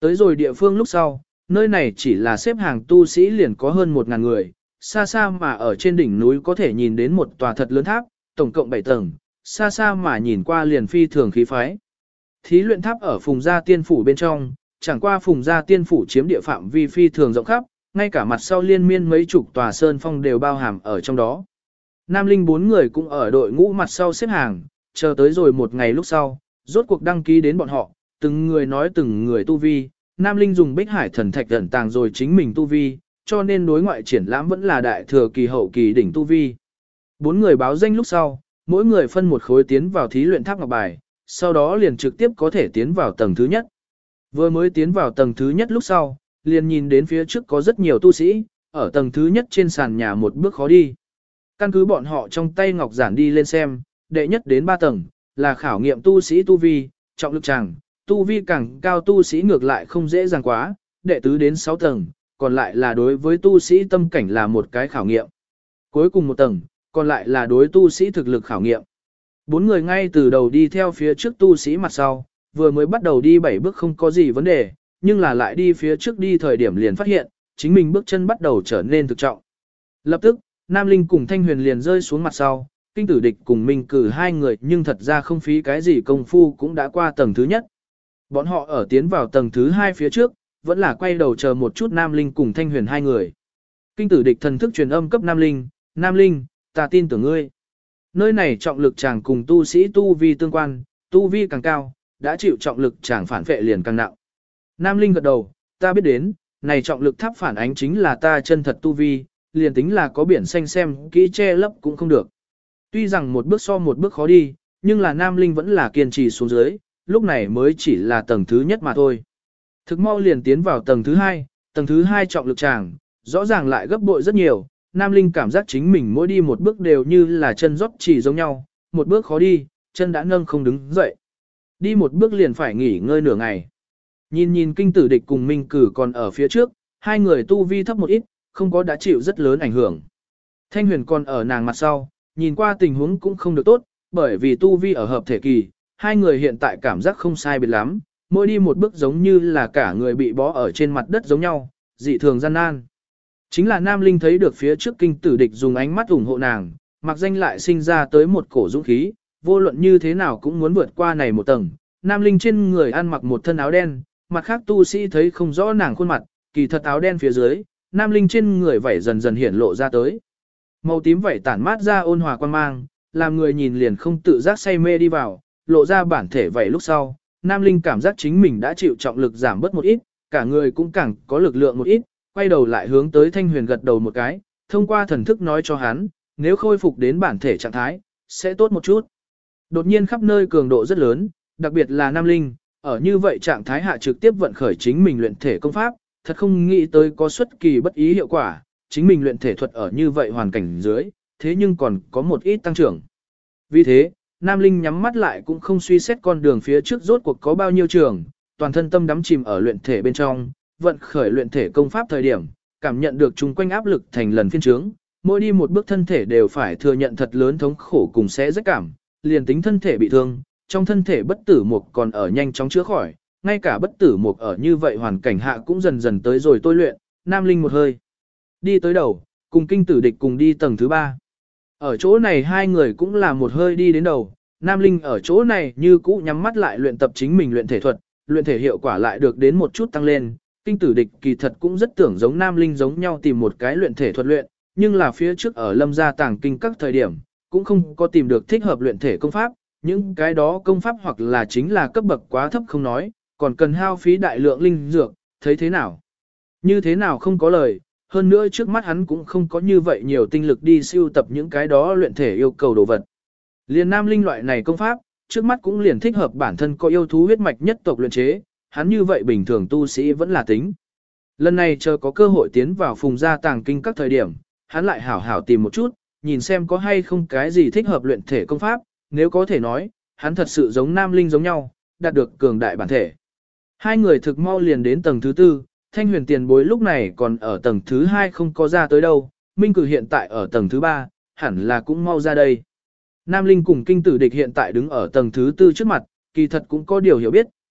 S1: Tới rồi địa phương lúc sau, nơi này chỉ là xếp hàng tu sĩ liền có hơn 1.000 người, xa xa mà ở trên đỉnh núi có thể nhìn đến một tòa thật lớn tháp, tổng cộng 7 tầng, xa xa mà nhìn qua liền phi thường khí phái. Thí luyện tháp ở Phùng Gia Tiên Phủ bên trong, chẳng qua Phùng Gia Tiên Phủ chiếm địa phạm vi phi thường rộng khắp, ngay cả mặt sau liên miên mấy chục tòa sơn phong đều bao hàm ở trong đó. Nam Linh 4 người cũng ở đội ngũ mặt sau xếp hàng, chờ tới rồi một ngày lúc sau, rốt cuộc đăng ký đến bọn họ, từng người nói từng người tu vi, Nam Linh dùng Bích Hải thần thạch ẩn tàng rồi chính mình tu vi, cho nên đối ngoại triển lãm vẫn là đại thừa kỳ hậu kỳ đỉnh tu vi. 4 người báo danh lúc sau, mỗi người phân một khối tiến vào thí luyện tháp ngọc bài, sau đó liền trực tiếp có thể tiến vào tầng thứ nhất. Vừa mới tiến vào tầng thứ nhất lúc sau, liền nhìn đến phía trước có rất nhiều tu sĩ, ở tầng thứ nhất trên sàn nhà một bước khó đi. Căn cứ bọn họ trong tay ngọc giản đi lên xem, đệ nhất đến 3 tầng, là khảo nghiệm tu sĩ tu vi, trọng lực tràng, tu vi càng cao tu sĩ ngược lại không dễ dàng quá, đệ tứ đến 6 tầng, còn lại là đối với tu sĩ tâm cảnh là một cái khảo nghiệm. Cuối cùng một tầng, còn lại là đối tu sĩ thực lực khảo nghiệm. 4 người ngay từ đầu đi theo phía trước tu sĩ mặt sau, vừa mới bắt đầu đi 7 bước không có gì vấn đề, nhưng là lại đi phía trước đi thời điểm liền phát hiện, chính mình bước chân bắt đầu trở nên thực trọng. Lập tức, Nam Linh cùng Thanh Huyền liền rơi xuống mặt sau, Kinh Tử Địch cùng Minh Cử hai người nhưng thật ra không phí cái gì công phu cũng đã qua tầng thứ nhất. Bọn họ ở tiến vào tầng thứ 2 phía trước, vẫn là quay đầu chờ một chút Nam Linh cùng Thanh Huyền hai người. Kinh Tử Địch thần thức truyền âm cấp Nam Linh, ta tin tưởng ngươi. Nơi này trọng lực chàng cùng tu sĩ tu vi tương quan, tu vi càng cao, đã chịu trọng lực chàng phản vệ liền càng nặng. Nam Linh gật đầu, ta biết đến, này trọng lực tháp phản ánh chính là ta chân thật tu vi, liền tính là có biển xanh xem kỹ che lấp cũng không được. Tuy rằng một bước so một bước khó đi, nhưng là Nam Linh vẫn là kiên trì xuống dưới, lúc này mới chỉ là tầng thứ nhất mà thôi. Thực mau liền tiến vào tầng thứ hai trọng lực tràng, rõ ràng lại gấp bội rất nhiều, Nam Linh cảm giác chính mình mỗi đi một bước đều như là chân rót chỉ giống nhau, một bước khó đi, chân đã nâng không đứng dậy. Đi một bước liền phải nghỉ ngơi nửa ngày. Nhìn Kinh Tử Địch cùng Minh Cử còn ở phía trước, hai người tu vi thấp một ít, không có đã chịu rất lớn ảnh hưởng. Thanh Huyền còn ở nàng mặt sau, nhìn qua tình huống cũng không được tốt, bởi vì tu vi ở hợp thể kỳ, hai người hiện tại cảm giác không sai biệt lắm, mỗi đi một bước giống như là cả người bị bó ở trên mặt đất giống nhau, dị thường gian nan. Chính là Nam Linh thấy được phía trước Kinh Tử Địch dùng ánh mắt ủng hộ nàng, mặc danh lại sinh ra tới một cổ dũng khí, vô luận như thế nào cũng muốn vượt qua này một tầng. Nam Linh trên người ăn mặc một thân áo đen, mặt khác tu sĩ thấy không rõ nàng khuôn mặt, kỳ thật áo đen phía dưới, Nam Linh trên người vảy dần dần hiển lộ ra tới. Màu tím vảy tản mát ra ôn hòa quan mang, làm người nhìn liền không tự giác say mê đi vào, lộ ra bản thể vảy lúc sau, Nam Linh cảm giác chính mình đã chịu trọng lực giảm bớt một ít, cả người cũng càng có lực lượng một ít, quay đầu lại hướng tới Thanh Huyền gật đầu một cái, thông qua thần thức nói cho hắn, nếu khôi phục đến bản thể trạng thái, sẽ tốt một chút. Đột nhiên khắp nơi cường độ rất lớn, đặc biệt là Nam Linh, ở như vậy trạng thái hạ trực tiếp vận khởi chính mình luyện thể công pháp, thật không nghĩ tới có xuất kỳ bất ý hiệu quả, chính mình luyện thể thuật ở như vậy hoàn cảnh dưới, thế nhưng còn có một ít tăng trưởng. Vì thế, Nam Linh nhắm mắt lại cũng không suy xét con đường phía trước rốt cuộc có bao nhiêu trường, toàn thân tâm đắm chìm ở luyện thể bên trong, vận khởi luyện thể công pháp thời điểm, cảm nhận được chung quanh áp lực thành lần phiên trướng, mỗi đi một bước thân thể đều phải thừa nhận thật lớn thống khổ cùng sẽ rách cảm, liền tính thân thể bị thương, trong thân thể bất tử mục còn ở nhanh chóng chữa khỏi, ngay cả bất tử mục ở như vậy hoàn cảnh hạ cũng dần dần tới rồi tôi luyện, Nam Linh một hơi đi tới đầu, cùng Kinh Tử Địch cùng đi tầng thứ 3. Ở chỗ này hai người cũng là một hơi đi đến đầu, Nam Linh ở chỗ này như cũ nhắm mắt lại luyện tập chính mình luyện thể thuật, luyện thể hiệu quả lại được đến một chút tăng lên. Kinh Tử Địch kỳ thật cũng rất tưởng giống Nam Linh giống nhau tìm một cái luyện thể thuật luyện, nhưng là phía trước ở Lâm gia tàng kinh các thời điểm, cũng không có tìm được thích hợp luyện thể công pháp, những cái đó công pháp hoặc là chính là cấp bậc quá thấp không nói, còn cần hao phí đại lượng linh dược, thấy thế nào? Như thế nào không có lời, hơn nữa trước mắt hắn cũng không có như vậy nhiều tinh lực đi siêu tập những cái đó luyện thể yêu cầu đồ vật. Liền Nam Linh loại này công pháp, trước mắt cũng liền thích hợp bản thân có yêu thú huyết mạch nhất tộc luyện chế, hắn như vậy bình thường tu sĩ vẫn là tính. Lần này chờ có cơ hội tiến vào Phùng gia tàng kinh các thời điểm, hắn lại hảo hảo tìm một chút, nhìn xem có hay không cái gì thích hợp luyện thể công pháp, nếu có thể nói, hắn thật sự giống Nam Linh giống nhau, đạt được cường đại bản thể. Hai người thực mau liền đến tầng thứ 4, Thanh Huyền tiền bối lúc này còn ở tầng thứ 2 không có ra tới đâu, Minh Cử hiện tại ở tầng thứ 3, hẳn là cũng mau ra đây. Nam Linh cùng Kinh Tử Địch hiện tại đứng ở tầng thứ 4 trước mặt, kỳ thật cũng có điều hiểu biết,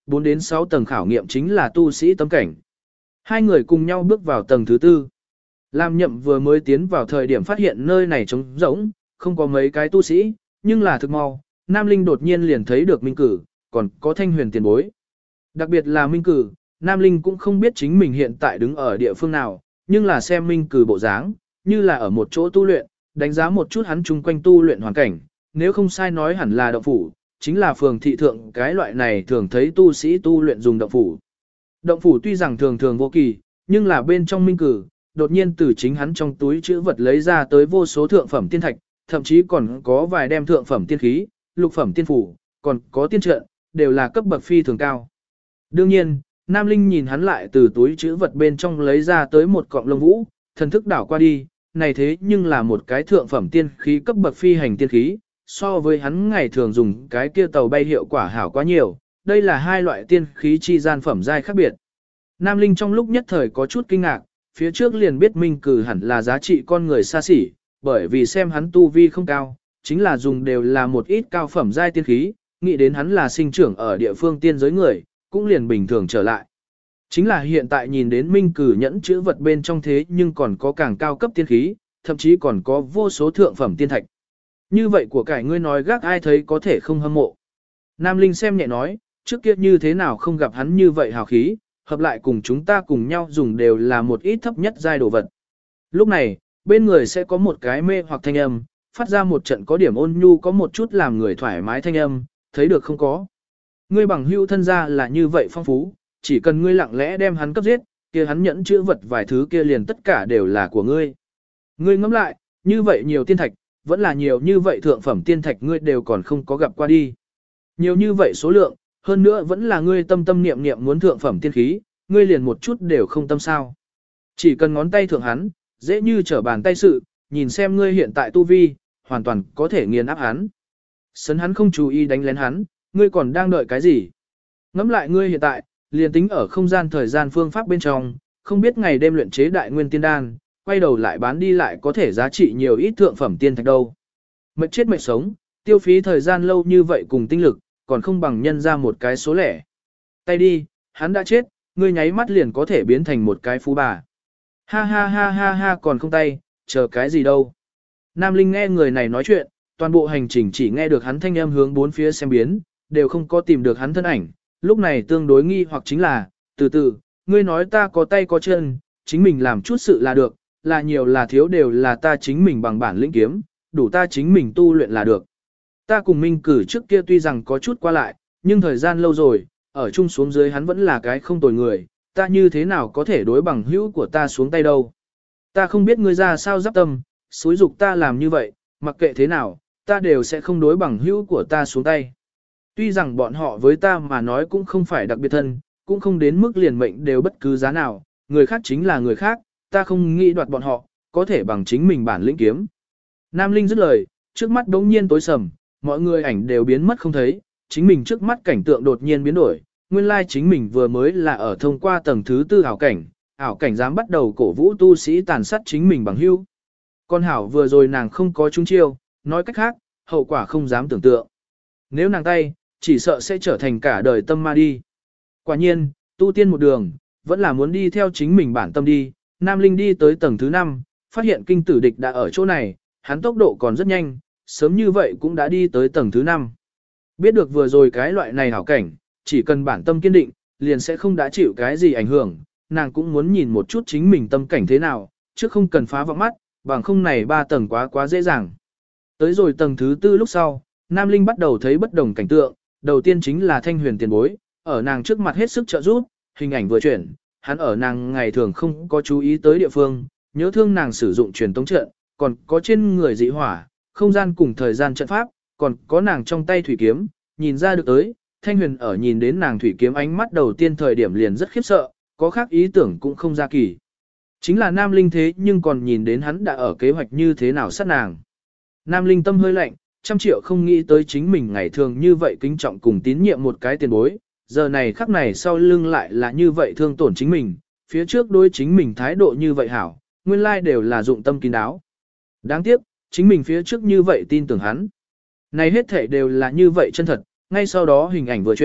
S1: 4 đến 6 tầng khảo nghiệm chính là tu sĩ tâm cảnh. Hai người cùng nhau bước vào tầng thứ 4. Lam Nhậm vừa mới tiến vào thời điểm phát hiện nơi này trống rỗng, không có mấy cái tu sĩ, nhưng là thực mau, Nam Linh đột nhiên liền thấy được Minh Cử, còn có Thanh Huyền tiền bối. Đặc biệt là Minh Cử, Nam Linh cũng không biết chính mình hiện tại đứng ở địa phương nào, nhưng là xem Minh Cử bộ dáng, như là ở một chỗ tu luyện, đánh giá một chút hắn chung quanh tu luyện hoàn cảnh, nếu không sai nói hẳn là động phủ, chính là phường thị thượng cái loại này thường thấy tu sĩ tu luyện dùng động phủ. Động phủ tuy rằng thường thường vô kỳ, nhưng là bên trong Minh Cử, đột nhiên từ chính hắn trong túi chữ vật lấy ra tới vô số thượng phẩm tiên thạch, thậm chí còn có vài đem thượng phẩm tiên khí, lục phẩm tiên phủ, còn có tiên trận, đều là cấp bậc phi thường cao. Đương nhiên, Nam Linh nhìn hắn lại từ túi chữ vật bên trong lấy ra tới một cọng lông vũ, thần thức đảo qua đi, này thế nhưng là một cái thượng phẩm tiên khí cấp bậc phi hành tiên khí, so với hắn ngày thường dùng cái kia tàu bay hiệu quả hảo quá nhiều, đây là hai loại tiên khí chi gian phẩm giai khác biệt. Nam Linh trong lúc nhất thời có chút kinh ngạc, phía trước liền biết Minh Cử hẳn là giá trị con người xa xỉ, bởi vì xem hắn tu vi không cao, chính là dùng đều là một ít cao phẩm giai tiên khí, nghĩ đến hắn là sinh trưởng ở địa phương tiên giới người, cũng liền bình thường trở lại. Chính là hiện tại nhìn đến Minh Cử nhẫn chữ vật bên trong thế nhưng còn có càng cao cấp tiên khí, thậm chí còn có vô số thượng phẩm tiên thạch. Như vậy của cải ngươi nói gác ai thấy có thể không hâm mộ. Nam Linh xem nhẹ nói, trước kia như thế nào không gặp hắn như vậy hào khí, hợp lại cùng chúng ta cùng nhau dùng đều là một ít thấp nhất giai đồ vật. Lúc này, bên người sẽ có một cái mê hoặc thanh âm, phát ra một trận có điểm ôn nhu có một chút làm người thoải mái thanh âm, thấy được không có. Ngươi bằng hữu thân gia là như vậy phong phú, chỉ cần ngươi lặng lẽ đem hắn cấp giết, kia hắn nhẫn chữ vật vài thứ kia liền tất cả đều là của ngươi. Ngươi ngẫm lại, như vậy nhiều tiên thạch, vẫn là nhiều như vậy thượng phẩm tiên thạch ngươi đều còn không có gặp qua đi. Nhiều như vậy số lượng, hơn nữa vẫn là ngươi tâm tâm niệm niệm muốn thượng phẩm tiên khí, ngươi liền một chút đều không tâm sao. Chỉ cần ngón tay thượng hắn, dễ như trở bàn tay sự, nhìn xem ngươi hiện tại tu vi, hoàn toàn có thể nghiền áp hắn. Sấn hắn không chú ý đánh lén hắn, ngươi còn đang đợi cái gì? Ngẫm lại ngươi hiện tại, liền tính ở không gian thời gian phương pháp bên trong, không biết ngày đêm luyện chế đại nguyên tiên đan, quay đầu lại bán đi lại có thể giá trị nhiều ít thượng phẩm tiên thạch đâu. Mệt chết mệt sống, tiêu phí thời gian lâu như vậy cùng tinh lực, còn không bằng nhân ra một cái số lẻ. Tay đi, hắn đã chết, ngươi nháy mắt liền có thể biến thành một cái phú bà. Ha ha ha ha ha còn không tay, chờ cái gì đâu. Nam Linh nghe người này nói chuyện, toàn bộ hành trình chỉ nghe được hắn thanh âm hướng bốn phía xem biến, đều không có tìm được hắn thân ảnh. Lúc này tương đối nghi hoặc chính là, từ từ, ngươi nói ta có tay có chân, chính mình làm chút sự là được, là nhiều là thiếu đều là ta chính mình bằng bản lĩnh kiếm, đủ ta chính mình tu luyện là được. Ta cùng Minh Cử trước kia tuy rằng có chút qua lại, nhưng thời gian lâu rồi, ở chung xuống dưới hắn vẫn là cái không tồi người, ta như thế nào có thể đối bằng hữu của ta xuống tay đâu. Ta không biết ngươi ra sao giáp tâm, xúi dục ta làm như vậy, mặc kệ thế nào, ta đều sẽ không đối bằng hữu của ta xuống tay. Tuy rằng bọn họ với ta mà nói cũng không phải đặc biệt thân, cũng không đến mức liền mệnh đều bất cứ giá nào, người khác chính là người khác, ta không nghĩ đoạt bọn họ, có thể bằng chính mình bản lĩnh kiếm. Nam Linh dứt lời, trước mắt đống nhiên tối sầm, mọi người ảnh đều biến mất không thấy, chính mình trước mắt cảnh tượng đột nhiên biến đổi, nguyên lai chính mình vừa mới là ở thông qua tầng thứ 4 ảo cảnh dám bắt đầu cổ vũ tu sĩ tàn sát chính mình bằng hữu. Con hảo vừa rồi nàng không có trúng chiêu, nói cách khác, hậu quả không dám tưởng tượng. Nếu nàng tay, chỉ sợ sẽ trở thành cả đời tâm ma đi. Quả nhiên, tu tiên một đường, vẫn là muốn đi theo chính mình bản tâm đi. Nam Linh đi tới tầng thứ 5, phát hiện kinh tử địch đã ở chỗ này, hắn tốc độ còn rất nhanh, sớm như vậy cũng đã đi tới tầng thứ 5. Biết được vừa rồi cái loại này hảo cảnh, chỉ cần bản tâm kiên định, liền sẽ không đã chịu cái gì ảnh hưởng, nàng cũng muốn nhìn một chút chính mình tâm cảnh thế nào, chứ không cần phá vọng mắt, bằng không này 3 tầng quá dễ dàng. Tới rồi tầng thứ 4 lúc sau, Nam Linh bắt đầu thấy bất đồng cảnh tượng, đầu tiên chính là Thanh Huyền tiền bối, ở nàng trước mặt hết sức trợ giúp, hình ảnh vừa chuyển, hắn ở nàng ngày thường không có chú ý tới địa phương, nhớ thương nàng sử dụng truyền tống trận, còn có trên người dị hỏa, không gian cùng thời gian trận pháp, còn có nàng trong tay thủy kiếm, nhìn ra được tới, Thanh Huyền ở nhìn đến nàng thủy kiếm ánh mắt đầu tiên thời điểm liền rất khiếp sợ, có khác ý tưởng cũng không ra kỳ. Chính là Nam Linh thế nhưng còn nhìn đến hắn đã ở kế hoạch như thế nào sát nàng. Nam Linh tâm hơi lạnh, 100 triệu không nghĩ tới chính mình ngày thường như vậy kính trọng cùng tín nhiệm một cái tiền bối, giờ này khắc này sau lưng lại là như vậy thương tổn chính mình, phía trước đối chính mình thái độ như vậy hảo, nguyên lai đều là dụng tâm kín đáo. Đáng tiếc, chính mình phía trước như vậy tin tưởng hắn. Này hết thể đều là như vậy chân thật, ngay sau đó hình ảnh vừa chuyển,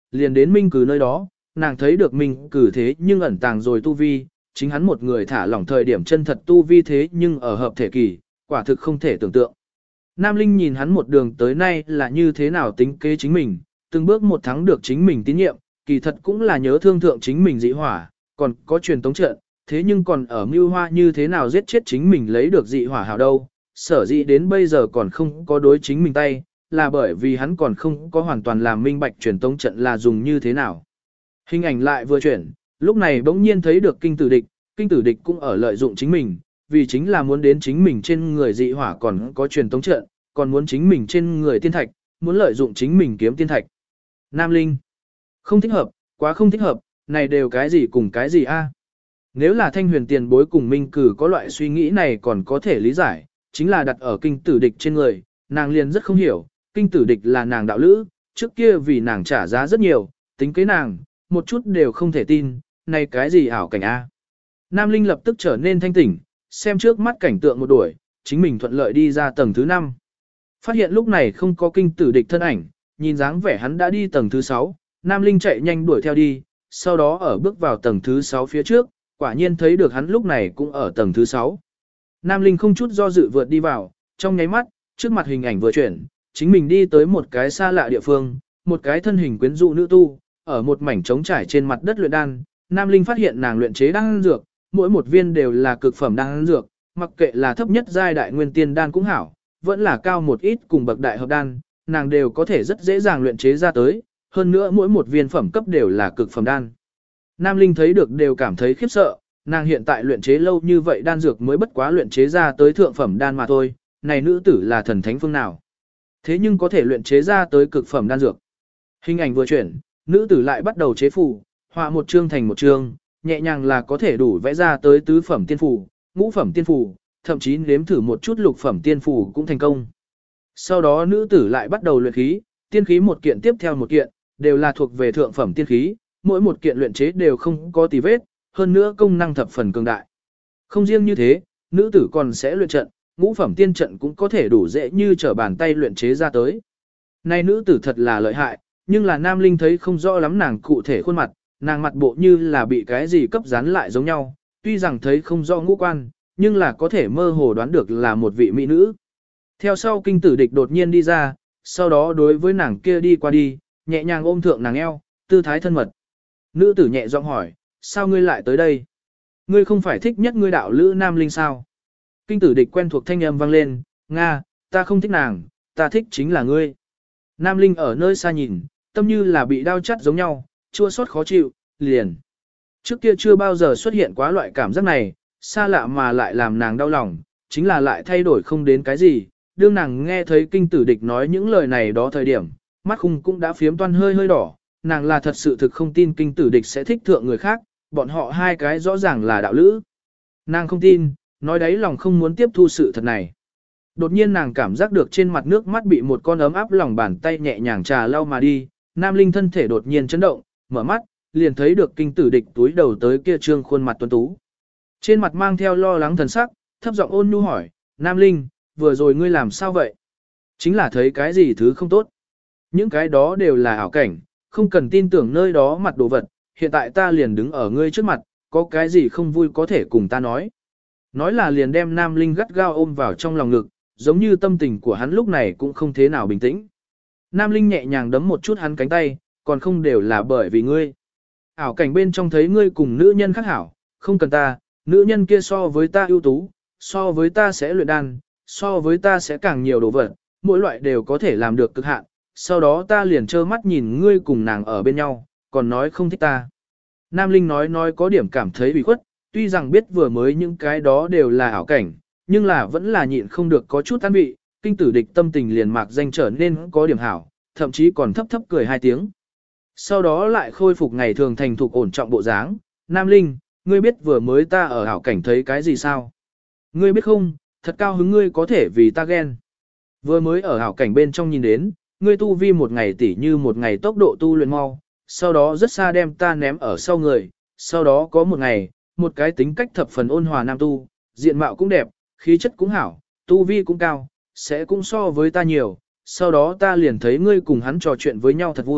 S1: liền đến Minh Cử nơi đó, nàng thấy được Minh Cử thế nhưng ẩn tàng rồi tu vi, chính hắn một người thả lỏng thời điểm chân thật tu vi thế nhưng ở hợp thể kỳ, quả thực không thể tưởng tượng. Nam Linh nhìn hắn một đường tới nay là như thế nào tính kế chính mình, từng bước một thắng được chính mình tín nhiệm, kỳ thật cũng là nhớ thương thượng chính mình dị hỏa, còn có truyền tống trận, thế nhưng còn ở mưu hoa như thế nào giết chết chính mình lấy được dị hỏa hào đâu, sở dĩ đến bây giờ còn không có đối chính mình tay, là bởi vì hắn còn không có hoàn toàn làm minh bạch truyền tống trận là dùng như thế nào. Hình ảnh lại vừa chuyển, lúc này bỗng nhiên thấy được kinh tử địch cũng ở lợi dụng chính mình, vì chính là muốn đến chính mình trên người dị hỏa còn có truyền tống trận, còn muốn chính mình trên người tiên thạch, muốn lợi dụng chính mình kiếm tiên thạch. Nam Linh, không thích hợp, quá không thích hợp, này đều cái gì cùng cái gì a? Nếu là Thanh Huyền tiền bối cùng Minh Cử có loại suy nghĩ này còn có thể lý giải, chính là đặt ở kinh tử địch trên người, nàng liền rất không hiểu, kinh tử địch là nàng đạo lữ, trước kia vì nàng trả giá rất nhiều, tính kế nàng, một chút đều không thể tin, này cái gì ảo cảnh a? Nam Linh lập tức trở nên thanh tỉnh, xem trước mắt cảnh tượng một đuổi, chính mình thuận lợi đi ra tầng thứ 5. Phát hiện lúc này không có kinh tử địch thân ảnh, nhìn dáng vẻ hắn đã đi tầng thứ 6, Nam Linh chạy nhanh đuổi theo đi, sau đó ở bước vào tầng thứ 6 phía trước, quả nhiên thấy được hắn lúc này cũng ở tầng thứ 6. Nam Linh không chút do dự vượt đi vào, trong nháy mắt, trước mặt hình ảnh vừa chuyển, chính mình đi tới một cái xa lạ địa phương, một cái thân hình quyến rũ nữ tu, ở một mảnh trống trải trên mặt đất luyện đan, Nam Linh phát hiện nàng luyện chế đan dược, mỗi một viên đều là cực phẩm đan dược, mặc kệ là thấp nhất giai đại nguyên tiên đan cũng hảo, vẫn là cao một ít cùng bậc đại hợp đan, nàng đều có thể rất dễ dàng luyện chế ra tới, hơn nữa mỗi một viên phẩm cấp đều là cực phẩm đan. Nam Linh thấy được đều cảm thấy khiếp sợ, nàng hiện tại luyện chế lâu như vậy đan dược mới bất quá luyện chế ra tới thượng phẩm đan mà thôi, này nữ tử là thần thánh phương nào. Thế nhưng có thể luyện chế ra tới cực phẩm đan dược. Hình ảnh vừa chuyển, nữ tử lại bắt đầu chế phù, họa một chương thành một chương, nhẹ nhàng là có thể đủ vẽ ra tới tứ phẩm tiên phù, ngũ phẩm tiên phù, thậm chí nếm thử một chút lục phẩm tiên phù cũng thành công. Sau đó nữ tử lại bắt đầu luyện khí, tiên khí một kiện tiếp theo một kiện, đều là thuộc về thượng phẩm tiên khí, mỗi một kiện luyện chế đều không có tì vết, hơn nữa công năng thập phần cường đại. Không riêng như thế, nữ tử còn sẽ luyện trận, ngũ phẩm tiên trận cũng có thể đủ dễ như trở bàn tay luyện chế ra tới. Này nữ tử thật là lợi hại, nhưng là Nam Linh thấy không rõ lắm nàng cụ thể khuôn mặt, nàng mặt bộ như là bị cái gì cấp dán lại giống nhau, tuy rằng thấy không rõ ngũ quan, nhưng là có thể mơ hồ đoán được là một vị mỹ nữ. Theo sau kinh tử địch đột nhiên đi ra, sau đó đối với nàng kia đi qua đi, nhẹ nhàng ôm thượng nàng eo, tư thái thân mật. Nữ tử nhẹ giọng hỏi, sao ngươi lại tới đây? Ngươi không phải thích nhất ngươi đạo lữ Nam Linh sao? Kinh tử địch quen thuộc thanh âm vang lên, Nga, ta không thích nàng, ta thích chính là ngươi. Nam Linh ở nơi xa nhìn, tâm như là bị đau chắt giống nhau, chua xót khó chịu, liền. Trước kia chưa bao giờ xuất hiện quá loại cảm giác này, xa lạ mà lại làm nàng đau lòng, chính là lại thay đổi không đến cái gì. Đương nàng nghe thấy kinh tử địch nói những lời này đó thời điểm, mắt khung cũng đã phiếm toan hơi hơi đỏ, nàng là thật sự thực không tin kinh tử địch sẽ thích thượng người khác, bọn họ hai cái rõ ràng là đạo lữ. Nàng không tin, nói đấy lòng không muốn tiếp thu sự thật này. Đột nhiên nàng cảm giác được trên mặt nước mắt bị một con ấm áp lòng bàn tay nhẹ nhàng trà lau mà đi, Nam Linh thân thể đột nhiên chấn động, mở mắt, liền thấy được kinh tử địch túi đầu tới kia trương khuôn mặt tuấn tú. Trên mặt mang theo lo lắng thần sắc, thấp giọng ôn nhu hỏi, Nam Linh, vừa rồi ngươi làm sao vậy? Chính là thấy cái gì thứ không tốt. Những cái đó đều là ảo cảnh, không cần tin tưởng nơi đó mặt đồ vật, hiện tại ta liền đứng ở ngươi trước mặt, có cái gì không vui có thể cùng ta nói. Nói là liền đem Nam Linh gắt gao ôm vào trong lòng ngực, giống như tâm tình của hắn lúc này cũng không thế nào bình tĩnh. Nam Linh nhẹ nhàng đấm một chút hắn cánh tay, còn không đều là bởi vì ngươi. Ảo cảnh bên trong thấy ngươi cùng nữ nhân khác hảo, không cần ta, nữ nhân kia so với ta ưu tú, so với ta sẽ luyện đan, so với ta sẽ càng nhiều đồ vật, mỗi loại đều có thể làm được cực hạn, sau đó ta liền trơ mắt nhìn ngươi cùng nàng ở bên nhau, còn nói không thích ta. Nam Linh nói có điểm cảm thấy bị khuất, tuy rằng biết vừa mới những cái đó đều là ảo cảnh, nhưng là vẫn là nhịn không được có chút an vị, kinh tử địch tâm tình liền mạc danh trở nên có điểm hảo, thậm chí còn thấp thấp cười hai tiếng. Sau đó lại khôi phục ngày thường thành thục ổn trọng bộ dáng, Nam Linh, ngươi biết vừa mới ta ở ảo cảnh thấy cái gì sao? Ngươi biết không, thật cao hứng ngươi có thể vì ta ghen. Vừa mới ở ảo cảnh bên trong nhìn đến, ngươi tu vi một ngày tỉ như một ngày tốc độ tu luyện mau, sau đó rất xa đem ta ném ở sau người, sau đó có một ngày, một cái tính cách thập phần ôn hòa nam tu, diện mạo cũng đẹp, khí chất cũng hảo, tu vi cũng cao, sẽ cũng so với ta nhiều, sau đó ta liền thấy ngươi cùng hắn trò chuyện với nhau thật vui,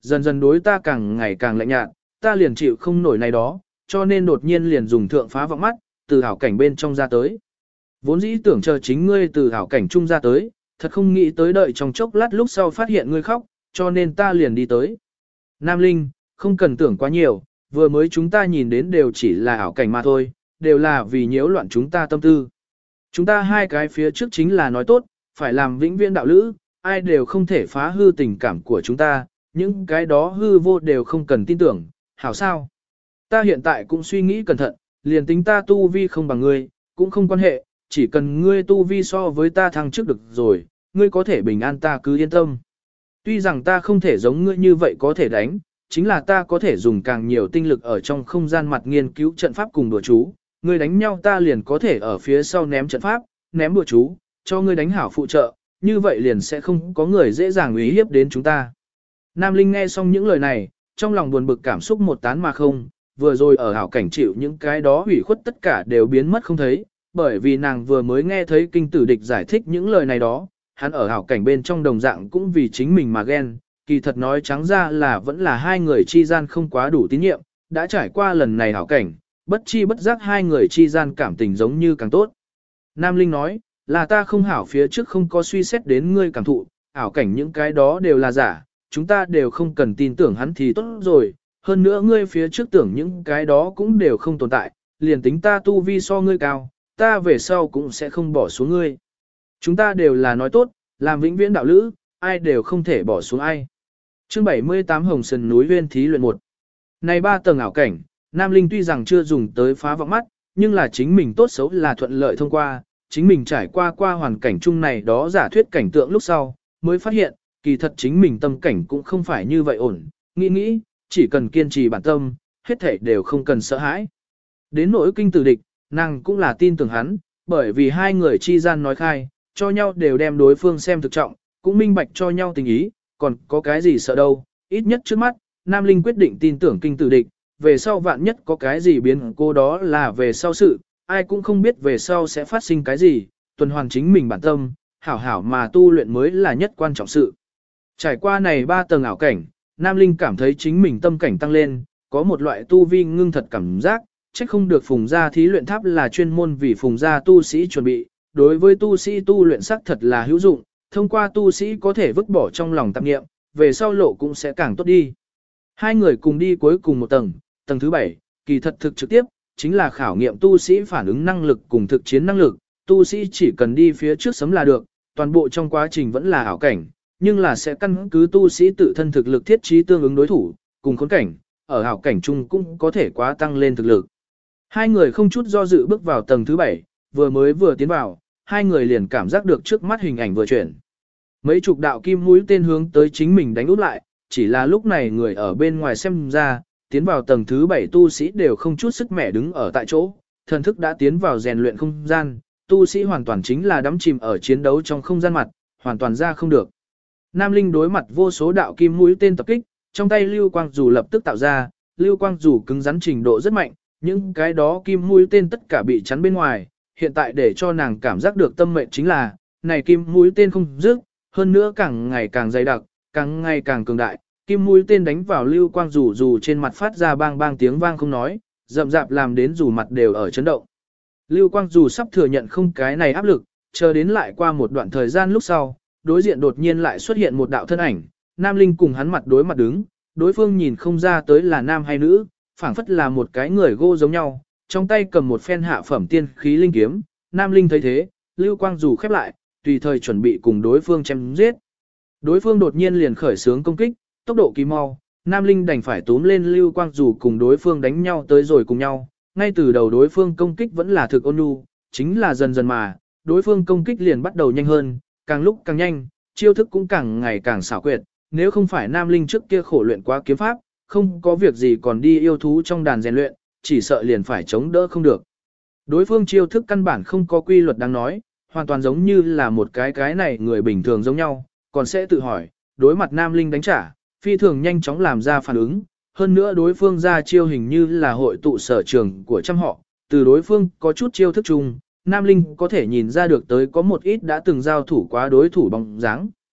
S1: dần dần đối ta càng ngày càng lạnh nhạt, ta liền chịu không nổi này đó, cho nên đột nhiên liền dùng thượng phá vọng mắt, từ hảo cảnh bên trong ra tới. Vốn dĩ tưởng chờ chính ngươi từ hảo cảnh trung ra tới, thật không nghĩ tới đợi trong chốc lát lúc sau phát hiện ngươi khóc, cho nên ta liền đi tới. Nam Linh, không cần tưởng quá nhiều, vừa mới chúng ta nhìn đến đều chỉ là ảo cảnh mà thôi, đều là vì nhiễu loạn chúng ta tâm tư. Chúng ta hai cái phía trước chính là nói tốt, phải làm vĩnh viễn đạo lữ, ai đều không thể phá hư tình cảm của chúng ta, những cái đó hư vô đều không cần tin tưởng, hảo sao? Ta hiện tại cũng suy nghĩ cẩn thận, liền tính ta tu vi không bằng ngươi, cũng không quan hệ, chỉ cần ngươi tu vi so với ta thăng trước được rồi, ngươi có thể bình an ta cứ yên tâm. Tuy rằng ta không thể giống ngươi như vậy có thể đánh, chính là ta có thể dùng càng nhiều tinh lực ở trong không gian mặt nghiên cứu trận pháp cùng đùa chú, ngươi đánh nhau ta liền có thể ở phía sau ném trận pháp, ném đùa chú, cho ngươi đánh hảo phụ trợ, như vậy liền sẽ không có người dễ dàng uy hiếp đến chúng ta. Nam Linh nghe xong những lời này, trong lòng buồn bực cảm xúc một tán mà không, vừa rồi ở hảo cảnh chịu những cái đó hủy khuất tất cả đều biến mất không thấy, bởi vì nàng vừa mới nghe thấy kinh tử địch giải thích những lời này đó, hắn ở hảo cảnh bên trong đồng dạng cũng vì chính mình mà ghen, kỳ thật nói trắng ra là vẫn là hai người chi gian không quá đủ tín nhiệm, đã trải qua lần này hảo cảnh, bất chi bất giác hai người chi gian cảm tình giống như càng tốt. Nam Linh nói, là ta không hảo phía trước không có suy xét đến ngươi cảm thụ, ảo cảnh những cái đó đều là giả, chúng ta đều không cần tin tưởng hắn thì tốt rồi, hơn nữa ngươi phía trước tưởng những cái đó cũng đều không tồn tại, liền tính ta tu vi so ngươi cao, ta về sau cũng sẽ không bỏ xuống ngươi. Chúng ta đều là nói tốt, làm vĩnh viễn đạo lữ, ai đều không thể bỏ xuống ai. Chương 78 Hồng Sơn núi Huyên thí luyện 1. Này 3 tầng ảo cảnh, Nam Linh tuy rằng chưa dùng tới phá vọng mắt, nhưng là chính mình tốt xấu là thuận lợi thông qua, chính mình trải qua hoàn cảnh chung này đó giả thuyết cảnh tượng lúc sau, mới phát hiện, kỳ thật chính mình tâm cảnh cũng không phải như vậy ổn, nghĩ, chỉ cần kiên trì bản tâm, hết thảy đều không cần sợ hãi. Đến nỗi kinh tử địch, nàng cũng là tin tưởng hắn, bởi vì hai người chi gian nói khai, cho nhau đều đem đối phương xem thực trọng, cũng minh bạch cho nhau tình ý, còn có cái gì sợ đâu, ít nhất trước mắt, Nam Linh quyết định tin tưởng kinh tử địch, về sau vạn nhất có cái gì biến cô đó là về sau sự, ai cũng không biết về sau sẽ phát sinh cái gì, tuần hoàn chính mình bản tâm, hảo hảo mà tu luyện mới là nhất quan trọng sự. Trải qua này 3 tầng ảo cảnh, Nam Linh cảm thấy chính mình tâm cảnh tăng lên, có một loại tu vi ngưng thật cảm giác, chắc không được phùng gia thí luyện tháp là chuyên môn vì phùng gia tu sĩ chuẩn bị, đối với tu sĩ tu luyện sắc thật là hữu dụng, thông qua tu sĩ có thể vứt bỏ trong lòng tạp niệm, về sau lộ cũng sẽ càng tốt đi. Hai người cùng đi cuối cùng một tầng, tầng thứ 7, kỳ thật thực trực tiếp, chính là khảo nghiệm tu sĩ phản ứng năng lực cùng thực chiến năng lực, tu sĩ chỉ cần đi phía trước sấm là được, toàn bộ trong quá trình vẫn là ảo cảnh, nhưng là sẽ căn cứ tu sĩ tự thân thực lực thiết trí tương ứng đối thủ, cùng khốn cảnh, ở ảo cảnh chung cũng có thể quá tăng lên thực lực. Hai người không chút do dự bước vào tầng thứ 7, vừa tiến vào, hai người liền cảm giác được trước mắt hình ảnh vừa chuyển. Mấy chục đạo kim mũi tên hướng tới chính mình đánh úp lại, chỉ là lúc này người ở bên ngoài xem ra, tiến vào tầng thứ 7 tu sĩ đều không chút sức mẻ đứng ở tại chỗ, thần thức đã tiến vào rèn luyện không gian, tu sĩ hoàn toàn chính là đắm chìm ở chiến đấu trong không gian mặt, hoàn toàn ra không được. Nam Linh đối mặt vô số đạo kim mũi tên tập kích, trong tay lưu quang dù lập tức tạo ra, lưu quang dù cứng rắn trình độ rất mạnh, những cái đó kim mũi tên tất cả bị chắn bên ngoài, hiện tại để cho nàng cảm giác được tâm mệnh chính là, này kim mũi tên không dứt, hơn nữa càng ngày càng dày đặc, càng ngày càng cường đại, kim mũi tên đánh vào lưu quang dù trên mặt phát ra bang bang tiếng vang không nói, rậm rạp làm đến dù mặt đều ở chấn động. Lưu quang dù sắp thừa nhận không cái này áp lực, chờ đến lại qua một đoạn thời gian lúc sau, đối diện đột nhiên lại xuất hiện một đạo thân ảnh, Nam Linh cùng hắn mặt đối mặt đứng, đối phương nhìn không ra tới là nam hay nữ, phảng phất là một cái người gô giống nhau, trong tay cầm một phen hạ phẩm tiên khí linh kiếm, Nam Linh thấy thế, lưu quang dù khép lại, tùy thời chuẩn bị cùng đối phương chém giết. Đối phương đột nhiên liền khởi xướng công kích, tốc độ kỳ mau, Nam Linh đành phải túm lên lưu quang dù cùng đối phương đánh nhau tới rồi cùng nhau, ngay từ đầu đối phương công kích vẫn là thực ôn nhu, chính là dần dần mà, đối phương công kích liền bắt đầu nhanh hơn, càng lúc càng nhanh, chiêu thức cũng càng ngày càng xảo quyệt, nếu không phải Nam Linh trước kia khổ luyện quá kiếm pháp, không có việc gì còn đi yêu thú trong đàn rèn luyện, chỉ sợ liền phải chống đỡ không được. Đối phương chiêu thức căn bản không có quy luật đáng nói, hoàn toàn giống như là một cái này người bình thường giống nhau, còn sẽ tự hỏi, đối mặt Nam Linh đánh trả, phi thường nhanh chóng làm ra phản ứng, hơn nữa đối phương ra chiêu hình như là hội tụ sở trường của trăm họ, từ đối phương có chút chiêu thức chung, Nam Linh có thể nhìn ra được tới có một ít đã từng giao thủ quá đối thủ bóng dáng.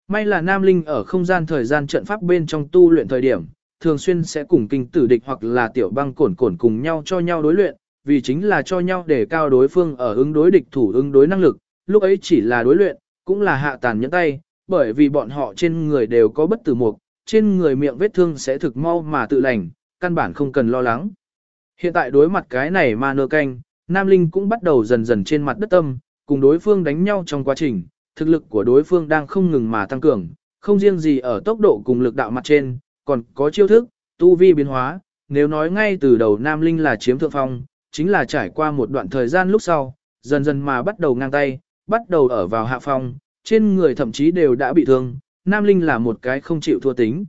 S1: May là Nam Linh ở không gian thời gian trận pháp bên trong tu luyện thời điểm, thường xuyên sẽ cùng kinh tử địch hoặc là tiểu băng cổn cổn cùng nhau cho nhau đối luyện, vì chính là cho nhau để cao đối phương ở ứng đối địch thủ ứng đối năng lực, lúc ấy chỉ là đối luyện, cũng là hạ tàn nhẫn tay, bởi vì bọn họ trên người đều có bất tử mục, trên người miệng vết thương sẽ thực mau mà tự lành, căn bản không cần lo lắng. Hiện tại đối mặt cái này ma nơ canh, Nam Linh cũng bắt đầu dần dần trên mặt đất tâm, cùng đối phương đánh nhau trong quá trình, thực lực của đối phương đang không ngừng mà tăng cường, không riêng gì ở tốc độ cùng lực đạo mặt trên, còn có chiêu thức, tu vi biến hóa, nếu nói ngay từ đầu Nam Linh là chiếm thượng phong, chính là trải qua một đoạn thời gian lúc sau, dần dần mà bắt đầu ngang tay, bắt đầu ở vào hạ phong, trên người thậm chí đều đã bị thương, Nam Linh là một cái không chịu thua tính.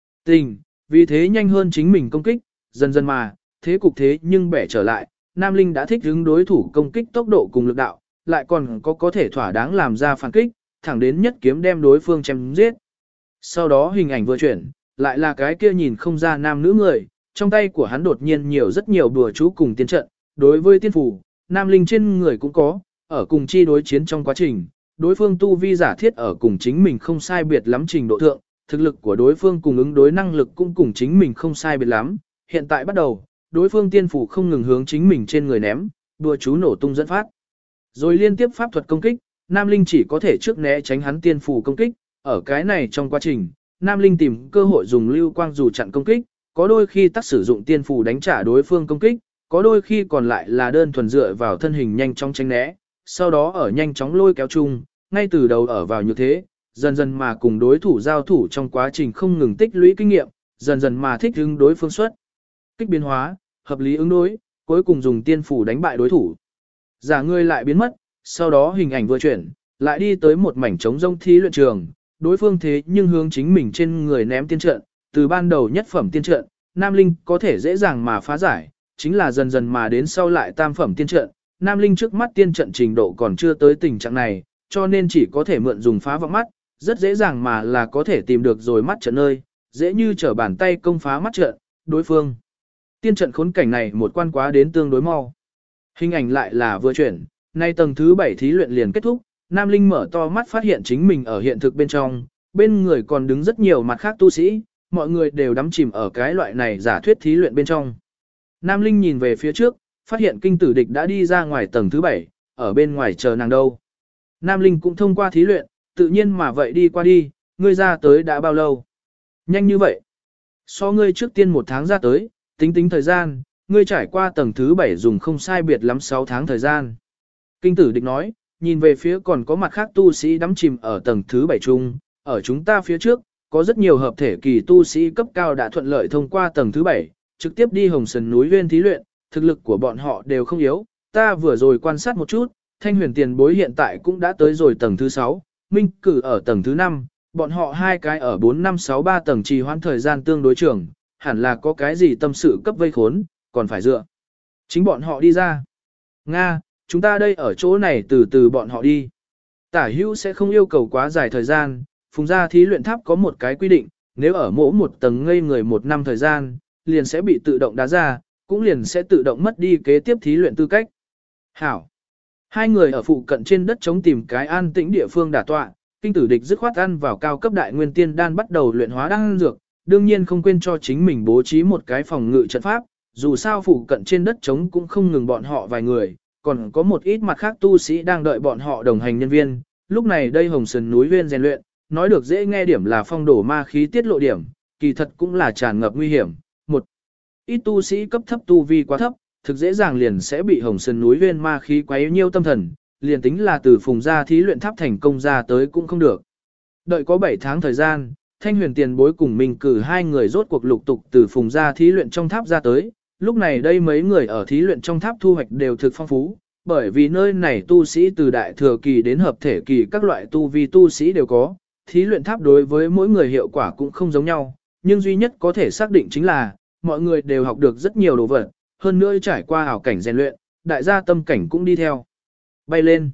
S1: Vì thế nhanh hơn chính mình công kích, dần dần mà, thế cục thế nhưng bẻ trở lại, Nam Linh đã thích ứng đối thủ công kích tốc độ cùng lực đạo, lại còn có thể thỏa đáng làm ra phản kích, thẳng đến nhất kiếm đem đối phương chém giết. Sau đó hình ảnh vừa chuyển, lại là cái kia nhìn không ra nam nữ người, trong tay của hắn đột nhiên nhiều rất nhiều đùa chú cùng tiên trận, đối với tiên phủ, Nam Linh trên người cũng có, ở cùng chi đối chiến trong quá trình, đối phương tu vi giả thiết ở cùng chính mình không sai biệt lắm trình độ thượng, thực lực của đối phương cùng ứng đối năng lực cũng cùng chính mình không sai biệt lắm, hiện tại bắt đầu, đối phương tiên phủ không ngừng hướng chính mình trên người ném, đùa chú nổ tung dẫn phát. Rồi liên tiếp pháp thuật công kích, Nam Linh chỉ có thể trước né tránh hắn tiên phủ công kích, ở cái này trong quá trình, Nam Linh tìm cơ hội dùng lưu quang dù chặn công kích, có đôi khi tác sử dụng tiên phủ đánh trả đối phương công kích, có đôi khi còn lại là đơn thuần dựa vào thân hình nhanh chóng tránh né, sau đó ở nhanh chóng lôi kéo chung, ngay từ đầu ở vào như thế, dần dần mà cùng đối thủ giao thủ trong quá trình không ngừng tích lũy kinh nghiệm, dần dần mà thích ứng đối phương xuất. Kích biến hóa, hợp lý ứng đối, cuối cùng dùng tiên phủ đánh bại đối thủ. Giả ngươi lại biến mất, sau đó hình ảnh vừa chuyển, lại đi tới một mảnh trống rông thí luyện trường, đối phương thế nhưng hướng chính mình trên người ném tiên trận, từ ban đầu nhất phẩm tiên trận, Nam Linh có thể dễ dàng mà phá giải, chính là dần dần mà đến sau lại tam phẩm tiên trận, Nam Linh trước mắt tiên trận trình độ còn chưa tới tình trạng này, cho nên chỉ có thể mượn dùng phá vọng mắt, rất dễ dàng mà là có thể tìm được rồi mắt trận nơi, dễ như trở bàn tay công phá mắt trận, đối phương. Tiên trận khốn cảnh này một quan quá đến tương đối mau. Hình ảnh lại là vừa chuyển, nay tầng thứ 7 thí luyện liền kết thúc, Nam Linh mở to mắt phát hiện chính mình ở hiện thực bên trong, bên người còn đứng rất nhiều mặt khác tu sĩ, mọi người đều đắm chìm ở cái loại này giả thuyết thí luyện bên trong. Nam Linh nhìn về phía trước, phát hiện kinh tử địch đã đi ra ngoài tầng thứ 7, ở bên ngoài chờ nàng đâu. Nam Linh cũng thông qua thí luyện, tự nhiên mà vậy đi qua đi, ngươi ra tới đã bao lâu? Nhanh như vậy. So ngươi trước tiên 1 tháng ra tới, tính thời gian, ngươi trải qua tầng thứ 7 dùng không sai biệt lắm 6 tháng thời gian. Kinh tử địch nói, nhìn về phía còn có mặt khác tu sĩ đắm chìm ở tầng thứ 7 chung, ở chúng ta phía trước, có rất nhiều hợp thể kỳ tu sĩ cấp cao đã thuận lợi thông qua tầng thứ 7, trực tiếp đi Hồng Sơn núi Nguyên thí luyện, thực lực của bọn họ đều không yếu, ta vừa rồi quan sát một chút, Thanh Huyền tiền bối hiện tại cũng đã tới rồi tầng thứ 6, Minh Cử ở tầng thứ 5, bọn họ hai cái ở 4 5 6 3 tầng trì hoãn thời gian tương đối trường, hẳn là có cái gì tâm sự cấp vây khốn, còn phải dựa. Chính bọn họ đi ra. Nga, chúng ta đây ở chỗ này từ từ bọn họ đi. Tả hữu sẽ không yêu cầu quá dài thời gian, phùng gia thí luyện tháp có một cái quy định, nếu ở mỗi một tầng ngây người 1 năm thời gian, liền sẽ bị tự động đá ra, cũng liền sẽ tự động mất đi kế tiếp thí luyện tư cách. Hảo. Hai người ở phụ cận trên đất chống tìm cái an tĩnh địa phương đả tọa, kinh tử địch dứt khoát ăn vào cao cấp đại nguyên tiên đan bắt đầu luyện hóa đan dược, đương nhiên không quên cho chính mình bố trí một cái phòng ngự trận pháp, dù sao phụ cận trên đất chống cũng không ngừng bọn họ vài người, còn có một ít mặt khác tu sĩ đang đợi bọn họ đồng hành nhân viên. Lúc này đây Hồng Sơn núi Viên rèn luyện, nói được dễ nghe điểm là phong đổ ma khí tiết lộ điểm, kỳ thật cũng là tràn ngập nguy hiểm. Một ít tu sĩ cấp thấp tu vi quá thấp, thực dễ dàng liền sẽ bị Hồng Sơn núi Viên ma khí quấy nhiêu tâm thần, liền tính là từ phùng gia thí luyện tháp thành công ra tới cũng không được. Đợi có 7 tháng thời gian, Thanh Huyền tiền bối cùng mình cử hai người rốt cuộc lục tục từ phùng gia thí luyện trong tháp ra tới. Lúc này đây mấy người ở thí luyện trong tháp thu hoạch đều thực phong phú, bởi vì nơi này tu sĩ từ đại thừa kỳ đến hợp thể kỳ các loại tu vi tu sĩ đều có, thí luyện tháp đối với mỗi người hiệu quả cũng không giống nhau, nhưng duy nhất có thể xác định chính là, mọi người đều học được rất nhiều đồ vật, hơn nữa trải qua ảo cảnh rèn luyện, đại gia tâm cảnh cũng đi theo. Bay lên.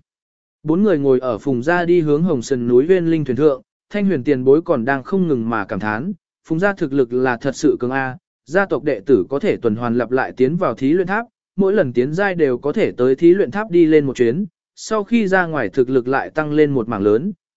S1: 4 người ngồi ở phùng gia đi hướng Hồng Sơn núi Viên linh thuyền thượng, Thanh Huyền tiền bối còn đang không ngừng mà cảm thán, phùng gia thực lực là thật sự cường A. Gia tộc đệ tử có thể tuần hoàn lặp lại tiến vào thí luyện tháp, mỗi lần tiến giai đều có thể tới thí luyện tháp đi lên một chuyến, sau khi ra ngoài thực lực lại tăng lên một mảng lớn,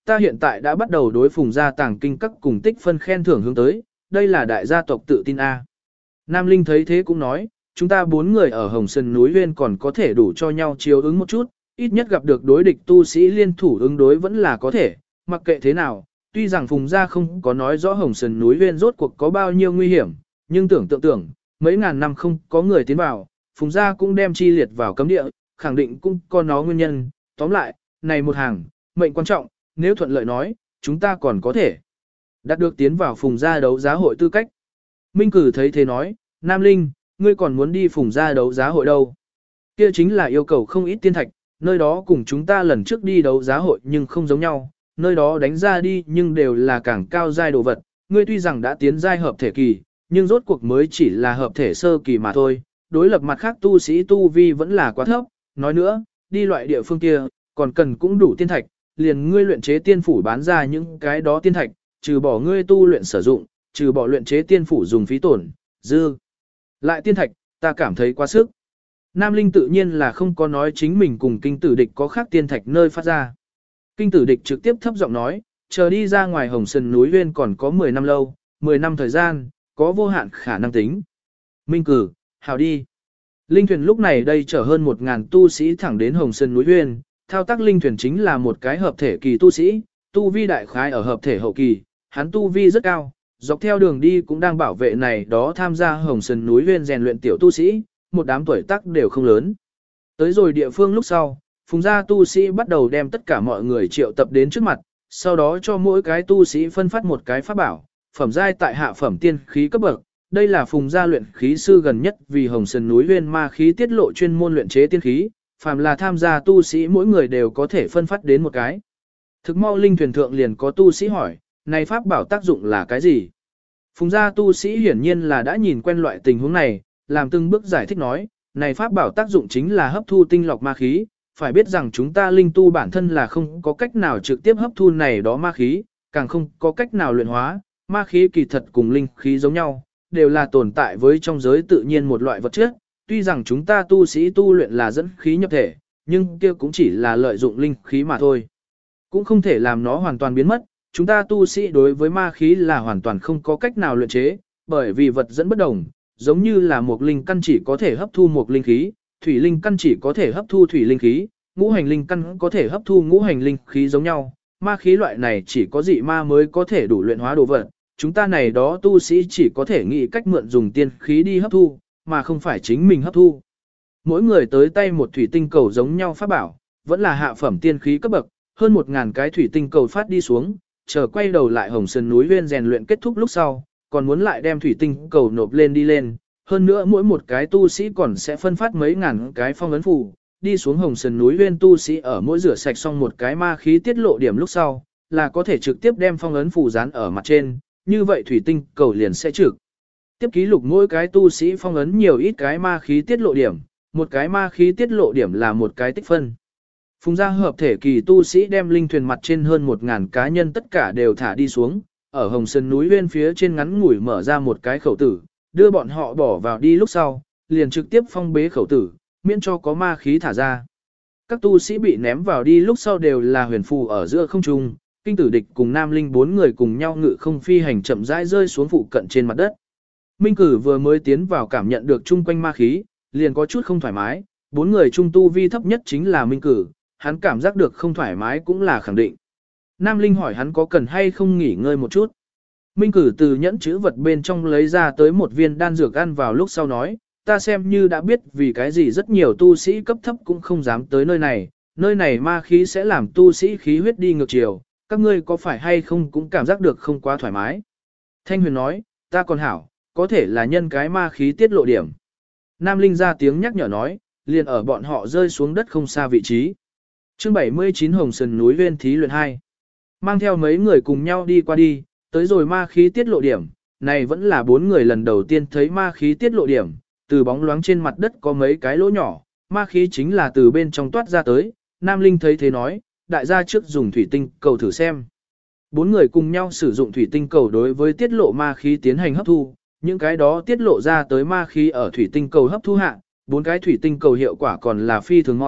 S1: ta hiện tại đã bắt đầu đối Phùng gia tàng kinh các cùng tích phân khen thưởng hướng tới, đây là đại gia tộc tự tin A. Nam Linh thấy thế cũng nói, chúng ta 4 người ở Hồng Sơn núi Huyên còn có thể đủ cho nhau chiếu ứng một chút, ít nhất gặp được đối địch tu sĩ liên thủ ứng đối vẫn là có thể, mặc kệ thế nào, tuy rằng Phùng gia không có nói rõ Hồng Sơn núi Huyên rốt cuộc có bao nhiêu nguy hiểm, nhưng tưởng, mấy ngàn năm không có người tiến vào, Phùng gia cũng đem chi liệt vào cấm địa, khẳng định cũng có nó nguyên nhân, tóm lại, này một hàng, mệnh quan trọng, nếu thuận lợi nói, chúng ta còn có thể đạt được tiến vào Phùng gia đấu giá hội tư cách. Minh Cử thấy thế nói, Nam Linh, ngươi còn muốn đi Phùng gia đấu giá hội đâu? Kia chính là yêu cầu không ít tiên thạch, nơi đó cùng chúng ta lần trước đi đấu giá hội nhưng không giống nhau, nơi đó đánh ra đi nhưng đều là càng cao giai đồ vật, ngươi tuy rằng đã tiến giai hợp thể kỳ, nhưng rốt cuộc mới chỉ là hợp thể sơ kỳ mà thôi, đối lập mặt khác tu sĩ tu vi vẫn là quá thấp, nói nữa, đi loại địa phương kia, còn cần cũng đủ tiên thạch, liền ngươi luyện chế tiên phủ bán ra những cái đó tiên thạch, trừ bỏ ngươi tu luyện sử dụng, trừ bỏ luyện chế tiên phủ dùng phí tổn, dư. Lại tiên thạch, ta cảm thấy quá sức. Nam Linh tự nhiên là không có nói chính mình cùng kinh tử địch có khác tiên thạch nơi phát ra. Kinh tử địch trực tiếp thấp giọng nói, chờ đi ra ngoài Hồng Sơn núi Huyên còn có 10 năm lâu, 10 năm thời gian, có vô hạn khả năng tính. Minh Cử, hào đi. Linh thuyền lúc này đây chở hơn 1.000 tu sĩ thẳng đến Hồng Sơn núi Huyên, thao tác linh thuyền chính là một cái hợp thể kỳ tu sĩ, tu vi đại khái ở hợp thể hậu kỳ, hắn tu vi rất cao, dọc theo đường đi cũng đang bảo vệ này đó tham gia Hồng Sơn núi Huyên rèn luyện tiểu tu sĩ, một đám tuổi tác đều không lớn. Tới rồi địa phương lúc sau, Phùng gia tu sĩ bắt đầu đem tất cả mọi người triệu tập đến trước mặt, sau đó cho mỗi cái tu sĩ phân phát một cái pháp bảo, phẩm giai tại hạ phẩm tiên khí cấp bậc. Đây là Phùng gia luyện khí sư gần nhất vì Hồng Sơn núi Huyên ma khí tiết lộ chuyên môn luyện chế tiên khí, phàm là tham gia tu sĩ mỗi người đều có thể phân phát đến một cái. Thực mau linh thuyền thượng liền có tu sĩ hỏi, này pháp bảo tác dụng là cái gì? Phùng gia tu sĩ hiển nhiên là đã nhìn quen loại tình huống này, làm từng bước giải thích nói, này pháp bảo tác dụng chính là hấp thu tinh lọc ma khí, phải biết rằng chúng ta linh tu bản thân là không có cách nào trực tiếp hấp thu này đó ma khí, càng không có cách nào luyện hóa, ma khí kỳ thật cùng linh khí giống nhau, đều là tồn tại với trong giới tự nhiên một loại vật chất, tuy rằng chúng ta tu sĩ tu luyện là dẫn khí nhập thể, nhưng kia cũng chỉ là lợi dụng linh khí mà thôi. Cũng không thể làm nó hoàn toàn biến mất, chúng ta tu sĩ đối với ma khí là hoàn toàn không có cách nào luyện chế, bởi vì vật dẫn bất đồng, giống như là một linh căn chỉ có thể hấp thu một linh khí, thủy linh căn chỉ có thể hấp thu thủy linh khí, ngũ hành linh căn có thể hấp thu ngũ hành linh khí giống nhau, ma khí loại này chỉ có dị ma mới có thể đủ luyện hóa đồ vật, chúng ta này đó tu sĩ chỉ có thể nghĩ cách mượn dùng tiên khí đi hấp thu, mà không phải chính mình hấp thu. Mỗi người tới tay một thủy tinh cầu giống nhau pháp bảo, vẫn là hạ phẩm tiên khí cấp bậc, hơn 1.000 cái thủy tinh cầu phát đi xuống, chờ quay đầu lại Hồng Sơn núi Huyên rèn luyện kết thúc lúc sau, còn muốn lại đem thủy tinh cầu nộp lên đi lên, hơn nữa mỗi một cái tu sĩ còn sẽ phân phát mấy ngàn cái phong ấn phù, đi xuống Hồng Sơn núi Huyên tu sĩ ở mỗi rửa sạch xong một cái ma khí tiết lộ điểm lúc sau, là có thể trực tiếp đem phong ấn phù dán ở mặt trên, như vậy thủy tinh cầu liền sẽ trực tiếp ký lục mỗi cái tu sĩ phong ấn nhiều ít cái ma khí tiết lộ điểm, một cái ma khí tiết lộ điểm là một cái tích phân. Phùng gia hợp thể kỳ tu sĩ đem linh thuyền mặt trên hơn 1.000 cá nhân tất cả đều thả đi xuống, ở Hồng Sơn núi Huyên phía trên ngắn ngủi mở ra một cái khẩu tử, đưa bọn họ bỏ vào đi lúc sau, liền trực tiếp phong bế khẩu tử, miễn cho có ma khí thả ra. Các tu sĩ bị ném vào đi lúc sau đều là huyền phù ở giữa không trung, kinh tử địch cùng nam linh 4 người cùng nhau ngự không phi hành chậm rãi rơi xuống phụ cận trên mặt đất. Minh Cử vừa mới tiến vào cảm nhận được chung quanh ma khí, liền có chút không thoải mái, 4 người trung tu vi thấp nhất chính là Minh Cử, hắn cảm giác được không thoải mái cũng là khẳng định. Nam Linh hỏi hắn có cần hay không nghỉ ngơi một chút. Minh Cử từ nhẫn chữ vật bên trong lấy ra tới một viên đan dược ăn vào lúc sau nói, ta xem như đã biết vì cái gì rất nhiều tu sĩ cấp thấp cũng không dám tới nơi này ma khí sẽ làm tu sĩ khí huyết đi ngược chiều, các ngươi có phải hay không cũng cảm giác được không quá thoải mái. Thanh Huyền nói, ta còn hảo, có thể là nhân cái ma khí tiết lộ điểm. Nam Linh ra tiếng nhắc nhở nói, liền ở bọn họ rơi xuống đất không xa vị trí. Chương 79 Hồng Sơn núi Huyên thí luyện 2. Mang theo mấy người cùng nhau đi qua đi, tới rồi ma khí tiết lộ điểm, này vẫn là 4 người lần đầu tiên thấy ma khí tiết lộ điểm, từ bóng loáng trên mặt đất có mấy cái lỗ nhỏ, ma khí chính là từ bên trong toát ra tới, Nam Linh thấy thế nói, đại gia trước dùng thủy tinh cầu thử xem. 4 người cùng nhau sử dụng thủy tinh cầu đối với tiết lộ ma khí tiến hành hấp thu, những cái đó tiết lộ ra tới ma khí ở thủy tinh cầu hấp thu hạ, 4 cái thủy tinh cầu hiệu quả còn là phi thường mau,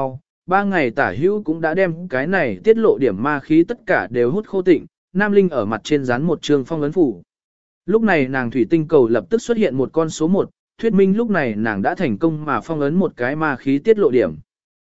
S1: 3 ngày tả hữu cũng đã đem cái này tiết lộ điểm ma khí tất cả đều hút khô tịnh, Nam Linh ở mặt trên dán một trường phong ấn phủ. Lúc này nàng thủy tinh cầu lập tức xuất hiện một con số 1, thuyết minh lúc này nàng đã thành công mà phong ấn một cái ma khí tiết lộ điểm.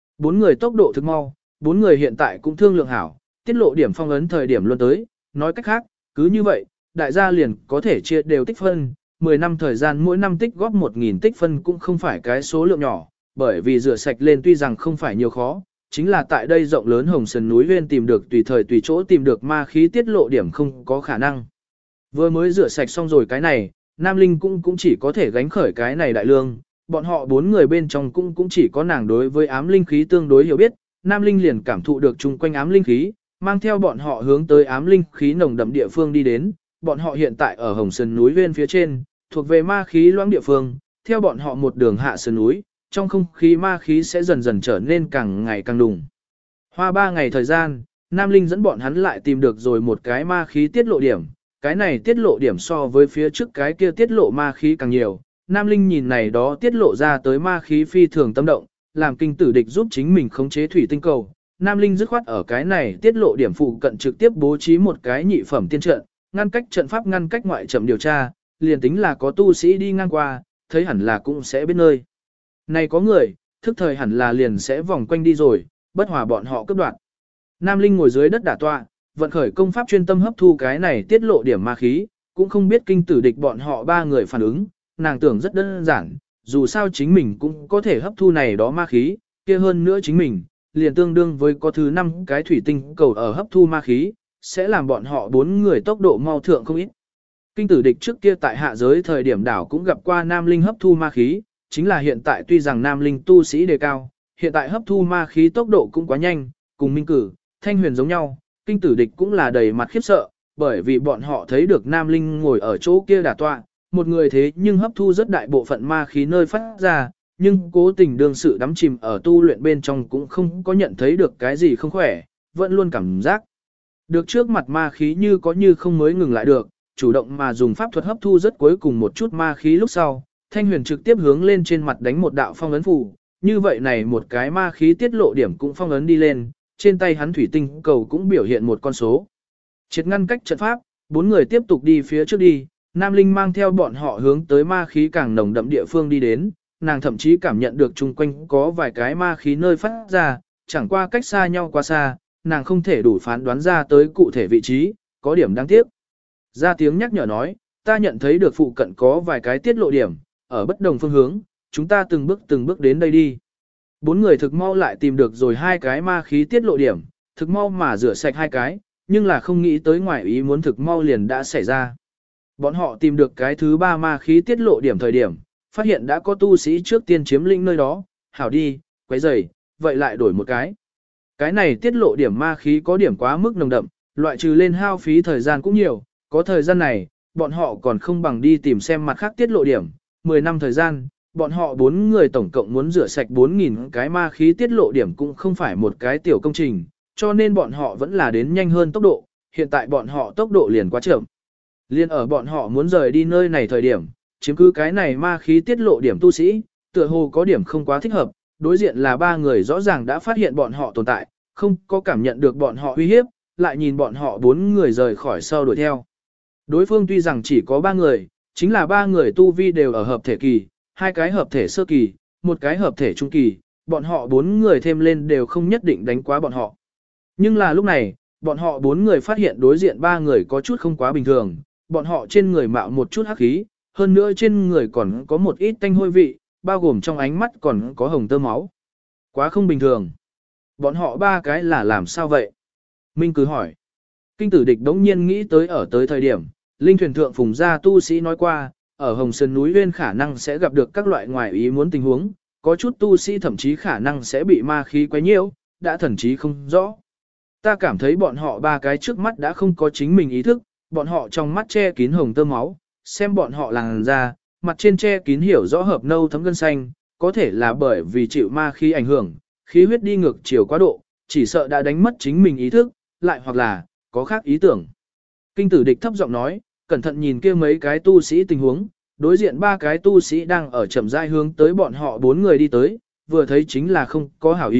S1: 4 người tốc độ thực mau, 4 người hiện tại cũng thương lượng hảo, tiết lộ điểm phong ấn thời điểm luôn tới, nói cách khác, cứ như vậy, đại gia liền có thể chia đều tích phân, 10 năm thời gian mỗi năm tích góp 1.000 tích phân cũng không phải cái số lượng nhỏ, bởi vì rửa sạch lên tuy rằng không phải nhiều khó, chính là tại đây rộng lớn Hồng Sơn núi Huyên tìm được tùy thời tùy chỗ tìm được ma khí tiết lộ điểm không có khả năng. Vừa mới rửa sạch xong rồi cái này, Nam Linh cũng chỉ có thể gánh khởi cái này đại lương, bọn họ 4 người bên trong cũng chỉ có nàng đối với ám linh khí tương đối hiểu biết, Nam Linh liền cảm thụ được chung quanh ám linh khí, mang theo bọn họ hướng tới ám linh khí nồng đậm địa phương đi đến, bọn họ hiện tại ở Hồng Sơn núi Huyên phía trên, thuộc về ma khí loãng địa phương, theo bọn họ một đường hạ sơn núi, trong không khí ma khí sẽ dần dần trở nên càng ngày càng đùng. Hoa 3 ngày thời gian, Nam Linh dẫn bọn hắn lại tìm được rồi một cái ma khí tiết lộ điểm, cái này tiết lộ điểm so với phía trước cái kia tiết lộ ma khí càng nhiều. Nam Linh nhìn này đó tiết lộ ra tới ma khí phi thường tâm động, làm kinh tử địch giúp chính mình khống chế thủy tinh cầu. Nam Linh dứt khoát ở cái này tiết lộ điểm phụ cận trực tiếp bố trí một cái nhị phẩm tiên trận, ngăn cách trận pháp ngăn cách ngoại chậm điều tra, liền tính là có tu sĩ đi ngang qua, thấy hẳn là cũng sẽ biết nơi. Này có người, thức thời hẳn là liền sẽ vòng quanh đi rồi, bất hòa bọn họ cướp đoạt. Nam Linh ngồi dưới đất đả tọa, vận khởi công pháp chuyên tâm hấp thu cái này tiết lộ điểm ma khí, cũng không biết kinh tử địch bọn họ 3 người phản ứng, nàng tưởng rất đơn giản, dù sao chính mình cũng có thể hấp thu này đó ma khí, kia hơn nữa chính mình, liền tương đương với có thứ 5 cái thủy tinh cầu ở hấp thu ma khí, sẽ làm bọn họ 4 người tốc độ mau thượng không ít. Kinh tử địch trước kia tại hạ giới thời điểm đảo cũng gặp qua Nam Linh hấp thu ma khí, chính là hiện tại tuy rằng Nam Linh tu sĩ đề cao, hiện tại hấp thu ma khí tốc độ cũng quá nhanh, cùng Minh Cử, Thanh Huyền giống nhau, kinh tử địch cũng là đầy mặt khiếp sợ, bởi vì bọn họ thấy được Nam Linh ngồi ở chỗ kia đả tọa, một người thế nhưng hấp thu rất đại bộ phận ma khí nơi phát ra, nhưng cố tình đương sự đắm chìm ở tu luyện bên trong cũng không có nhận thấy được cái gì không khỏe, vẫn luôn cảm giác được trước mặt ma khí như có như không mới ngừng lại được, chủ động mà dùng pháp thuật hấp thu rất cuối cùng một chút ma khí lúc sau, Thanh Huyền trực tiếp hướng lên trên mặt đánh một đạo phong ấn phù, như vậy này một cái ma khí tiết lộ điểm cũng phong ấn đi lên, trên tay hắn thủy tinh cầu cũng biểu hiện một con số. Triệt ngăn cách trận pháp, 4 người tiếp tục đi phía trước đi, Nam Linh mang theo bọn họ hướng tới ma khí càng nồng đậm địa phương đi đến, nàng thậm chí cảm nhận được chung quanh có vài cái ma khí nơi phát ra, chẳng qua cách xa nhau quá xa, nàng không thể đủ phán đoán ra tới cụ thể vị trí, có điểm đáng tiếc. Ra tiếng nhắc nhở nói, ta nhận thấy được phụ cận có vài cái tiết lộ điểm, ở bất đồng phương hướng, chúng ta từng bước đến đây đi. 4 người thực mau lại tìm được rồi 2 cái ma khí tiết lộ điểm, thực mau mà rửa sạch 2 cái, nhưng là không nghĩ tới ngoài ý muốn thực mau liền đã xảy ra. Bọn họ tìm được cái thứ 3 ma khí tiết lộ điểm thời điểm, phát hiện đã có tu sĩ trước tiên chiếm lĩnh nơi đó, hảo đi, quấy rầy, vậy lại đổi một cái. Cái này tiết lộ điểm ma khí có điểm quá mức nồng đậm, loại trừ lên hao phí thời gian cũng nhiều, có thời gian này, bọn họ còn không bằng đi tìm xem mặt khác tiết lộ điểm, 10 năm thời gian, bọn họ 4 người tổng cộng muốn rửa sạch 4.000 cái ma khí tiết lộ điểm cũng không phải một cái tiểu công trình, cho nên bọn họ vẫn là đến nhanh hơn tốc độ, hiện tại bọn họ tốc độ liền quá chậm. Liên ở bọn họ muốn rời đi nơi này thời điểm, chiếm cứ cái này ma khí tiết lộ điểm tu sĩ, tựa hồ có điểm không quá thích hợp, đối diện là 3 người rõ ràng đã phát hiện bọn họ tồn tại, không có cảm nhận được bọn họ uy hiếp, lại nhìn bọn họ 4 người rời khỏi sau đuổi theo. Đối phương tuy rằng chỉ có 3 người, chính là 3 người tu vi đều ở hợp thể kỳ, 2 cái hợp thể sơ kỳ, 1 cái hợp thể trung kỳ, bọn họ 4 người thêm lên đều không nhất định đánh quá bọn họ. Nhưng là lúc này, bọn họ 4 người phát hiện đối diện 3 người có chút không quá bình thường, bọn họ trên người mạo một chút hắc khí, hơn nữa trên người còn có một ít tanh hôi vị, bao gồm trong ánh mắt còn có hồng tơ máu. Quá không bình thường. Bọn họ 3 cái là làm sao vậy? Minh cứ hỏi. Kinh tử địch đống nhiên nghĩ tới ở tới thời điểm, linh thuyền thượng phùng gia tu sĩ nói qua, ở Hồng Sơn núi Uyên khả năng sẽ gặp được các loại ngoài ý muốn tình huống, có chút tu sĩ thậm chí khả năng sẽ bị ma khí quấy nhiễu, đã thần trí không rõ. Ta cảm thấy bọn họ 3 cái trước mắt đã không có chính mình ý thức, bọn họ trong mắt che kín hồng tơ máu, xem bọn họ làn da, mặt trên che kín hiểu rõ hợp nâu thấm gân xanh, có thể là bởi vì chịu ma khí ảnh hưởng, khí huyết đi ngược chiều quá độ, chỉ sợ đã đánh mất chính mình ý thức, lại hoặc là có khác ý tưởng. Kinh tử địch thấp giọng nói, cẩn thận nhìn kia mấy cái tu sĩ tình huống, đối diện 3 cái tu sĩ đang ở chậm rãi hướng tới bọn họ 4 người đi tới, vừa thấy chính là không có hảo ý,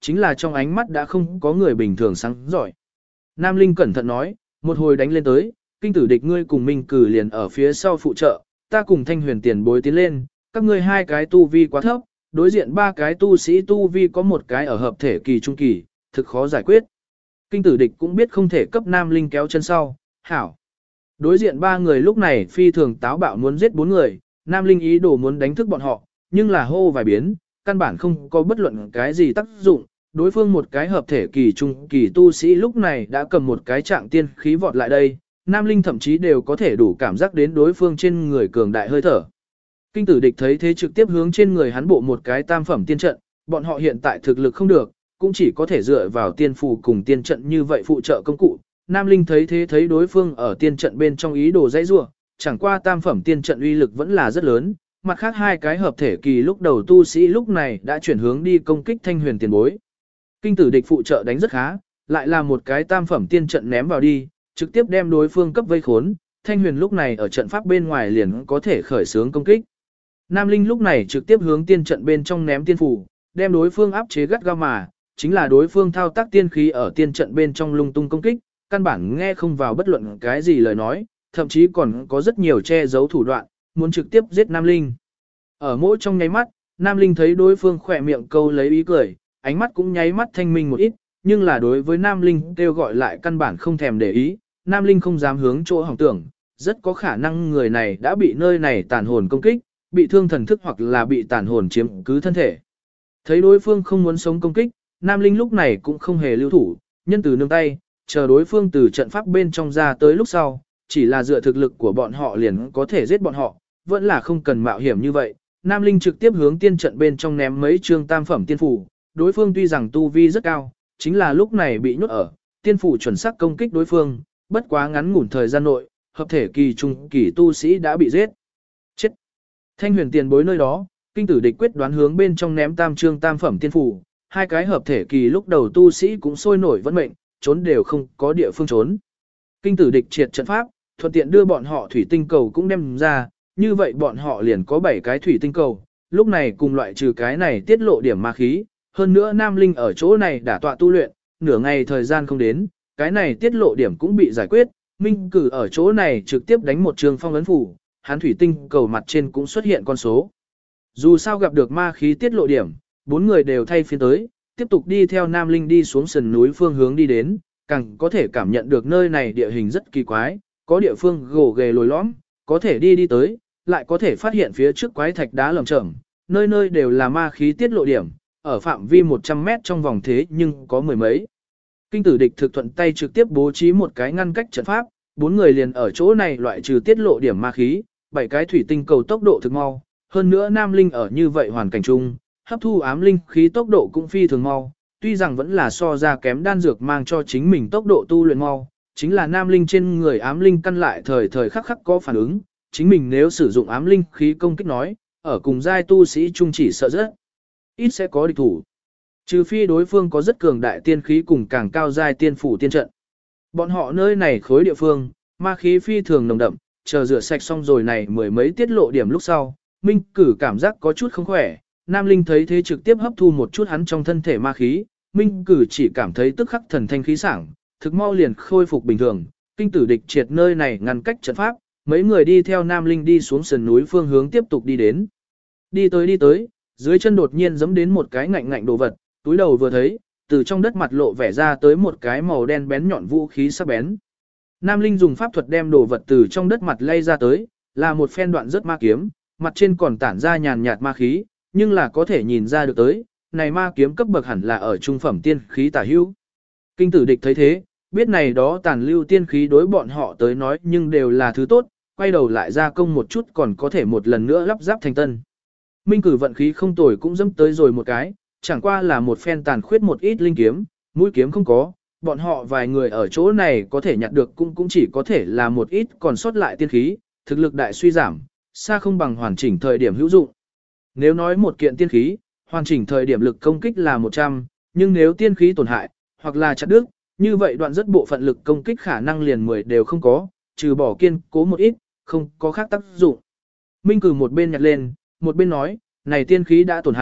S1: chính là trong ánh mắt đã không có người bình thường sáng giỏi. Nam Linh cẩn thận nói, một hồi đánh lên tới, kinh tử địch ngươi cùng Minh Cử liền ở phía sau phụ trợ, ta cùng Thanh Huyền tiền bối tiến lên, các ngươi hai cái tu vi quá thấp, đối diện ba cái tu sĩ tu vi có một cái ở hợp thể kỳ trung kỳ, thực khó giải quyết. Kinh tử địch cũng biết không thể cấp Nam Linh kéo chân sau, hảo. Đối diện ba người lúc này phi thường táo bạo muốn giết bốn người, Nam Linh ý đồ muốn đánh thức bọn họ, nhưng là hô vài biến, căn bản không có bất luận cái gì tác dụng. Đối phương một cái hợp thể kỳ trung kỳ tu sĩ lúc này đã cầm một cái trạng tiên khí vọt lại đây, Nam Linh thậm chí đều có thể đủ cảm giác đến đối phương trên người cường đại hơi thở. Kinh tử địch thấy thế trực tiếp hướng trên người hắn bộ một cái tam phẩm tiên trận, bọn họ hiện tại thực lực không được, cũng chỉ có thể dựa vào tiên phù cùng tiên trận như vậy phụ trợ công cụ. Nam Linh thấy thế thấy đối phương ở tiên trận bên trong ý đồ dãy rủa, chẳng qua tam phẩm tiên trận uy lực vẫn là rất lớn, mặt khác hai cái hợp thể kỳ lúc đầu tu sĩ lúc này đã chuyển hướng đi công kích Thanh Huyền tiền bối. Kinh tử địch phụ trợ đánh rất khá, lại là một cái tam phẩm tiên trận ném vào đi, trực tiếp đem đối phương cấp vây khốn, Thanh Huyền lúc này ở trận pháp bên ngoài liền có thể khởi xướng công kích. Nam Linh lúc này trực tiếp hướng tiên trận bên trong ném tiên phủ, đem đối phương áp chế gắt gao mà, chính là đối phương thao tác tiên khí ở tiên trận bên trong lung tung công kích, căn bản nghe không vào bất luận cái gì lời nói, thậm chí còn có rất nhiều che giấu thủ đoạn, muốn trực tiếp giết Nam Linh. Ở mỗi trong nháy mắt, Nam Linh thấy đối phương khỏe miệng câu lấy ý cười, ánh mắt cũng nháy mắt thanh minh một ít, nhưng là đối với Nam Linh kêu gọi lại căn bản không thèm để ý, Nam Linh không dám hướng chỗ hỏng tưởng, rất có khả năng người này đã bị nơi này tàn hồn công kích, bị thương thần thức hoặc là bị tàn hồn chiếm cứ thân thể. Thấy đối phương không muốn sống công kích, Nam Linh lúc này cũng không hề lưu thủ, nhân từ nương tay, chờ đối phương từ trận pháp bên trong ra tới lúc sau, chỉ là dựa thực lực của bọn họ liền có thể giết bọn họ, vẫn là không cần mạo hiểm như vậy. Nam Linh trực tiếp hướng tiên trận bên trong ném mấy chương tam phẩm tiên phủ, đối phương tuy rằng tu vi rất cao, chính là lúc này bị nhốt ở, tiên phủ chuẩn xác công kích đối phương, bất quá ngắn ngủn thời gian nội, hợp thể kỳ trung kỳ tu sĩ đã bị giết. Chết! Thanh Huyền tiền bối nơi đó, kinh tử địch quyết đoán hướng bên trong ném tam chương tam phẩm tiên phủ, hai cái hợp thể kỳ lúc đầu tu sĩ cũng sôi nổi vận mệnh, trốn đều không có địa phương trốn. Kinh tử địch triệt trận pháp, thuận tiện đưa bọn họ thủy tinh cầu cũng đem ra, như vậy bọn họ liền có 7 cái thủy tinh cầu, lúc này cùng loại trừ cái này tiết lộ điểm ma khí, hơn nữa Nam Linh ở chỗ này đã tọa tu luyện, nửa ngày thời gian không đến, cái này tiết lộ điểm cũng bị giải quyết, Minh Cử ở chỗ này trực tiếp đánh một trường phong ấn phủ, hắn thủy tinh cầu mặt trên cũng xuất hiện con số. Dù sao gặp được ma khí tiết lộ điểm, 4 người đều thay phiên tới, tiếp tục đi theo Nam Linh đi xuống sườn núi phương hướng đi đến, càng có thể cảm nhận được nơi này địa hình rất kỳ quái, có địa phương gồ ghề lồi lõm, có thể đi tới, lại có thể phát hiện phía trước quái thạch đá lởm chởm, nơi nơi đều là ma khí tiết lộ điểm, ở phạm vi 100 mét trong vòng thế nhưng có mười mấy. Kinh tử địch thực thuận tay trực tiếp bố trí một cái ngăn cách trận pháp, 4 người liền ở chỗ này loại trừ tiết lộ điểm ma khí, 7 cái thủy tinh cầu tốc độ thực mau, hơn nữa Nam Linh ở như vậy hoàn cảnh chung, hấp thu ám linh khí tốc độ cũng phi thường mau, tuy rằng vẫn là so ra kém đan dược mang cho chính mình tốc độ tu luyện mau, chính là Nam Linh trên người ám linh căn lại thời thời khắc khắc có phản ứng, chính mình nếu sử dụng ám linh khí công kích nói, ở cùng giai tu sĩ trung chỉ sợ rất ít sẽ có địch thủ. Trừ phi đối phương có rất cường đại tiên khí cùng càng cao giai tiên phủ tiên trận. Bọn họ nơi này khối địa phương, ma khí phi thường nồng đậm, chờ rửa sạch xong rồi này mười mấy tiết lộ điểm lúc sau, Minh Cử cảm giác có chút không khỏe, Nam Linh thấy thế trực tiếp hấp thu một chút hắn trong thân thể ma khí, Minh Cử chỉ cảm thấy tức khắc thần thanh khí sảng, thực mau liền khôi phục bình thường, kinh tử địch triệt nơi này ngăn cách trận pháp, mấy người đi theo Nam Linh đi xuống sườn núi phương hướng tiếp tục đi đến. Đi tới, dưới chân đột nhiên giẫm đến một cái ngạnh ngạnh đồ vật, túi đầu vừa thấy, từ trong đất mặt lộ vẻ ra tới một cái màu đen bén nhọn vũ khí sắc bén. Nam Linh dùng pháp thuật đem đồ vật từ trong đất mặt lay ra tới, là một phen đoạn rất ma kiếm, mặt trên còn tản ra nhàn nhạt ma khí, nhưng là có thể nhìn ra được tới, này ma kiếm cấp bậc hẳn là ở trung phẩm tiên khí tả hữu. Kinh tử địch thấy thế, biết này đó tàn lưu tiên khí đối bọn họ tới nói nhưng đều là thứ tốt, quay đầu lại ra công một chút còn có thể một lần nữa lắp ráp thành tân. Minh Cử vận khí không tồi cũng dẫm tới rồi một cái, chẳng qua là một phen tàn khuyết một ít linh kiếm, mũi kiếm không có, bọn họ vài người ở chỗ này có thể nhặt được cũng chỉ có thể là một ít còn sót lại tiên khí, thực lực đại suy giảm, xa không bằng hoàn chỉnh thời điểm hữu dụng. Nếu nói một kiện tiên khí, hoàn chỉnh thời điểm lực công kích là 100, nhưng nếu tiên khí tổn hại, hoặc là chặt đứt, như vậy đoạn rất bộ phận lực công kích khả năng liền 10 đều không có, trừ bỏ kiên cố một ít, không có khác tác dụng. Minh Cử một bên nhặt lên, một bên nói, này tiên khí đã tổn hại,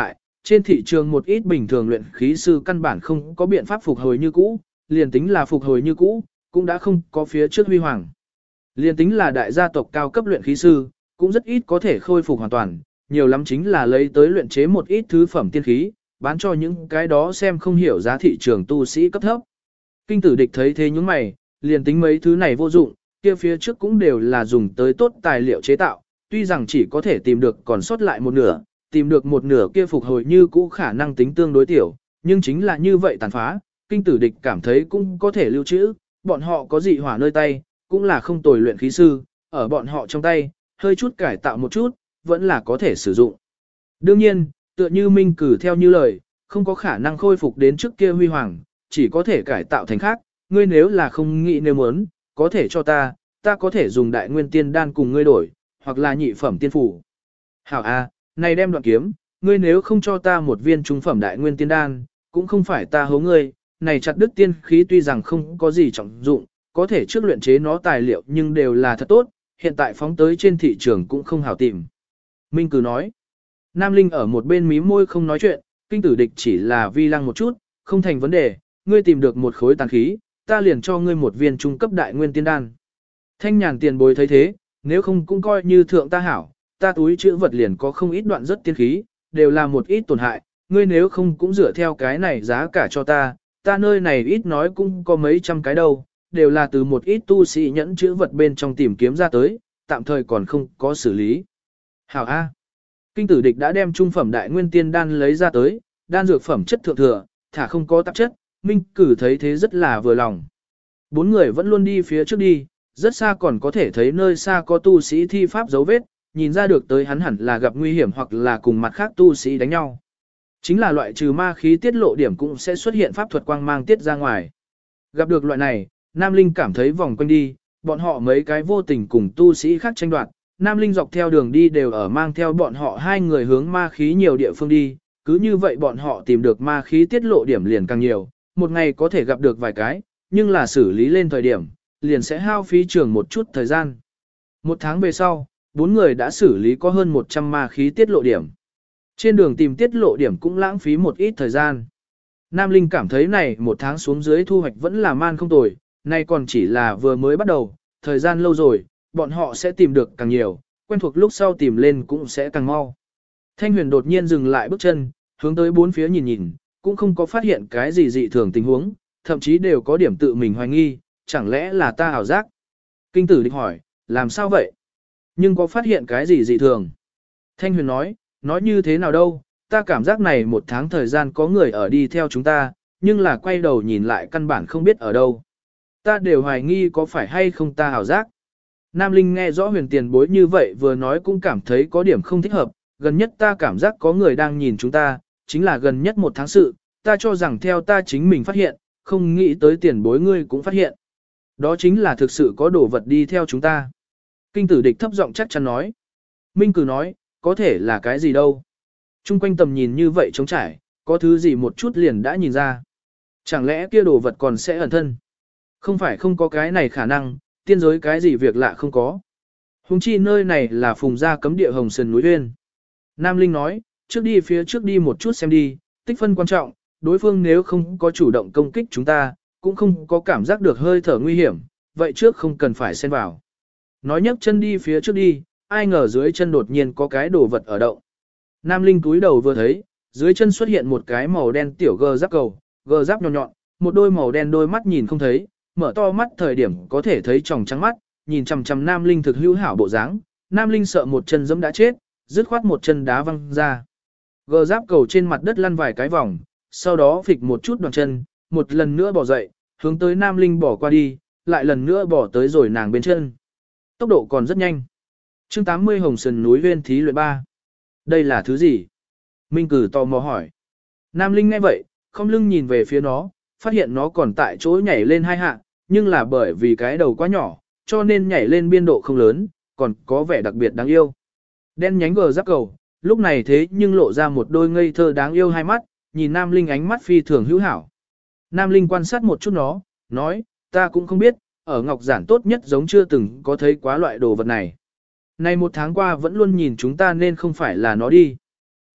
S1: trên thị trường một ít bình thường luyện khí sư căn bản không có biện pháp phục hồi như cũ, liền tính là phục hồi như cũ, cũng đã không có phía trước huy hoàng. Liền tính là đại gia tộc cao cấp luyện khí sư, cũng rất ít có thể khôi phục hoàn toàn, nhiều lắm chính là lấy tới luyện chế một ít thứ phẩm tiên khí, bán cho những cái đó xem không hiểu giá thị trường tu sĩ cấp thấp. Kinh tử địch thấy thế những mày, liền tính mấy thứ này vô dụng, kia phía trước cũng đều là dùng tới tốt tài liệu chế tạo, tuy rằng chỉ có thể tìm được còn sót lại một nửa, tìm được một nửa kia phục hồi như cũ khả năng tính tương đối tiểu, nhưng chính là như vậy tàn phá, kinh tử địch cảm thấy cũng có thể lưu trữ, bọn họ có dị hỏa nơi tay, cũng là không tồi luyện khí sư, ở bọn họ trong tay, hơi chút cải tạo một chút, vẫn là có thể sử dụng. Đương nhiên, tựa như Minh Cử theo như lời, không có khả năng khôi phục đến trước kia huy hoàng, chỉ có thể cải tạo thành khác, ngươi nếu là không nghĩ nếu muốn, có thể cho ta có thể dùng đại nguyên tiên đan cùng ngươi đổi, hoặc là nhị phẩm tiên phủ. Hảo A, này đem đoạn kiếm, ngươi nếu không cho ta một viên trung phẩm đại nguyên tiên đan, cũng không phải ta hố ngươi, này chặt đứt tiên khí tuy rằng không có gì trọng dụng, có thể trước luyện chế nó tài liệu nhưng đều là thật tốt, hiện tại phóng tới trên thị trường cũng không hảo tìm. Minh Cử nói, Nam Linh ở một bên mí môi không nói chuyện, kinh tử địch chỉ là vi lăng một chút, không thành vấn đề, ngươi tìm được một khối tàn khí, ta liền cho ngươi một viên trung cấp đại nguyên tiên đan. Thanh nhàn tiền bối thấy thế, nếu không cũng coi như thượng ta hảo, ta túi chữ vật liền có không ít đoạn rất tiên khí, đều là một ít tổn hại, ngươi nếu không cũng dựa theo cái này giá cả cho ta nơi này ít nói cũng có mấy trăm cái đâu, đều là từ một ít tu sĩ nhẫn chữ vật bên trong tìm kiếm ra tới, tạm thời còn không có xử lý. Hảo A. Kinh tử địch đã đem trung phẩm đại nguyên tiên đan lấy ra tới, đan dược phẩm chất thượng thừa, thả không có tạp chất, Minh Cử thấy thế rất là vừa lòng. Bốn người vẫn luôn đi phía trước đi, rất xa còn có thể thấy nơi xa có tu sĩ thi pháp dấu vết, nhìn ra được tới hắn hẳn là gặp nguy hiểm hoặc là cùng mặt khác tu sĩ đánh nhau. Chính là loại trừ ma khí tiết lộ điểm cũng sẽ xuất hiện pháp thuật quang mang tiết ra ngoài. Gặp được loại này, Nam Linh cảm thấy vòng quanh đi, bọn họ mấy cái vô tình cùng tu sĩ khác tranh đoạt, Nam Linh dọc theo đường đi đều ở mang theo bọn họ hai người hướng ma khí nhiều địa phương đi, cứ như vậy bọn họ tìm được ma khí tiết lộ điểm liền càng nhiều, một ngày có thể gặp được vài cái, nhưng là xử lý lên thời điểm, liền sẽ hao phí trường một chút thời gian. Một tháng về sau, bốn người đã xử lý có hơn 100 ma khí tiết lộ điểm. Trên đường tìm tiết lộ điểm cũng lãng phí một ít thời gian. Nam Linh cảm thấy này một tháng xuống dưới thu hoạch vẫn là man không tồi, nay còn chỉ là vừa mới bắt đầu, thời gian lâu rồi, bọn họ sẽ tìm được càng nhiều, quen thuộc lúc sau tìm lên cũng sẽ càng mau. Thanh Huyền đột nhiên dừng lại bước chân, hướng tới bốn phía nhìn nhìn, cũng không có phát hiện cái gì dị thường tình huống, thậm chí đều có điểm tự mình hoài nghi, chẳng lẽ là ta ảo giác? Kinh tử địch hỏi, làm sao vậy? Nhưng có phát hiện cái gì dị thường? Thanh Huyền nói như thế nào đâu, ta cảm giác này một tháng thời gian có người ở đi theo chúng ta, nhưng là quay đầu nhìn lại căn bản không biết ở đâu. Ta đều hoài nghi có phải hay không ta ảo giác. Nam Linh nghe rõ Huyền tiền bối như vậy vừa nói cũng cảm thấy có điểm không thích hợp, gần nhất ta cảm giác có người đang nhìn chúng ta, chính là gần nhất một tháng sự, ta cho rằng theo ta chính mình phát hiện, không nghĩ tới tiền bối ngươi cũng phát hiện. Đó chính là thực sự có đồ vật đi theo chúng ta. Kinh tử địch thấp giọng chắc chắn nói. Minh Cử nói, có thể là cái gì đâu. Trung quanh tầm nhìn như vậy trống trải, có thứ gì một chút liền đã nhìn ra. Chẳng lẽ kia đồ vật còn sẽ ẩn thân? Không phải không có cái này khả năng, tiên giới cái gì việc lạ không có. Hùng chi nơi này là phùng gia cấm địa Hồng Sơn núi Uyên. Nam Linh nói, phía trước đi một chút xem đi, tích phân quan trọng, đối phương nếu không có chủ động công kích chúng ta, cũng không có cảm giác được hơi thở nguy hiểm, vậy trước không cần phải xen vào. Nói nhấc chân đi phía trước đi, ai ngờ dưới chân đột nhiên có cái đồ vật ở động. Nam Linh cúi đầu vừa thấy, dưới chân xuất hiện một cái màu đen tiểu gờ giáp cầu, gờ giáp nhọn nhọn, một đôi màu đen đôi mắt nhìn không thấy, mở to mắt thời điểm có thể thấy tròng trắng mắt, nhìn chằm chằm Nam Linh thực hữu hảo bộ dáng. Nam Linh sợ một chân giẫm đã chết, dứt khoát một chân đá văng ra. Gờ giáp cầu trên mặt đất lăn vài cái vòng, sau đó phịch một chút đoàn chân, một lần nữa bỏ dậy, hướng tới Nam Linh bỏ qua đi, lại lần nữa bỏ tới rồi nàng bên chân. Tốc độ còn rất nhanh. Chương 80 Hồng Sơn núi Uyên thí luyện 3. Đây là thứ gì? Minh Cử tò mò hỏi. Nam Linh nghe vậy, không lưng nhìn về phía nó, phát hiện nó còn tại chỗ nhảy lên hai hạ, nhưng là bởi vì cái đầu quá nhỏ, cho nên nhảy lên biên độ không lớn, còn có vẻ đặc biệt đáng yêu. Đen nhánh gờ giáp cầu, lúc này thế nhưng lộ ra một đôi ngây thơ đáng yêu hai mắt, nhìn Nam Linh ánh mắt phi thường hữu hảo. Nam Linh quan sát một chút nó, nói, ta cũng không biết, ở Ngọc Giản tốt nhất giống chưa từng có thấy quá loại đồ vật này. Này một tháng qua vẫn luôn nhìn chúng ta nên không phải là nó đi.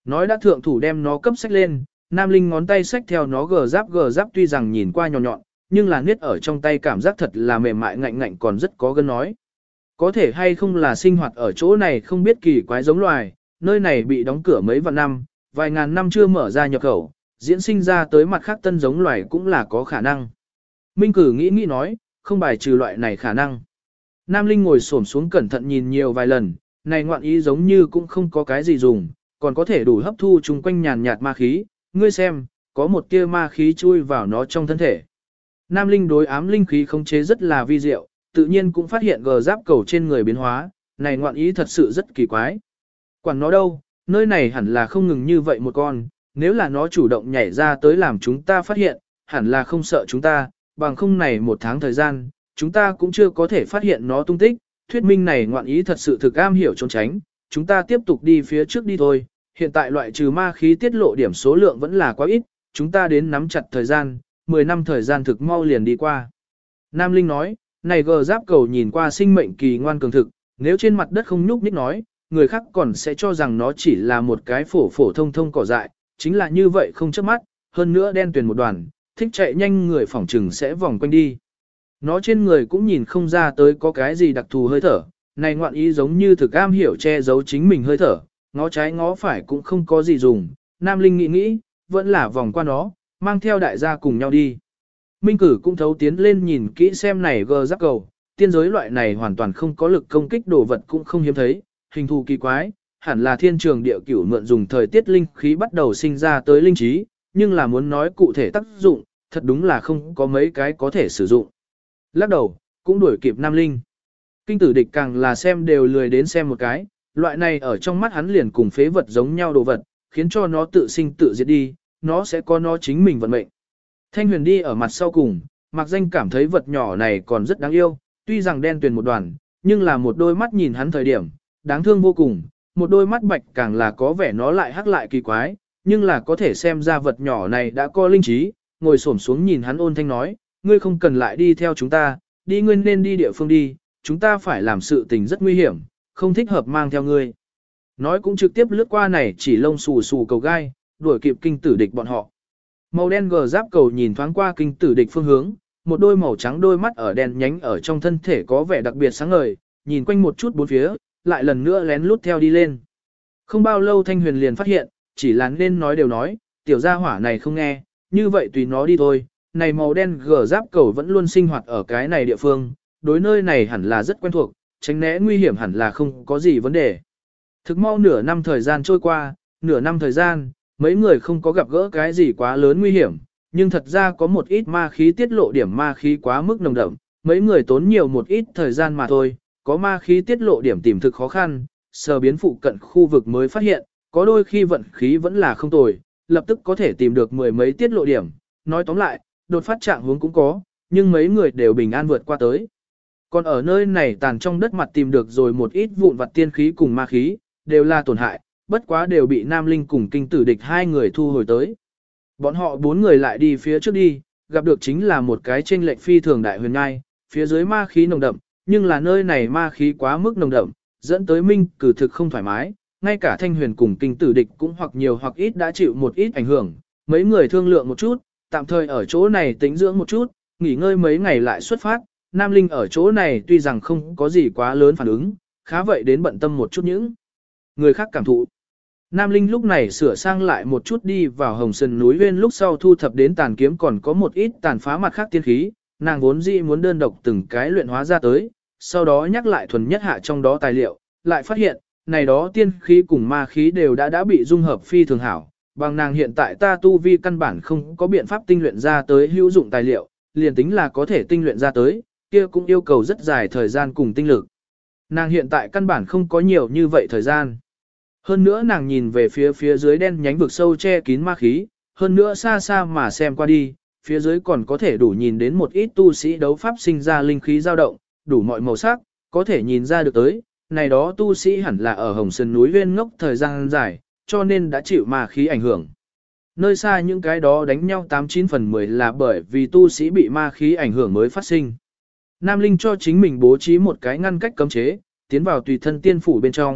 S1: Nói đã thượng thủ đem nó cấp sách lên, Nam Linh ngón tay sách theo nó gờ giáp tuy rằng nhìn qua nhỏ nhọn, nhưng là niết ở trong tay cảm giác thật là mềm mại ngạnh ngạnh còn rất có gân nói. Có thể hay không là sinh hoạt ở chỗ này không biết kỳ quái giống loài, nơi này bị đóng cửa mấy vạn năm, vài ngàn năm chưa mở ra nhập khẩu, diễn sinh ra tới mặt khác tân giống loài cũng là có khả năng. Minh Cử nghĩ nói, không bài trừ loại này khả năng. Nam Linh ngồi xổm xuống cẩn thận nhìn nhiều vài lần, này ngoạn ý giống như cũng không có cái gì dùng, còn có thể đủ hấp thu chung quanh nhàn nhạt ma khí, ngươi xem, có một tia ma khí chui vào nó trong thân thể. Nam Linh đối ám linh khí khống chế rất là vi diệu, tự nhiên cũng phát hiện gờ giáp cầu trên người biến hóa, này ngoạn ý thật sự rất kỳ quái. Quản nó đâu, nơi này hẳn là không ngừng như vậy một con, nếu là nó chủ động nhảy ra tới làm chúng ta phát hiện, hẳn là không sợ chúng ta, bằng không này một tháng thời gian, chúng ta cũng chưa có thể phát hiện nó tung tích, thuyết minh này ngoạn ý thật sự thực am hiểu trốn tránh, chúng ta tiếp tục đi phía trước đi thôi, hiện tại loại trừ ma khí tiết lộ điểm số lượng vẫn là quá ít, chúng ta đến nắm chặt thời gian, 10 năm thời gian thực mau liền đi qua. Nam Linh nói, này gờ giáp cầu nhìn qua sinh mệnh kỳ ngoan cường thực, nếu trên mặt đất không nhúc nhích nói, người khác còn sẽ cho rằng nó chỉ là một cái phổ thông cỏ dại, chính là như vậy không chớp mắt, hơn nữa đen tuyền một đoàn, thích chạy nhanh người phỏng trừng sẽ vòng quanh đi. Nó trên người cũng nhìn không ra tới có cái gì đặc thù hơi thở, này ngoạn ý giống như thực am hiểu che giấu chính mình hơi thở, ngó trái ngó phải cũng không có gì dùng, Nam Linh nghĩ, vẫn là vòng qua nó, mang theo đại gia cùng nhau đi. Minh Cử cũng thấu tiến lên nhìn kỹ xem này gờ giáp cầu, tiên giới loại này hoàn toàn không có lực công kích đồ vật cũng không hiếm thấy, hình thù kỳ quái, hẳn là thiên trường địa cửu mượn dùng thời tiết linh khí bắt đầu sinh ra tới linh trí, nhưng là muốn nói cụ thể tác dụng, thật đúng là không có mấy cái có thể sử dụng. Lắc đầu, cũng đuổi kịp Nam Linh. Kinh Tử Địch càng là xem đều lười đến xem một cái, loại này ở trong mắt hắn liền cùng phế vật giống nhau đồ vật, khiến cho nó tự sinh tự diệt đi, nó sẽ có nó chính mình vận mệnh. Thanh Huyền đi ở mặt sau cùng, Mạc Danh cảm thấy vật nhỏ này còn rất đáng yêu, tuy rằng đen tuyền một đoàn, nhưng là một đôi mắt nhìn hắn thời điểm, đáng thương vô cùng, một đôi mắt bạch càng là có vẻ nó lại hắc lại kỳ quái, nhưng là có thể xem ra vật nhỏ này đã có linh trí, ngồi xổm xuống nhìn hắn ôn thanh nói, ngươi không cần lại đi theo chúng ta, đi ngươi nên đi địa phương đi, chúng ta phải làm sự tình rất nguy hiểm, không thích hợp mang theo ngươi. Nói cũng trực tiếp lướt qua này chỉ lông xù xù cầu gai, đuổi kịp Kinh Tử Địch bọn họ. Màu đen gờ giáp cầu nhìn thoáng qua Kinh Tử Địch phương hướng, một đôi màu trắng đôi mắt ở đen nhánh ở trong thân thể có vẻ đặc biệt sáng ngời, nhìn quanh một chút bốn phía, lại lần nữa lén lút theo đi lên. Không bao lâu Thanh Huyền liền phát hiện, chỉ là nên nói đều nói, tiểu gia hỏa này không nghe, như vậy tùy nó đi thôi, này màu đen gờ giáp cầu vẫn luôn sinh hoạt ở cái này địa phương, đối nơi này hẳn là rất quen thuộc, tránh né nguy hiểm hẳn là không có gì vấn đề. Thực mau nửa năm thời gian trôi qua, nửa năm thời gian, mấy người không có gặp gỡ cái gì quá lớn nguy hiểm, nhưng thật ra có một ít ma khí tiết lộ điểm ma khí quá mức nồng đậm, mấy người tốn nhiều một ít thời gian mà thôi, có ma khí tiết lộ điểm tìm thực khó khăn, sờ biến phụ cận khu vực mới phát hiện, có đôi khi vận khí vẫn là không tồi, lập tức có thể tìm được mười mấy tiết lộ điểm, nói tóm lại, đột phát trạng huống cũng có, nhưng mấy người đều bình an vượt qua tới. Còn ở nơi này tàn trong đất mặt tìm được rồi một ít vụn vặt tiên khí cùng ma khí, đều là tổn hại, bất quá đều bị Nam Linh cùng Kinh Tử Địch hai người thu hồi tới. Bọn họ bốn người lại đi phía trước đi, gặp được chính là một cái chênh lệch phi thường đại huyền ngai, phía dưới ma khí nồng đậm, nhưng là nơi này ma khí quá mức nồng đậm, dẫn tới Minh Cử thực không thoải mái, ngay cả Thanh Huyền cùng Kinh Tử Địch cũng hoặc nhiều hoặc ít đã chịu một ít ảnh hưởng, mấy người thương lượng một chút, tạm thời ở chỗ này tĩnh dưỡng một chút, nghỉ ngơi mấy ngày lại xuất phát. Nam Linh ở chỗ này tuy rằng không có gì quá lớn phản ứng, khá vậy đến bận tâm một chút những người khác cảm thụ. Nam Linh lúc này sửa sang lại một chút đi vào Hồng Sơn núi Uyên lúc sau thu thập đến tàn kiếm còn có một ít tàn phá mặt khác tiên khí, nàng vốn dĩ muốn đơn độc từng cái luyện hóa ra tới, sau đó nhắc lại thuần nhất hạ trong đó tài liệu, lại phát hiện, này đó tiên khí cùng ma khí đều đã bị dung hợp phi thường hảo, bằng nàng hiện tại ta tu vi căn bản không có biện pháp tinh luyện ra tới hữu dụng tài liệu, liền tính là có thể tinh luyện ra tới, kia cũng yêu cầu rất dài thời gian cùng tinh lực. Nàng hiện tại căn bản không có nhiều như vậy thời gian. Hơn nữa nàng nhìn về phía dưới đen nhánh vực sâu che kín ma khí, hơn nữa xa xa mà xem qua đi, phía dưới còn có thể đủ nhìn đến một ít tu sĩ đấu pháp sinh ra linh khí dao động, đủ mọi màu sắc, có thể nhìn ra được tới, này đó tu sĩ hẳn là ở Hồng Sơn núi Uyên ngốc thời gian dài, cho nên đã chịu ma khí ảnh hưởng. Nơi xa những cái đó đánh nhau 89 phần 10 là bởi vì tu sĩ bị ma khí ảnh hưởng mới phát sinh. Nam Linh cho chính mình bố trí một cái ngăn cách cấm chế, tiến vào tùy thân tiên phủ bên trong,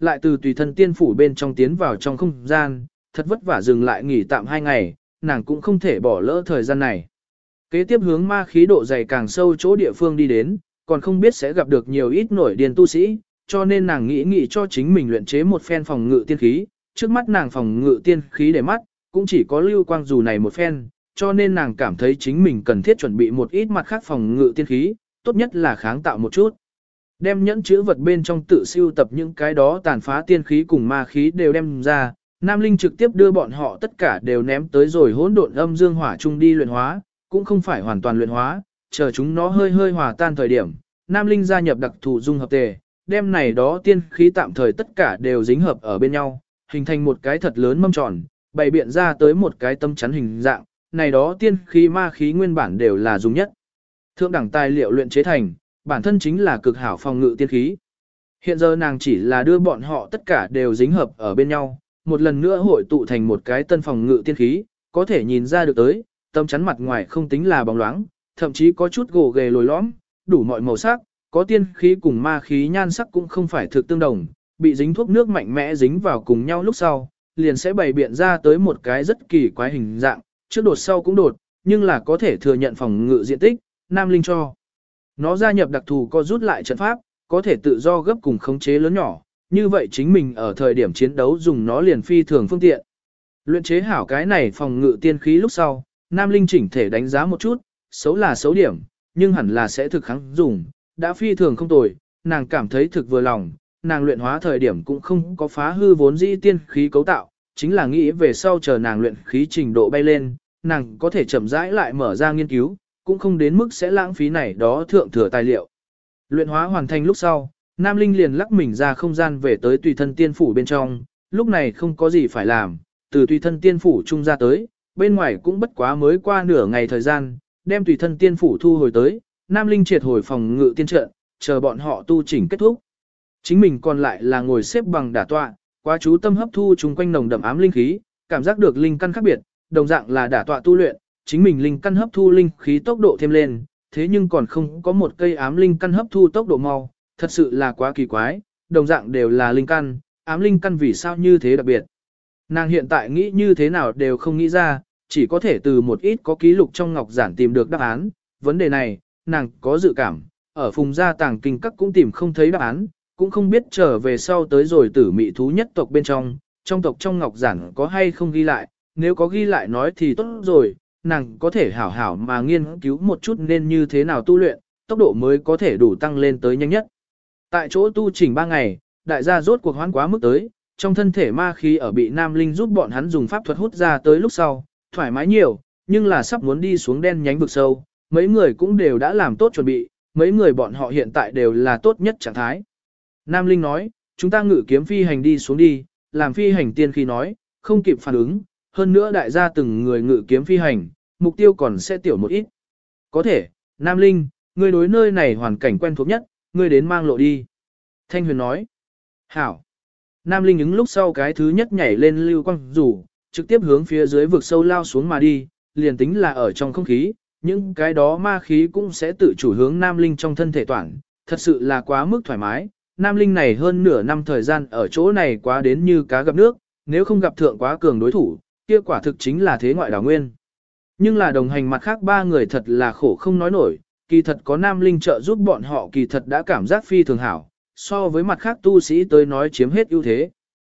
S1: lại từ tùy thân tiên phủ bên trong tiến vào trong không gian, thật vất vả dừng lại nghỉ tạm 2 ngày, nàng cũng không thể bỏ lỡ thời gian này. Kế tiếp hướng ma khí độ dày càng sâu chỗ địa phương đi đến, còn không biết sẽ gặp được nhiều ít nổi điên tu sĩ, cho nên nàng nghĩ cho chính mình luyện chế một phen phòng ngự tiên khí, trước mắt nàng phòng ngự tiên khí để mắt, cũng chỉ có lưu quang dù này một phen, cho nên nàng cảm thấy chính mình cần thiết chuẩn bị một ít mặt khác phòng ngự tiên khí, tốt nhất là kháng tạo một chút. Đem nhẫn chữ vật bên trong tự siêu tập những cái đó tàn phá tiên khí cùng ma khí đều đem ra, Nam Linh trực tiếp đưa bọn họ tất cả đều ném tới rồi hỗn độn âm dương hỏa chung đi luyện hóa, cũng không phải hoàn toàn luyện hóa, chờ chúng nó hơi hơi hòa tan thời điểm, Nam Linh gia nhập đặc thù dung hợp tề, đem này đó tiên khí tạm thời tất cả đều dính hợp ở bên nhau, hình thành một cái thật lớn mâm tròn, bày biện ra tới một cái tâm chắn hình dạng, này đó tiên khí ma khí nguyên bản đều là dùng nhất. Thượng đẳng tài liệu luyện chế thành, bản thân chính là cực hảo phòng ngự tiên khí. Hiện giờ nàng chỉ là đưa bọn họ tất cả đều dính hợp ở bên nhau, một lần nữa hội tụ thành một cái tân phòng ngự tiên khí, có thể nhìn ra được tới, tâm chắn mặt ngoài không tính là bóng loáng, thậm chí có chút gồ ghề lồi lõm, đủ mọi màu sắc, có tiên khí cùng ma khí nhan sắc cũng không phải thực tương đồng, bị dính thuốc nước mạnh mẽ dính vào cùng nhau lúc sau, liền sẽ bày biện ra tới một cái rất kỳ quái hình dạng, trước đột sau cũng đột, nhưng là có thể thừa nhận phòng ngự diện tích, Nam Linh cho. Nó gia nhập đặc thù co rút lại trận pháp, có thể tự do gấp cùng khống chế lớn nhỏ, như vậy chính mình ở thời điểm chiến đấu dùng nó liền phi thường phương tiện. Luyện chế hảo cái này phòng ngự tiên khí lúc sau, Nam Linh chỉnh thể đánh giá một chút, xấu là xấu điểm, nhưng hẳn là sẽ thực kháng dùng, đã phi thường không tồi, nàng cảm thấy thực vừa lòng, nàng luyện hóa thời điểm cũng không có phá hư vốn dĩ tiên khí cấu tạo, chính là nghĩ về sau chờ nàng luyện khí trình độ bay lên, nàng có thể chậm rãi lại mở ra nghiên cứu, cũng không đến mức sẽ lãng phí này đó thượng thừa tài liệu. Luyện hóa hoàn thành lúc sau, Nam Linh liền lắc mình ra không gian về tới tùy thân tiên phủ bên trong, lúc này không có gì phải làm, từ tùy thân tiên phủ trung ra tới, bên ngoài cũng bất quá mới qua nửa ngày thời gian, đem tùy thân tiên phủ thu hồi tới, Nam Linh triệt hồi phòng ngự tiên trận, chờ bọn họ tu chỉnh kết thúc. Chính mình còn lại là ngồi xếp bằng đả tọa, quá chú tâm hấp thu chung quanh nồng đậm ám linh khí, cảm giác được linh căn khác biệt, đồng dạng là đả tọa tu luyện, chính mình linh căn hấp thu linh khí tốc độ thêm lên, thế nhưng còn không có một cây ám linh căn hấp thu tốc độ mau, thật sự là quá kỳ quái, đồng dạng đều là linh căn, ám linh căn vì sao như thế đặc biệt. Nàng hiện tại nghĩ như thế nào đều không nghĩ ra, chỉ có thể từ một ít có ký lục trong ngọc giản tìm được đáp án, vấn đề này, nàng có dự cảm, ở phùng gia tàng kinh các cũng tìm không thấy đáp án, cũng không biết trở về sau tới rồi tử mị thú nhất tộc bên trong tộc trong ngọc giản có hay không ghi lại, nếu có ghi lại nói thì tốt rồi, nàng có thể hảo hảo mà nghiên cứu một chút nên như thế nào tu luyện, tốc độ mới có thể đủ tăng lên tới nhanh nhất. Tại chỗ tu chỉnh 3 ngày, đại gia rốt cuộc hoãn quá mức tới, trong thân thể ma khí ở bị Nam Linh giúp bọn hắn dùng pháp thuật hút ra tới lúc sau, thoải mái nhiều, nhưng là sắp muốn đi xuống đen nhánh vực sâu, mấy người cũng đều đã làm tốt chuẩn bị, mấy người bọn họ hiện tại đều là tốt nhất trạng thái. Nam Linh nói, chúng ta ngự kiếm phi hành đi xuống đi, làm phi hành tiên khi nói, không kịp phản ứng, hơn nữa đại gia từng người ngự kiếm phi hành, mục tiêu còn sẽ tiểu một ít. Có thể, Nam Linh, ngươi đối nơi này hoàn cảnh quen thuộc nhất, ngươi đến mang lộ đi. Thanh Huyền nói, hảo. Nam Linh ứng lúc sau cái thứ nhất nhảy lên lưu quang rủ, trực tiếp hướng phía dưới vực sâu lao xuống mà đi, liền tính là ở trong không khí, những cái đó ma khí cũng sẽ tự chủ hướng Nam Linh trong thân thể toàn, thật sự là quá mức thoải mái. Nam Linh này hơn nửa năm thời gian ở chỗ này quá đến như cá gặp nước, nếu không gặp thượng quá cường đối thủ, kia quả thực chính là thế ngoại đảo nguyên. Nhưng là đồng hành mặt khác 3 người thật là khổ không nói nổi, kỳ thật có Nam Linh trợ giúp bọn họ kỳ thật đã cảm giác phi thường hảo, so với mặt khác tu sĩ tới nói chiếm hết ưu thế.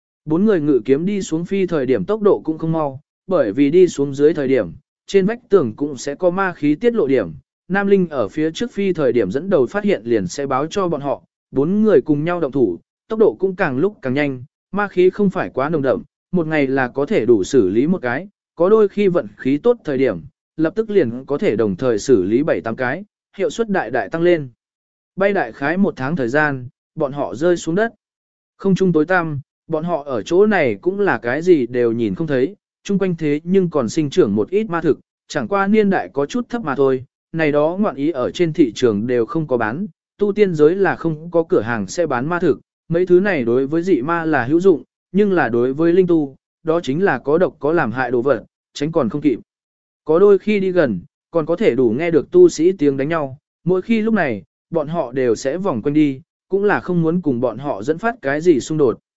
S1: 4 người ngự kiếm đi xuống phi thời điểm tốc độ cũng không mau, bởi vì đi xuống dưới thời điểm, trên vách tường cũng sẽ có ma khí tiết lộ điểm. Nam Linh ở phía trước phi thời điểm dẫn đầu phát hiện liền sẽ báo cho bọn họ, 4 người cùng nhau động thủ, tốc độ cũng càng lúc càng nhanh, ma khí không phải quá nồng đậm, một ngày là có thể đủ xử lý một cái, có đôi khi vận khí tốt thời điểm, lập tức liền có thể đồng thời xử lý 7-8 cái, hiệu suất đại đại tăng lên. Bay đại khái 1 tháng thời gian, bọn họ rơi xuống đất. Không trung tối tăm, bọn họ ở chỗ này cũng là cái gì đều nhìn không thấy, chung quanh thế nhưng còn sinh trưởng một ít ma thực, chẳng qua niên đại có chút thấp mà thôi, này đó ngoạn ý ở trên thị trường đều không có bán, tu tiên giới là không có cửa hàng sẽ bán ma thực, mấy thứ này đối với dị ma là hữu dụng, nhưng là đối với linh tu, đó chính là có độc có làm hại đồ vật, tránh còn không kịp. Có đôi khi đi gần, còn có thể đủ nghe được tu sĩ tiếng đánh nhau, mỗi khi lúc này, bọn họ đều sẽ vòng quanh đi, cũng là không muốn cùng bọn họ dẫn phát cái gì xung đột.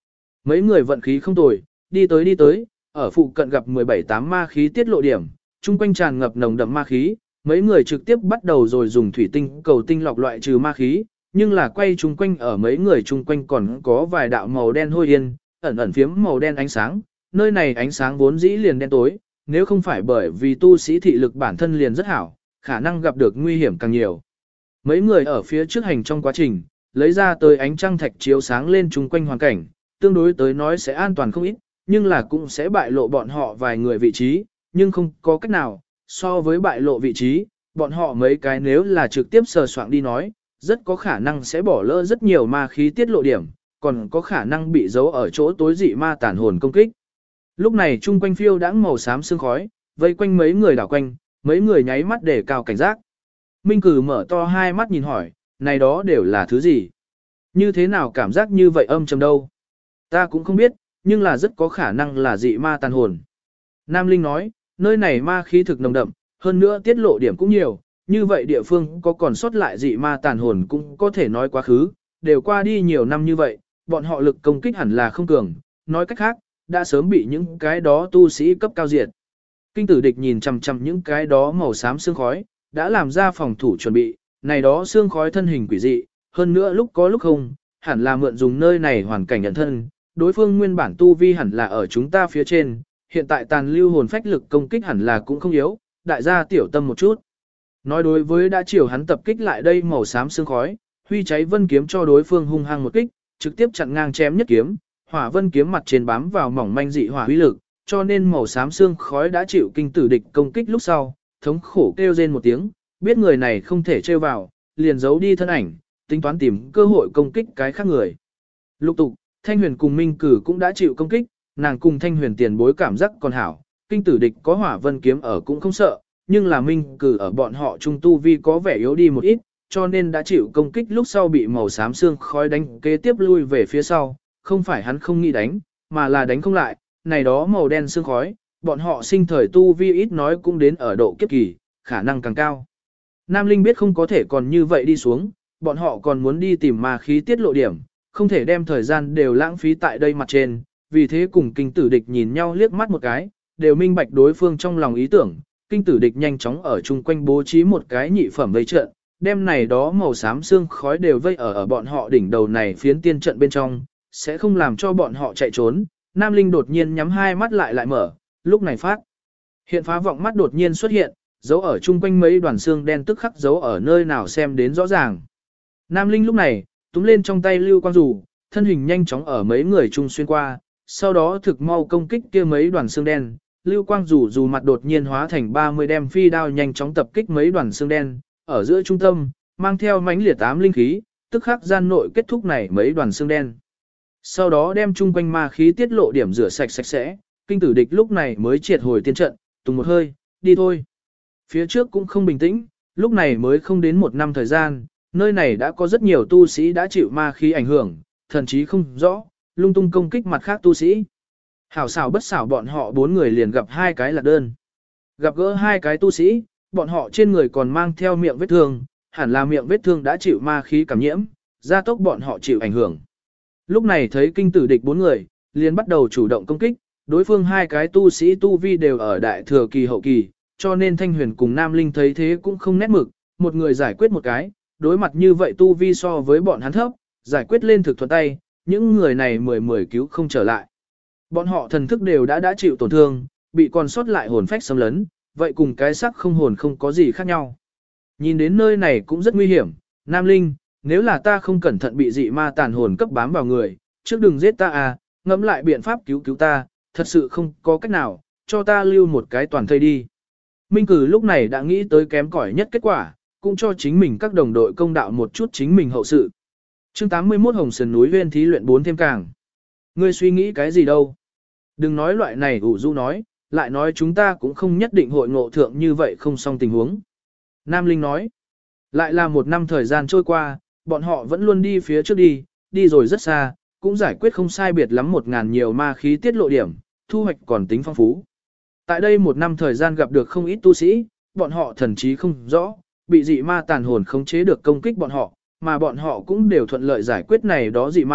S1: Mấy người vận khí không tồi, đi tới, ở phụ cận gặp 17-8 ma khí tiết lộ điểm, chung quanh tràn ngập nồng đậm ma khí, mấy người trực tiếp bắt đầu rồi dùng thủy tinh cầu tinh lọc loại trừ ma khí, nhưng là quay chung quanh ở mấy người chung quanh còn có vài đạo màu đen hôi yên, ẩn ẩn phiếm màu đen ánh sáng, nơi này ánh sáng vốn dĩ liền đen tối, nếu không phải bởi vì tu sĩ thị lực bản thân liền rất hảo, khả năng gặp được nguy hiểm càng nhiều. Mấy người ở phía trước hành trong quá trình, lấy ra tới ánh trăng thạch chiếu sáng lên chung quanh hoàn cảnh, tương đối tới nói sẽ an toàn không ít, nhưng là cũng sẽ bại lộ bọn họ vài người vị trí, nhưng không có cách nào, so với bại lộ vị trí, bọn họ mấy cái nếu là trực tiếp sờ soạng đi nói, rất có khả năng sẽ bỏ lỡ rất nhiều ma khí tiết lộ điểm, còn có khả năng bị giấu ở chỗ tối dị ma tàn hồn công kích. Lúc này chung quanh phiêu đãng màu xám sương khói, vây quanh mấy người đảo quanh, mấy người nháy mắt để cao cảnh giác. Minh Cử mở to hai mắt nhìn hỏi, này đó đều là thứ gì? Như thế nào cảm giác như vậy âm trầm đâu? Ta cũng không biết, nhưng là rất có khả năng là dị ma tàn hồn. Nam Linh nói, nơi này ma khí thực nồng đậm, hơn nữa tiết lộ điểm cũng nhiều, như vậy địa phương có còn sót lại dị ma tàn hồn cũng có thể nói quá khứ, đều qua đi nhiều năm như vậy, bọn họ lực công kích hẳn là không cường, nói cách khác, đã sớm bị những cái đó tu sĩ cấp cao diệt. Kinh tử địch nhìn chằm chằm những cái đó màu xám sương khói, đã làm ra phòng thủ chuẩn bị, này đó sương khói thân hình quỷ dị, hơn nữa lúc có lúc không, hẳn là mượn dùng nơi này hoàn cảnh nhận thân, đối phương nguyên bản tu vi hẳn là ở chúng ta phía trên, hiện tại tàn lưu hồn phách lực công kích hẳn là cũng không yếu, đại gia tiểu tâm một chút. Nói đối với đã chiều hắn tập kích lại đây màu xám sương khói, Huy cháy vân kiếm cho đối phương hung hăng một kích, trực tiếp chặn ngang chém nhất kiếm, hỏa vân kiếm mặt trên bám vào mỏng manh dị hỏa huy lực, cho nên màu xám sương khói đã chịu kinh tử địch công kích lúc sau, thống khổ kêu rên một tiếng, biết người này không thể trêu vào, liền giấu đi thân ảnh, tính toán tìm cơ hội công kích cái khác người. Lục tục, Thanh Huyền cùng Minh Cử cũng đã chịu công kích, nàng cùng Thanh Huyền tiền bối cảm giác còn hảo, kinh tử địch có hỏa vân kiếm ở cũng không sợ, nhưng là Minh Cử ở bọn họ trung tu vi có vẻ yếu đi một ít, cho nên đã chịu công kích lúc sau bị màu xám sương khói đánh kế tiếp lui về phía sau, không phải hắn không nghĩ đánh, mà là đánh không lại, này đó màu đen sương khói, bọn họ sinh thời tu vi ít nói cũng đến ở độ kiếp kỳ, khả năng càng cao. Nam Linh biết không có thể còn như vậy đi xuống, bọn họ còn muốn đi tìm ma khí tiết lộ điểm, không thể đem thời gian đều lãng phí tại đây mặt trên, vì thế cùng kinh tử địch nhìn nhau liếc mắt một cái, đều minh bạch đối phương trong lòng ý tưởng, kinh tử địch nhanh chóng ở chung quanh bố trí một cái nhị phẩm vây trận, đem này đó màu xám xương khói đều vây ở bọn họ đỉnh đầu này phiến tiên trận bên trong, sẽ không làm cho bọn họ chạy trốn. Nam Linh đột nhiên nhắm hai mắt lại mở, lúc này phát hiện phá vọng mắt đột nhiên xuất hiện, giấu ở chung quanh mấy đoàn xương đen tức khắc giấu ở nơi nào xem đến rõ ràng. Nam Linh lúc này túm lên trong tay lưu quang dù, thân hình nhanh chóng ở mấy người chung xuyên qua, sau đó thực mau công kích kia mấy đoàn xương đen. Lưu quang dù mặt đột nhiên hóa thành 30 đem phi đao nhanh chóng tập kích mấy đoàn xương đen, ở giữa trung tâm, mang theo mãnh liệt ám linh khí, tức khắc gian nội kết thúc này mấy đoàn xương đen. Sau đó đem chung quanh ma khí tiết lộ điểm rửa sạch sạch sẽ, kinh tử địch lúc này mới triệt hồi tiên trận, tùng một hơi, đi thôi. Phía trước cũng không bình tĩnh, lúc này mới không đến một năm thời gian, nơi này đã có rất nhiều tu sĩ đã chịu ma khí ảnh hưởng, thần chí không rõ, lung tung công kích mặt khác tu sĩ. Hảo xảo bất xảo bọn họ bốn người liền gặp hai cái lạc đơn. Gặp gỡ hai cái tu sĩ, bọn họ trên người còn mang theo miệng vết thương, hẳn là miệng vết thương đã chịu ma khí cảm nhiễm, gia tốc bọn họ chịu ảnh hưởng. Lúc này thấy kinh tử địch bốn người, liền bắt đầu chủ động công kích, đối phương hai cái tu sĩ tu vi đều ở đại thừa kỳ hậu kỳ, cho nên Thanh Huyền cùng Nam Linh thấy thế cũng không nét mực, một người giải quyết một cái, đối mặt như vậy tu vi so với bọn hắn thấp, giải quyết lên thực thuận tay, những người này mười cứu không trở lại. Bọn họ thần thức đều đã chịu tổn thương, bị còn sót lại hồn phách xâm lấn, vậy cùng cái xác không hồn không có gì khác nhau. Nhìn đến nơi này cũng rất nguy hiểm, Nam Linh, nếu là ta không cẩn thận bị dị ma tàn hồn cấp bám vào người, trước đừng giết ta à, ngẫm lại biện pháp cứu ta, thật sự không có cách nào, cho ta lưu một cái toàn thây đi. Minh Cử lúc này đã nghĩ tới kém cỏi nhất kết quả, cũng cho chính mình các đồng đội công đạo một chút chính mình hậu sự. Chương 81 Hồng Sơn núi Huyên thí luyện 4 thêm càng. Ngươi suy nghĩ cái gì đâu? Đừng nói loại này ủ rũ nói, lại nói chúng ta cũng không nhất định hội ngộ thượng như vậy không xong tình huống. Nam Linh nói, lại là một năm thời gian trôi qua, bọn họ vẫn luôn đi phía trước đi rồi rất xa, cũng giải quyết không sai biệt lắm 1000 nhiều ma khí tiết lộ điểm, thu hoạch còn tính phong phú. Tại đây một năm thời gian gặp được không ít tu sĩ, bọn họ thần trí không rõ, bị dị ma tàn hồn khống chế được công kích bọn họ, mà bọn họ cũng đều thuận lợi giải quyết này đó dị ma,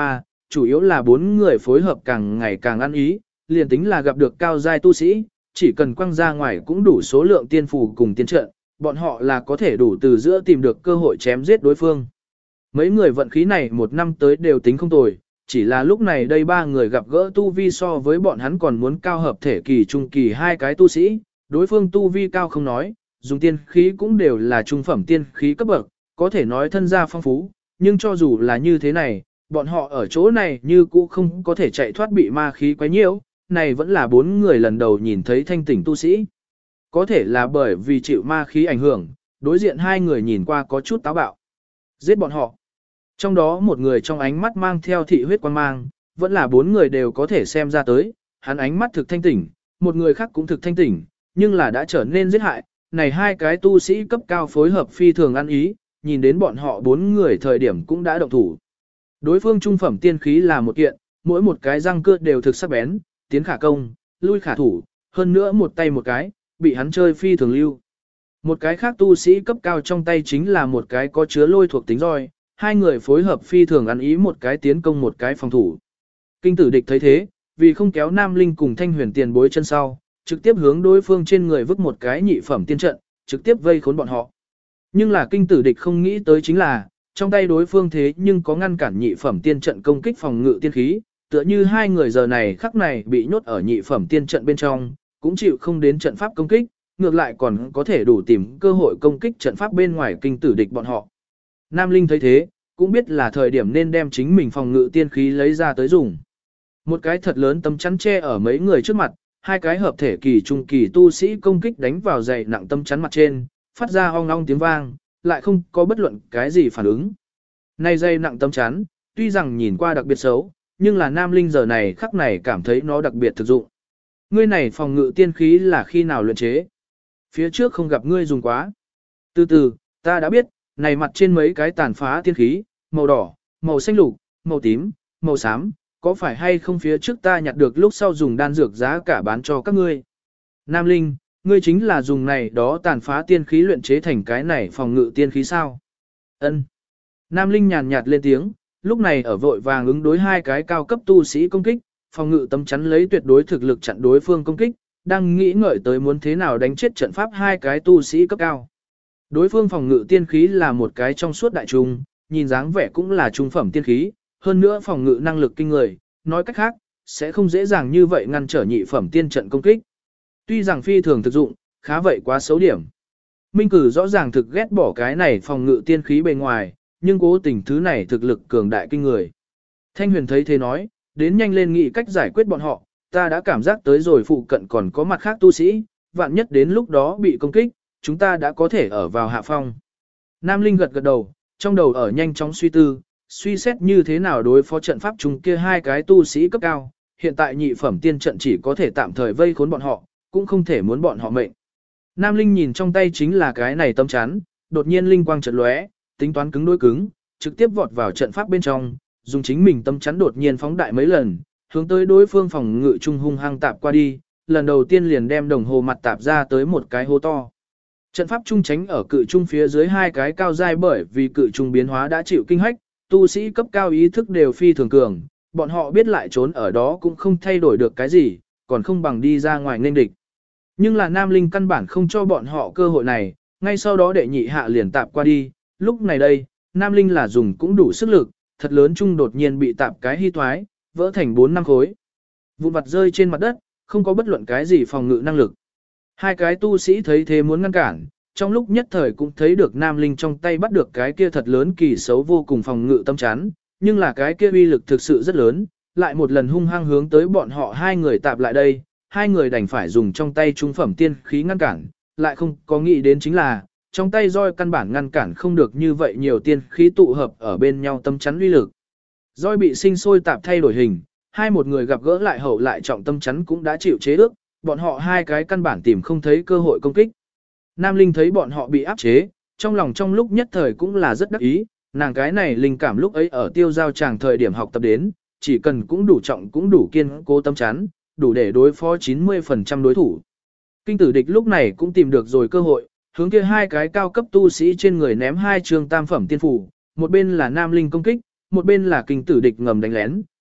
S1: chủ yếu là bốn người phối hợp càng ngày càng ăn ý, liền tính là gặp được cao giai tu sĩ, chỉ cần quăng ra ngoài cũng đủ số lượng tiên phù cùng tiên trận, bọn họ là có thể đủ từ giữa tìm được cơ hội chém giết đối phương. Mấy người vận khí này một năm tới đều tính không tồi, chỉ là lúc này đây ba người gặp gỡ tu vi so với bọn hắn còn muốn cao hợp thể kỳ trung kỳ hai cái tu sĩ, đối phương tu vi cao không nói, dùng tiên khí cũng đều là trung phẩm tiên khí cấp bậc, có thể nói thân gia phong phú, nhưng cho dù là như thế này, bọn họ ở chỗ này như cũ không có thể chạy thoát bị ma khí quấy nhiễu, này vẫn là bốn người lần đầu nhìn thấy thanh tỉnh tu sĩ. Có thể là bởi vì chịu ma khí ảnh hưởng, đối diện hai người nhìn qua có chút táo bạo. Giết bọn họ. Trong đó một người trong ánh mắt mang theo thị huyết quan mang, vẫn là bốn người đều có thể xem ra tới, hắn ánh mắt thực thanh tỉnh, một người khác cũng thực thanh tỉnh, nhưng là đã trở nên giết hại. Này hai cái tu sĩ cấp cao phối hợp phi thường ăn ý, nhìn đến bọn họ bốn người thời điểm cũng đã động thủ. Đối phương trung phẩm tiên khí là một kiện, mỗi một cái răng cưa đều thực sắc bén, tiến khả công, lui khả thủ, hơn nữa một tay một cái, bị hắn chơi phi thường lưu. Một cái khác tu sĩ cấp cao trong tay chính là một cái có chứa lôi thuộc tính roi, hai người phối hợp phi thường ăn ý, một cái tiến công một cái phòng thủ. Kinh tử địch thấy thế, vì không kéo Nam Linh cùng Thanh Huyền tiền bối chân sau, trực tiếp hướng đối phương trên người vứt một cái nhị phẩm tiên trận, trực tiếp vây khốn bọn họ. Nhưng là kinh tử địch không nghĩ tới chính là, trong tay đối phương thế nhưng có ngăn cản nhị phẩm tiên trận công kích phòng ngự tiên khí, tựa như hai người giờ này khắc này bị nhốt ở nhị phẩm tiên trận bên trong, cũng chịu không đến trận pháp công kích, ngược lại còn có thể đủ tìm cơ hội công kích trận pháp bên ngoài kinh tử địch bọn họ. Nam Linh thấy thế, cũng biết là thời điểm nên đem chính mình phòng ngự tiên khí lấy ra tới dùng. Một cái thật lớn tấm chắn che ở mấy người trước mặt, hai cái hợp thể kỳ trung kỳ tu sĩ công kích đánh vào dày nặng tấm chắn mặt trên, phát ra ong ong tiếng vang, lại không có bất luận cái gì phản ứng. Này dày nặng tấm chắn, tuy rằng nhìn qua đặc biệt xấu, nhưng là Nam Linh giờ này khắc này cảm thấy nó đặc biệt thực dụng. Ngươi này phòng ngự tiên khí là khi nào luyện chế? Phía trước không gặp ngươi dùng quá. Từ từ, ta đã biết, này mặt trên mấy cái tàn phá tiên khí, màu đỏ, màu xanh lục, màu tím, màu xám, có phải hay không phía trước ta nhặt được lúc sau dùng đan dược giá cả bán cho các ngươi? Nam Linh, ngươi chính là dùng này đó tàn phá tiên khí luyện chế thành cái này phòng ngự tiên khí sao? Ân. Nam Linh nhàn nhạt lên tiếng, lúc này ở vội vàng ứng đối hai cái cao cấp tu sĩ công kích, phòng ngự tấm chắn lấy tuyệt đối thực lực chặn đối phương công kích, đang nghĩ ngợi tới muốn thế nào đánh chết trận pháp hai cái tu sĩ cấp cao. Đối phương phòng ngự tiên khí là một cái trong suốt đại trung, nhìn dáng vẻ cũng là trung phẩm tiên khí, hơn nữa phòng ngự năng lực kinh người, nói cách khác, sẽ không dễ dàng như vậy ngăn trở nhị phẩm tiên trận công kích. Tuy rằng phi thường thực dụng, khá vậy quá xấu điểm. Minh Cử rõ ràng thực ghét bỏ cái này phòng ngự tiên khí bề ngoài, nhưng cố tình thứ này thực lực cường đại kinh người. Thanh Huyền thấy thế nói, đến nhanh lên nghĩ cách giải quyết bọn họ, ta đã cảm giác tới rồi phụ cận còn có mặt khác tu sĩ, vạn nhất đến lúc đó bị công kích, chúng ta đã có thể ở vào hạ phong. Nam Linh gật gật đầu, trong đầu ở nhanh chóng suy tư, suy xét như thế nào đối phó trận pháp chung kia hai cái tu sĩ cấp cao, hiện tại nhị phẩm tiên trận chỉ có thể tạm thời vây khốn bọn họ, cũng không thể muốn bọn họ mệnh. Nam Linh nhìn trong tay chính là cái này tấm chắn, đột nhiên linh quang chợt lóe, tính toán cứng đối cứng, trực tiếp vọt vào trận pháp bên trong, dùng chính mình tấm chắn đột nhiên phóng đại mấy lần, hướng tới đối phương phòng ngự trung hung hăng tạp qua đi, lần đầu tiên liền đem đồng hồ mặt tạp ra tới một cái hố to. Trận pháp trung tránh ở cự trung phía dưới hai cái cao dai bởi vì cự trung biến hóa đã chịu kinh hách, tu sĩ cấp cao ý thức đều phi thường cường, bọn họ biết lại trốn ở đó cũng không thay đổi được cái gì, còn không bằng đi ra ngoài nên địch. Nhưng là Nam Linh căn bản không cho bọn họ cơ hội này, ngay sau đó đệ nhị hạ liền tạp qua đi, lúc này đây, Nam Linh là dùng cũng đủ sức lực, thật lớn chung đột nhiên bị tạp cái hy thoái, vỡ thành 4-5 khối. Vụn vặt rơi trên mặt đất, không có bất luận cái gì phòng ngự năng lực. Hai cái tu sĩ thấy thế muốn ngăn cản, trong lúc nhất thời cũng thấy được Nam Linh trong tay bắt được cái kia thật lớn kỳ xấu vô cùng phòng ngự tâm chắn, nhưng là cái kia uy lực thực sự rất lớn, lại một lần hung hăng hướng tới bọn họ hai người tạp lại đây, hai người đành phải dùng trong tay trung phẩm tiên khí ngăn cản, lại không có nghĩ đến chính là, trong tay roi căn bản ngăn cản không được như vậy nhiều tiên khí tụ hợp ở bên nhau tâm chắn uy lực. Roi bị sinh sôi tạp thay đổi hình, hai một người gặp gỡ lại hậu lại trọng tâm chắn cũng đã chịu chế ước, bọn họ hai cái căn bản tìm không thấy cơ hội công kích. Nam Linh thấy bọn họ bị áp chế, trong lòng trong lúc nhất thời cũng là rất đắc ý, nàng cái này linh cảm lúc ấy ở tiêu giao tràng thời điểm học tập đến, chỉ cần cũng đủ trọng cũng đủ kiên cố tâm chắn, đủ để đối phó 90% đối thủ. Kinh tử địch lúc này cũng tìm được rồi cơ hội, hướng kia hai cái cao cấp tu sĩ trên người ném hai trường tam phẩm tiên phủ, một bên là Nam Linh công kích, một bên là kinh tử địch ngầm đánh lén,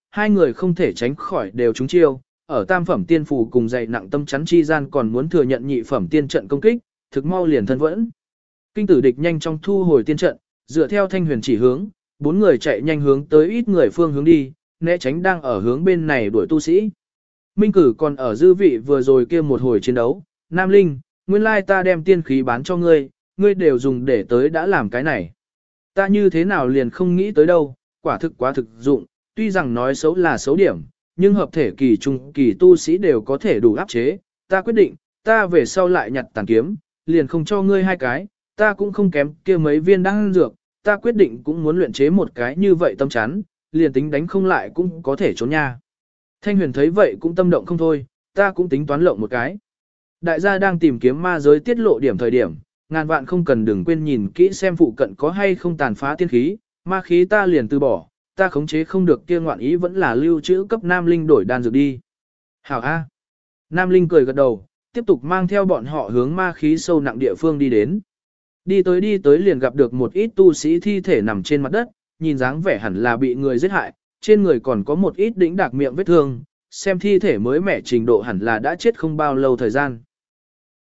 S1: hai người không thể tránh khỏi đều trúng chiêu, ở tam phẩm tiên phù cùng dày nặng tâm chắn chi gian còn muốn thừa nhận nhị phẩm tiên trận công kích, thực mau liền thân vẫn. Kinh tử địch nhanh chóng thu hồi tiên trận, dựa theo Thanh Huyền chỉ hướng, bốn người chạy nhanh hướng tới ít người phương hướng đi, né tránh đang ở hướng bên này đuổi tu sĩ. Minh Cử còn ở dư vị vừa rồi kia một hồi chiến đấu, Nam Linh, nguyên lai ta đem tiên khí bán cho ngươi, ngươi đều dùng để tới đã làm cái này. Ta như thế nào liền không nghĩ tới đâu, quả thực quá thực dụng, tuy rằng nói xấu là xấu điểm, nhưng hợp thể kỳ trung kỳ tu sĩ đều có thể đủ áp chế, ta quyết định, ta về sau lại nhặt tàn kiếm, liền không cho ngươi hai cái, ta cũng không kém kia mấy viên đan dược, ta quyết định cũng muốn luyện chế một cái như vậy tâm chắn, liền tính đánh không lại cũng có thể trốn nha. Thanh Huyền thấy vậy cũng tâm động không thôi, ta cũng tính toán lộng một cái. Đại gia đang tìm kiếm ma giới tiết lộ điểm thời điểm, ngàn vạn không cần đừng quên nhìn kỹ xem phụ cận có hay không tàn phá tiên khí, ma khí ta liền từ bỏ, ta khống chế không được kia ngoạn ý vẫn là lưu trữ cấp Nam Linh đổi đan dược đi. Hảo A. Nam Linh cười gật đầu, tiếp tục mang theo bọn họ hướng ma khí sâu nặng địa phương đi đến. Đi tới liền gặp được một ít tu sĩ thi thể nằm trên mặt đất, nhìn dáng vẻ hẳn là bị người giết hại, trên người còn có một ít đĩnh đạc miệng vết thương, xem thi thể mới mẻ trình độ hẳn là đã chết không bao lâu thời gian.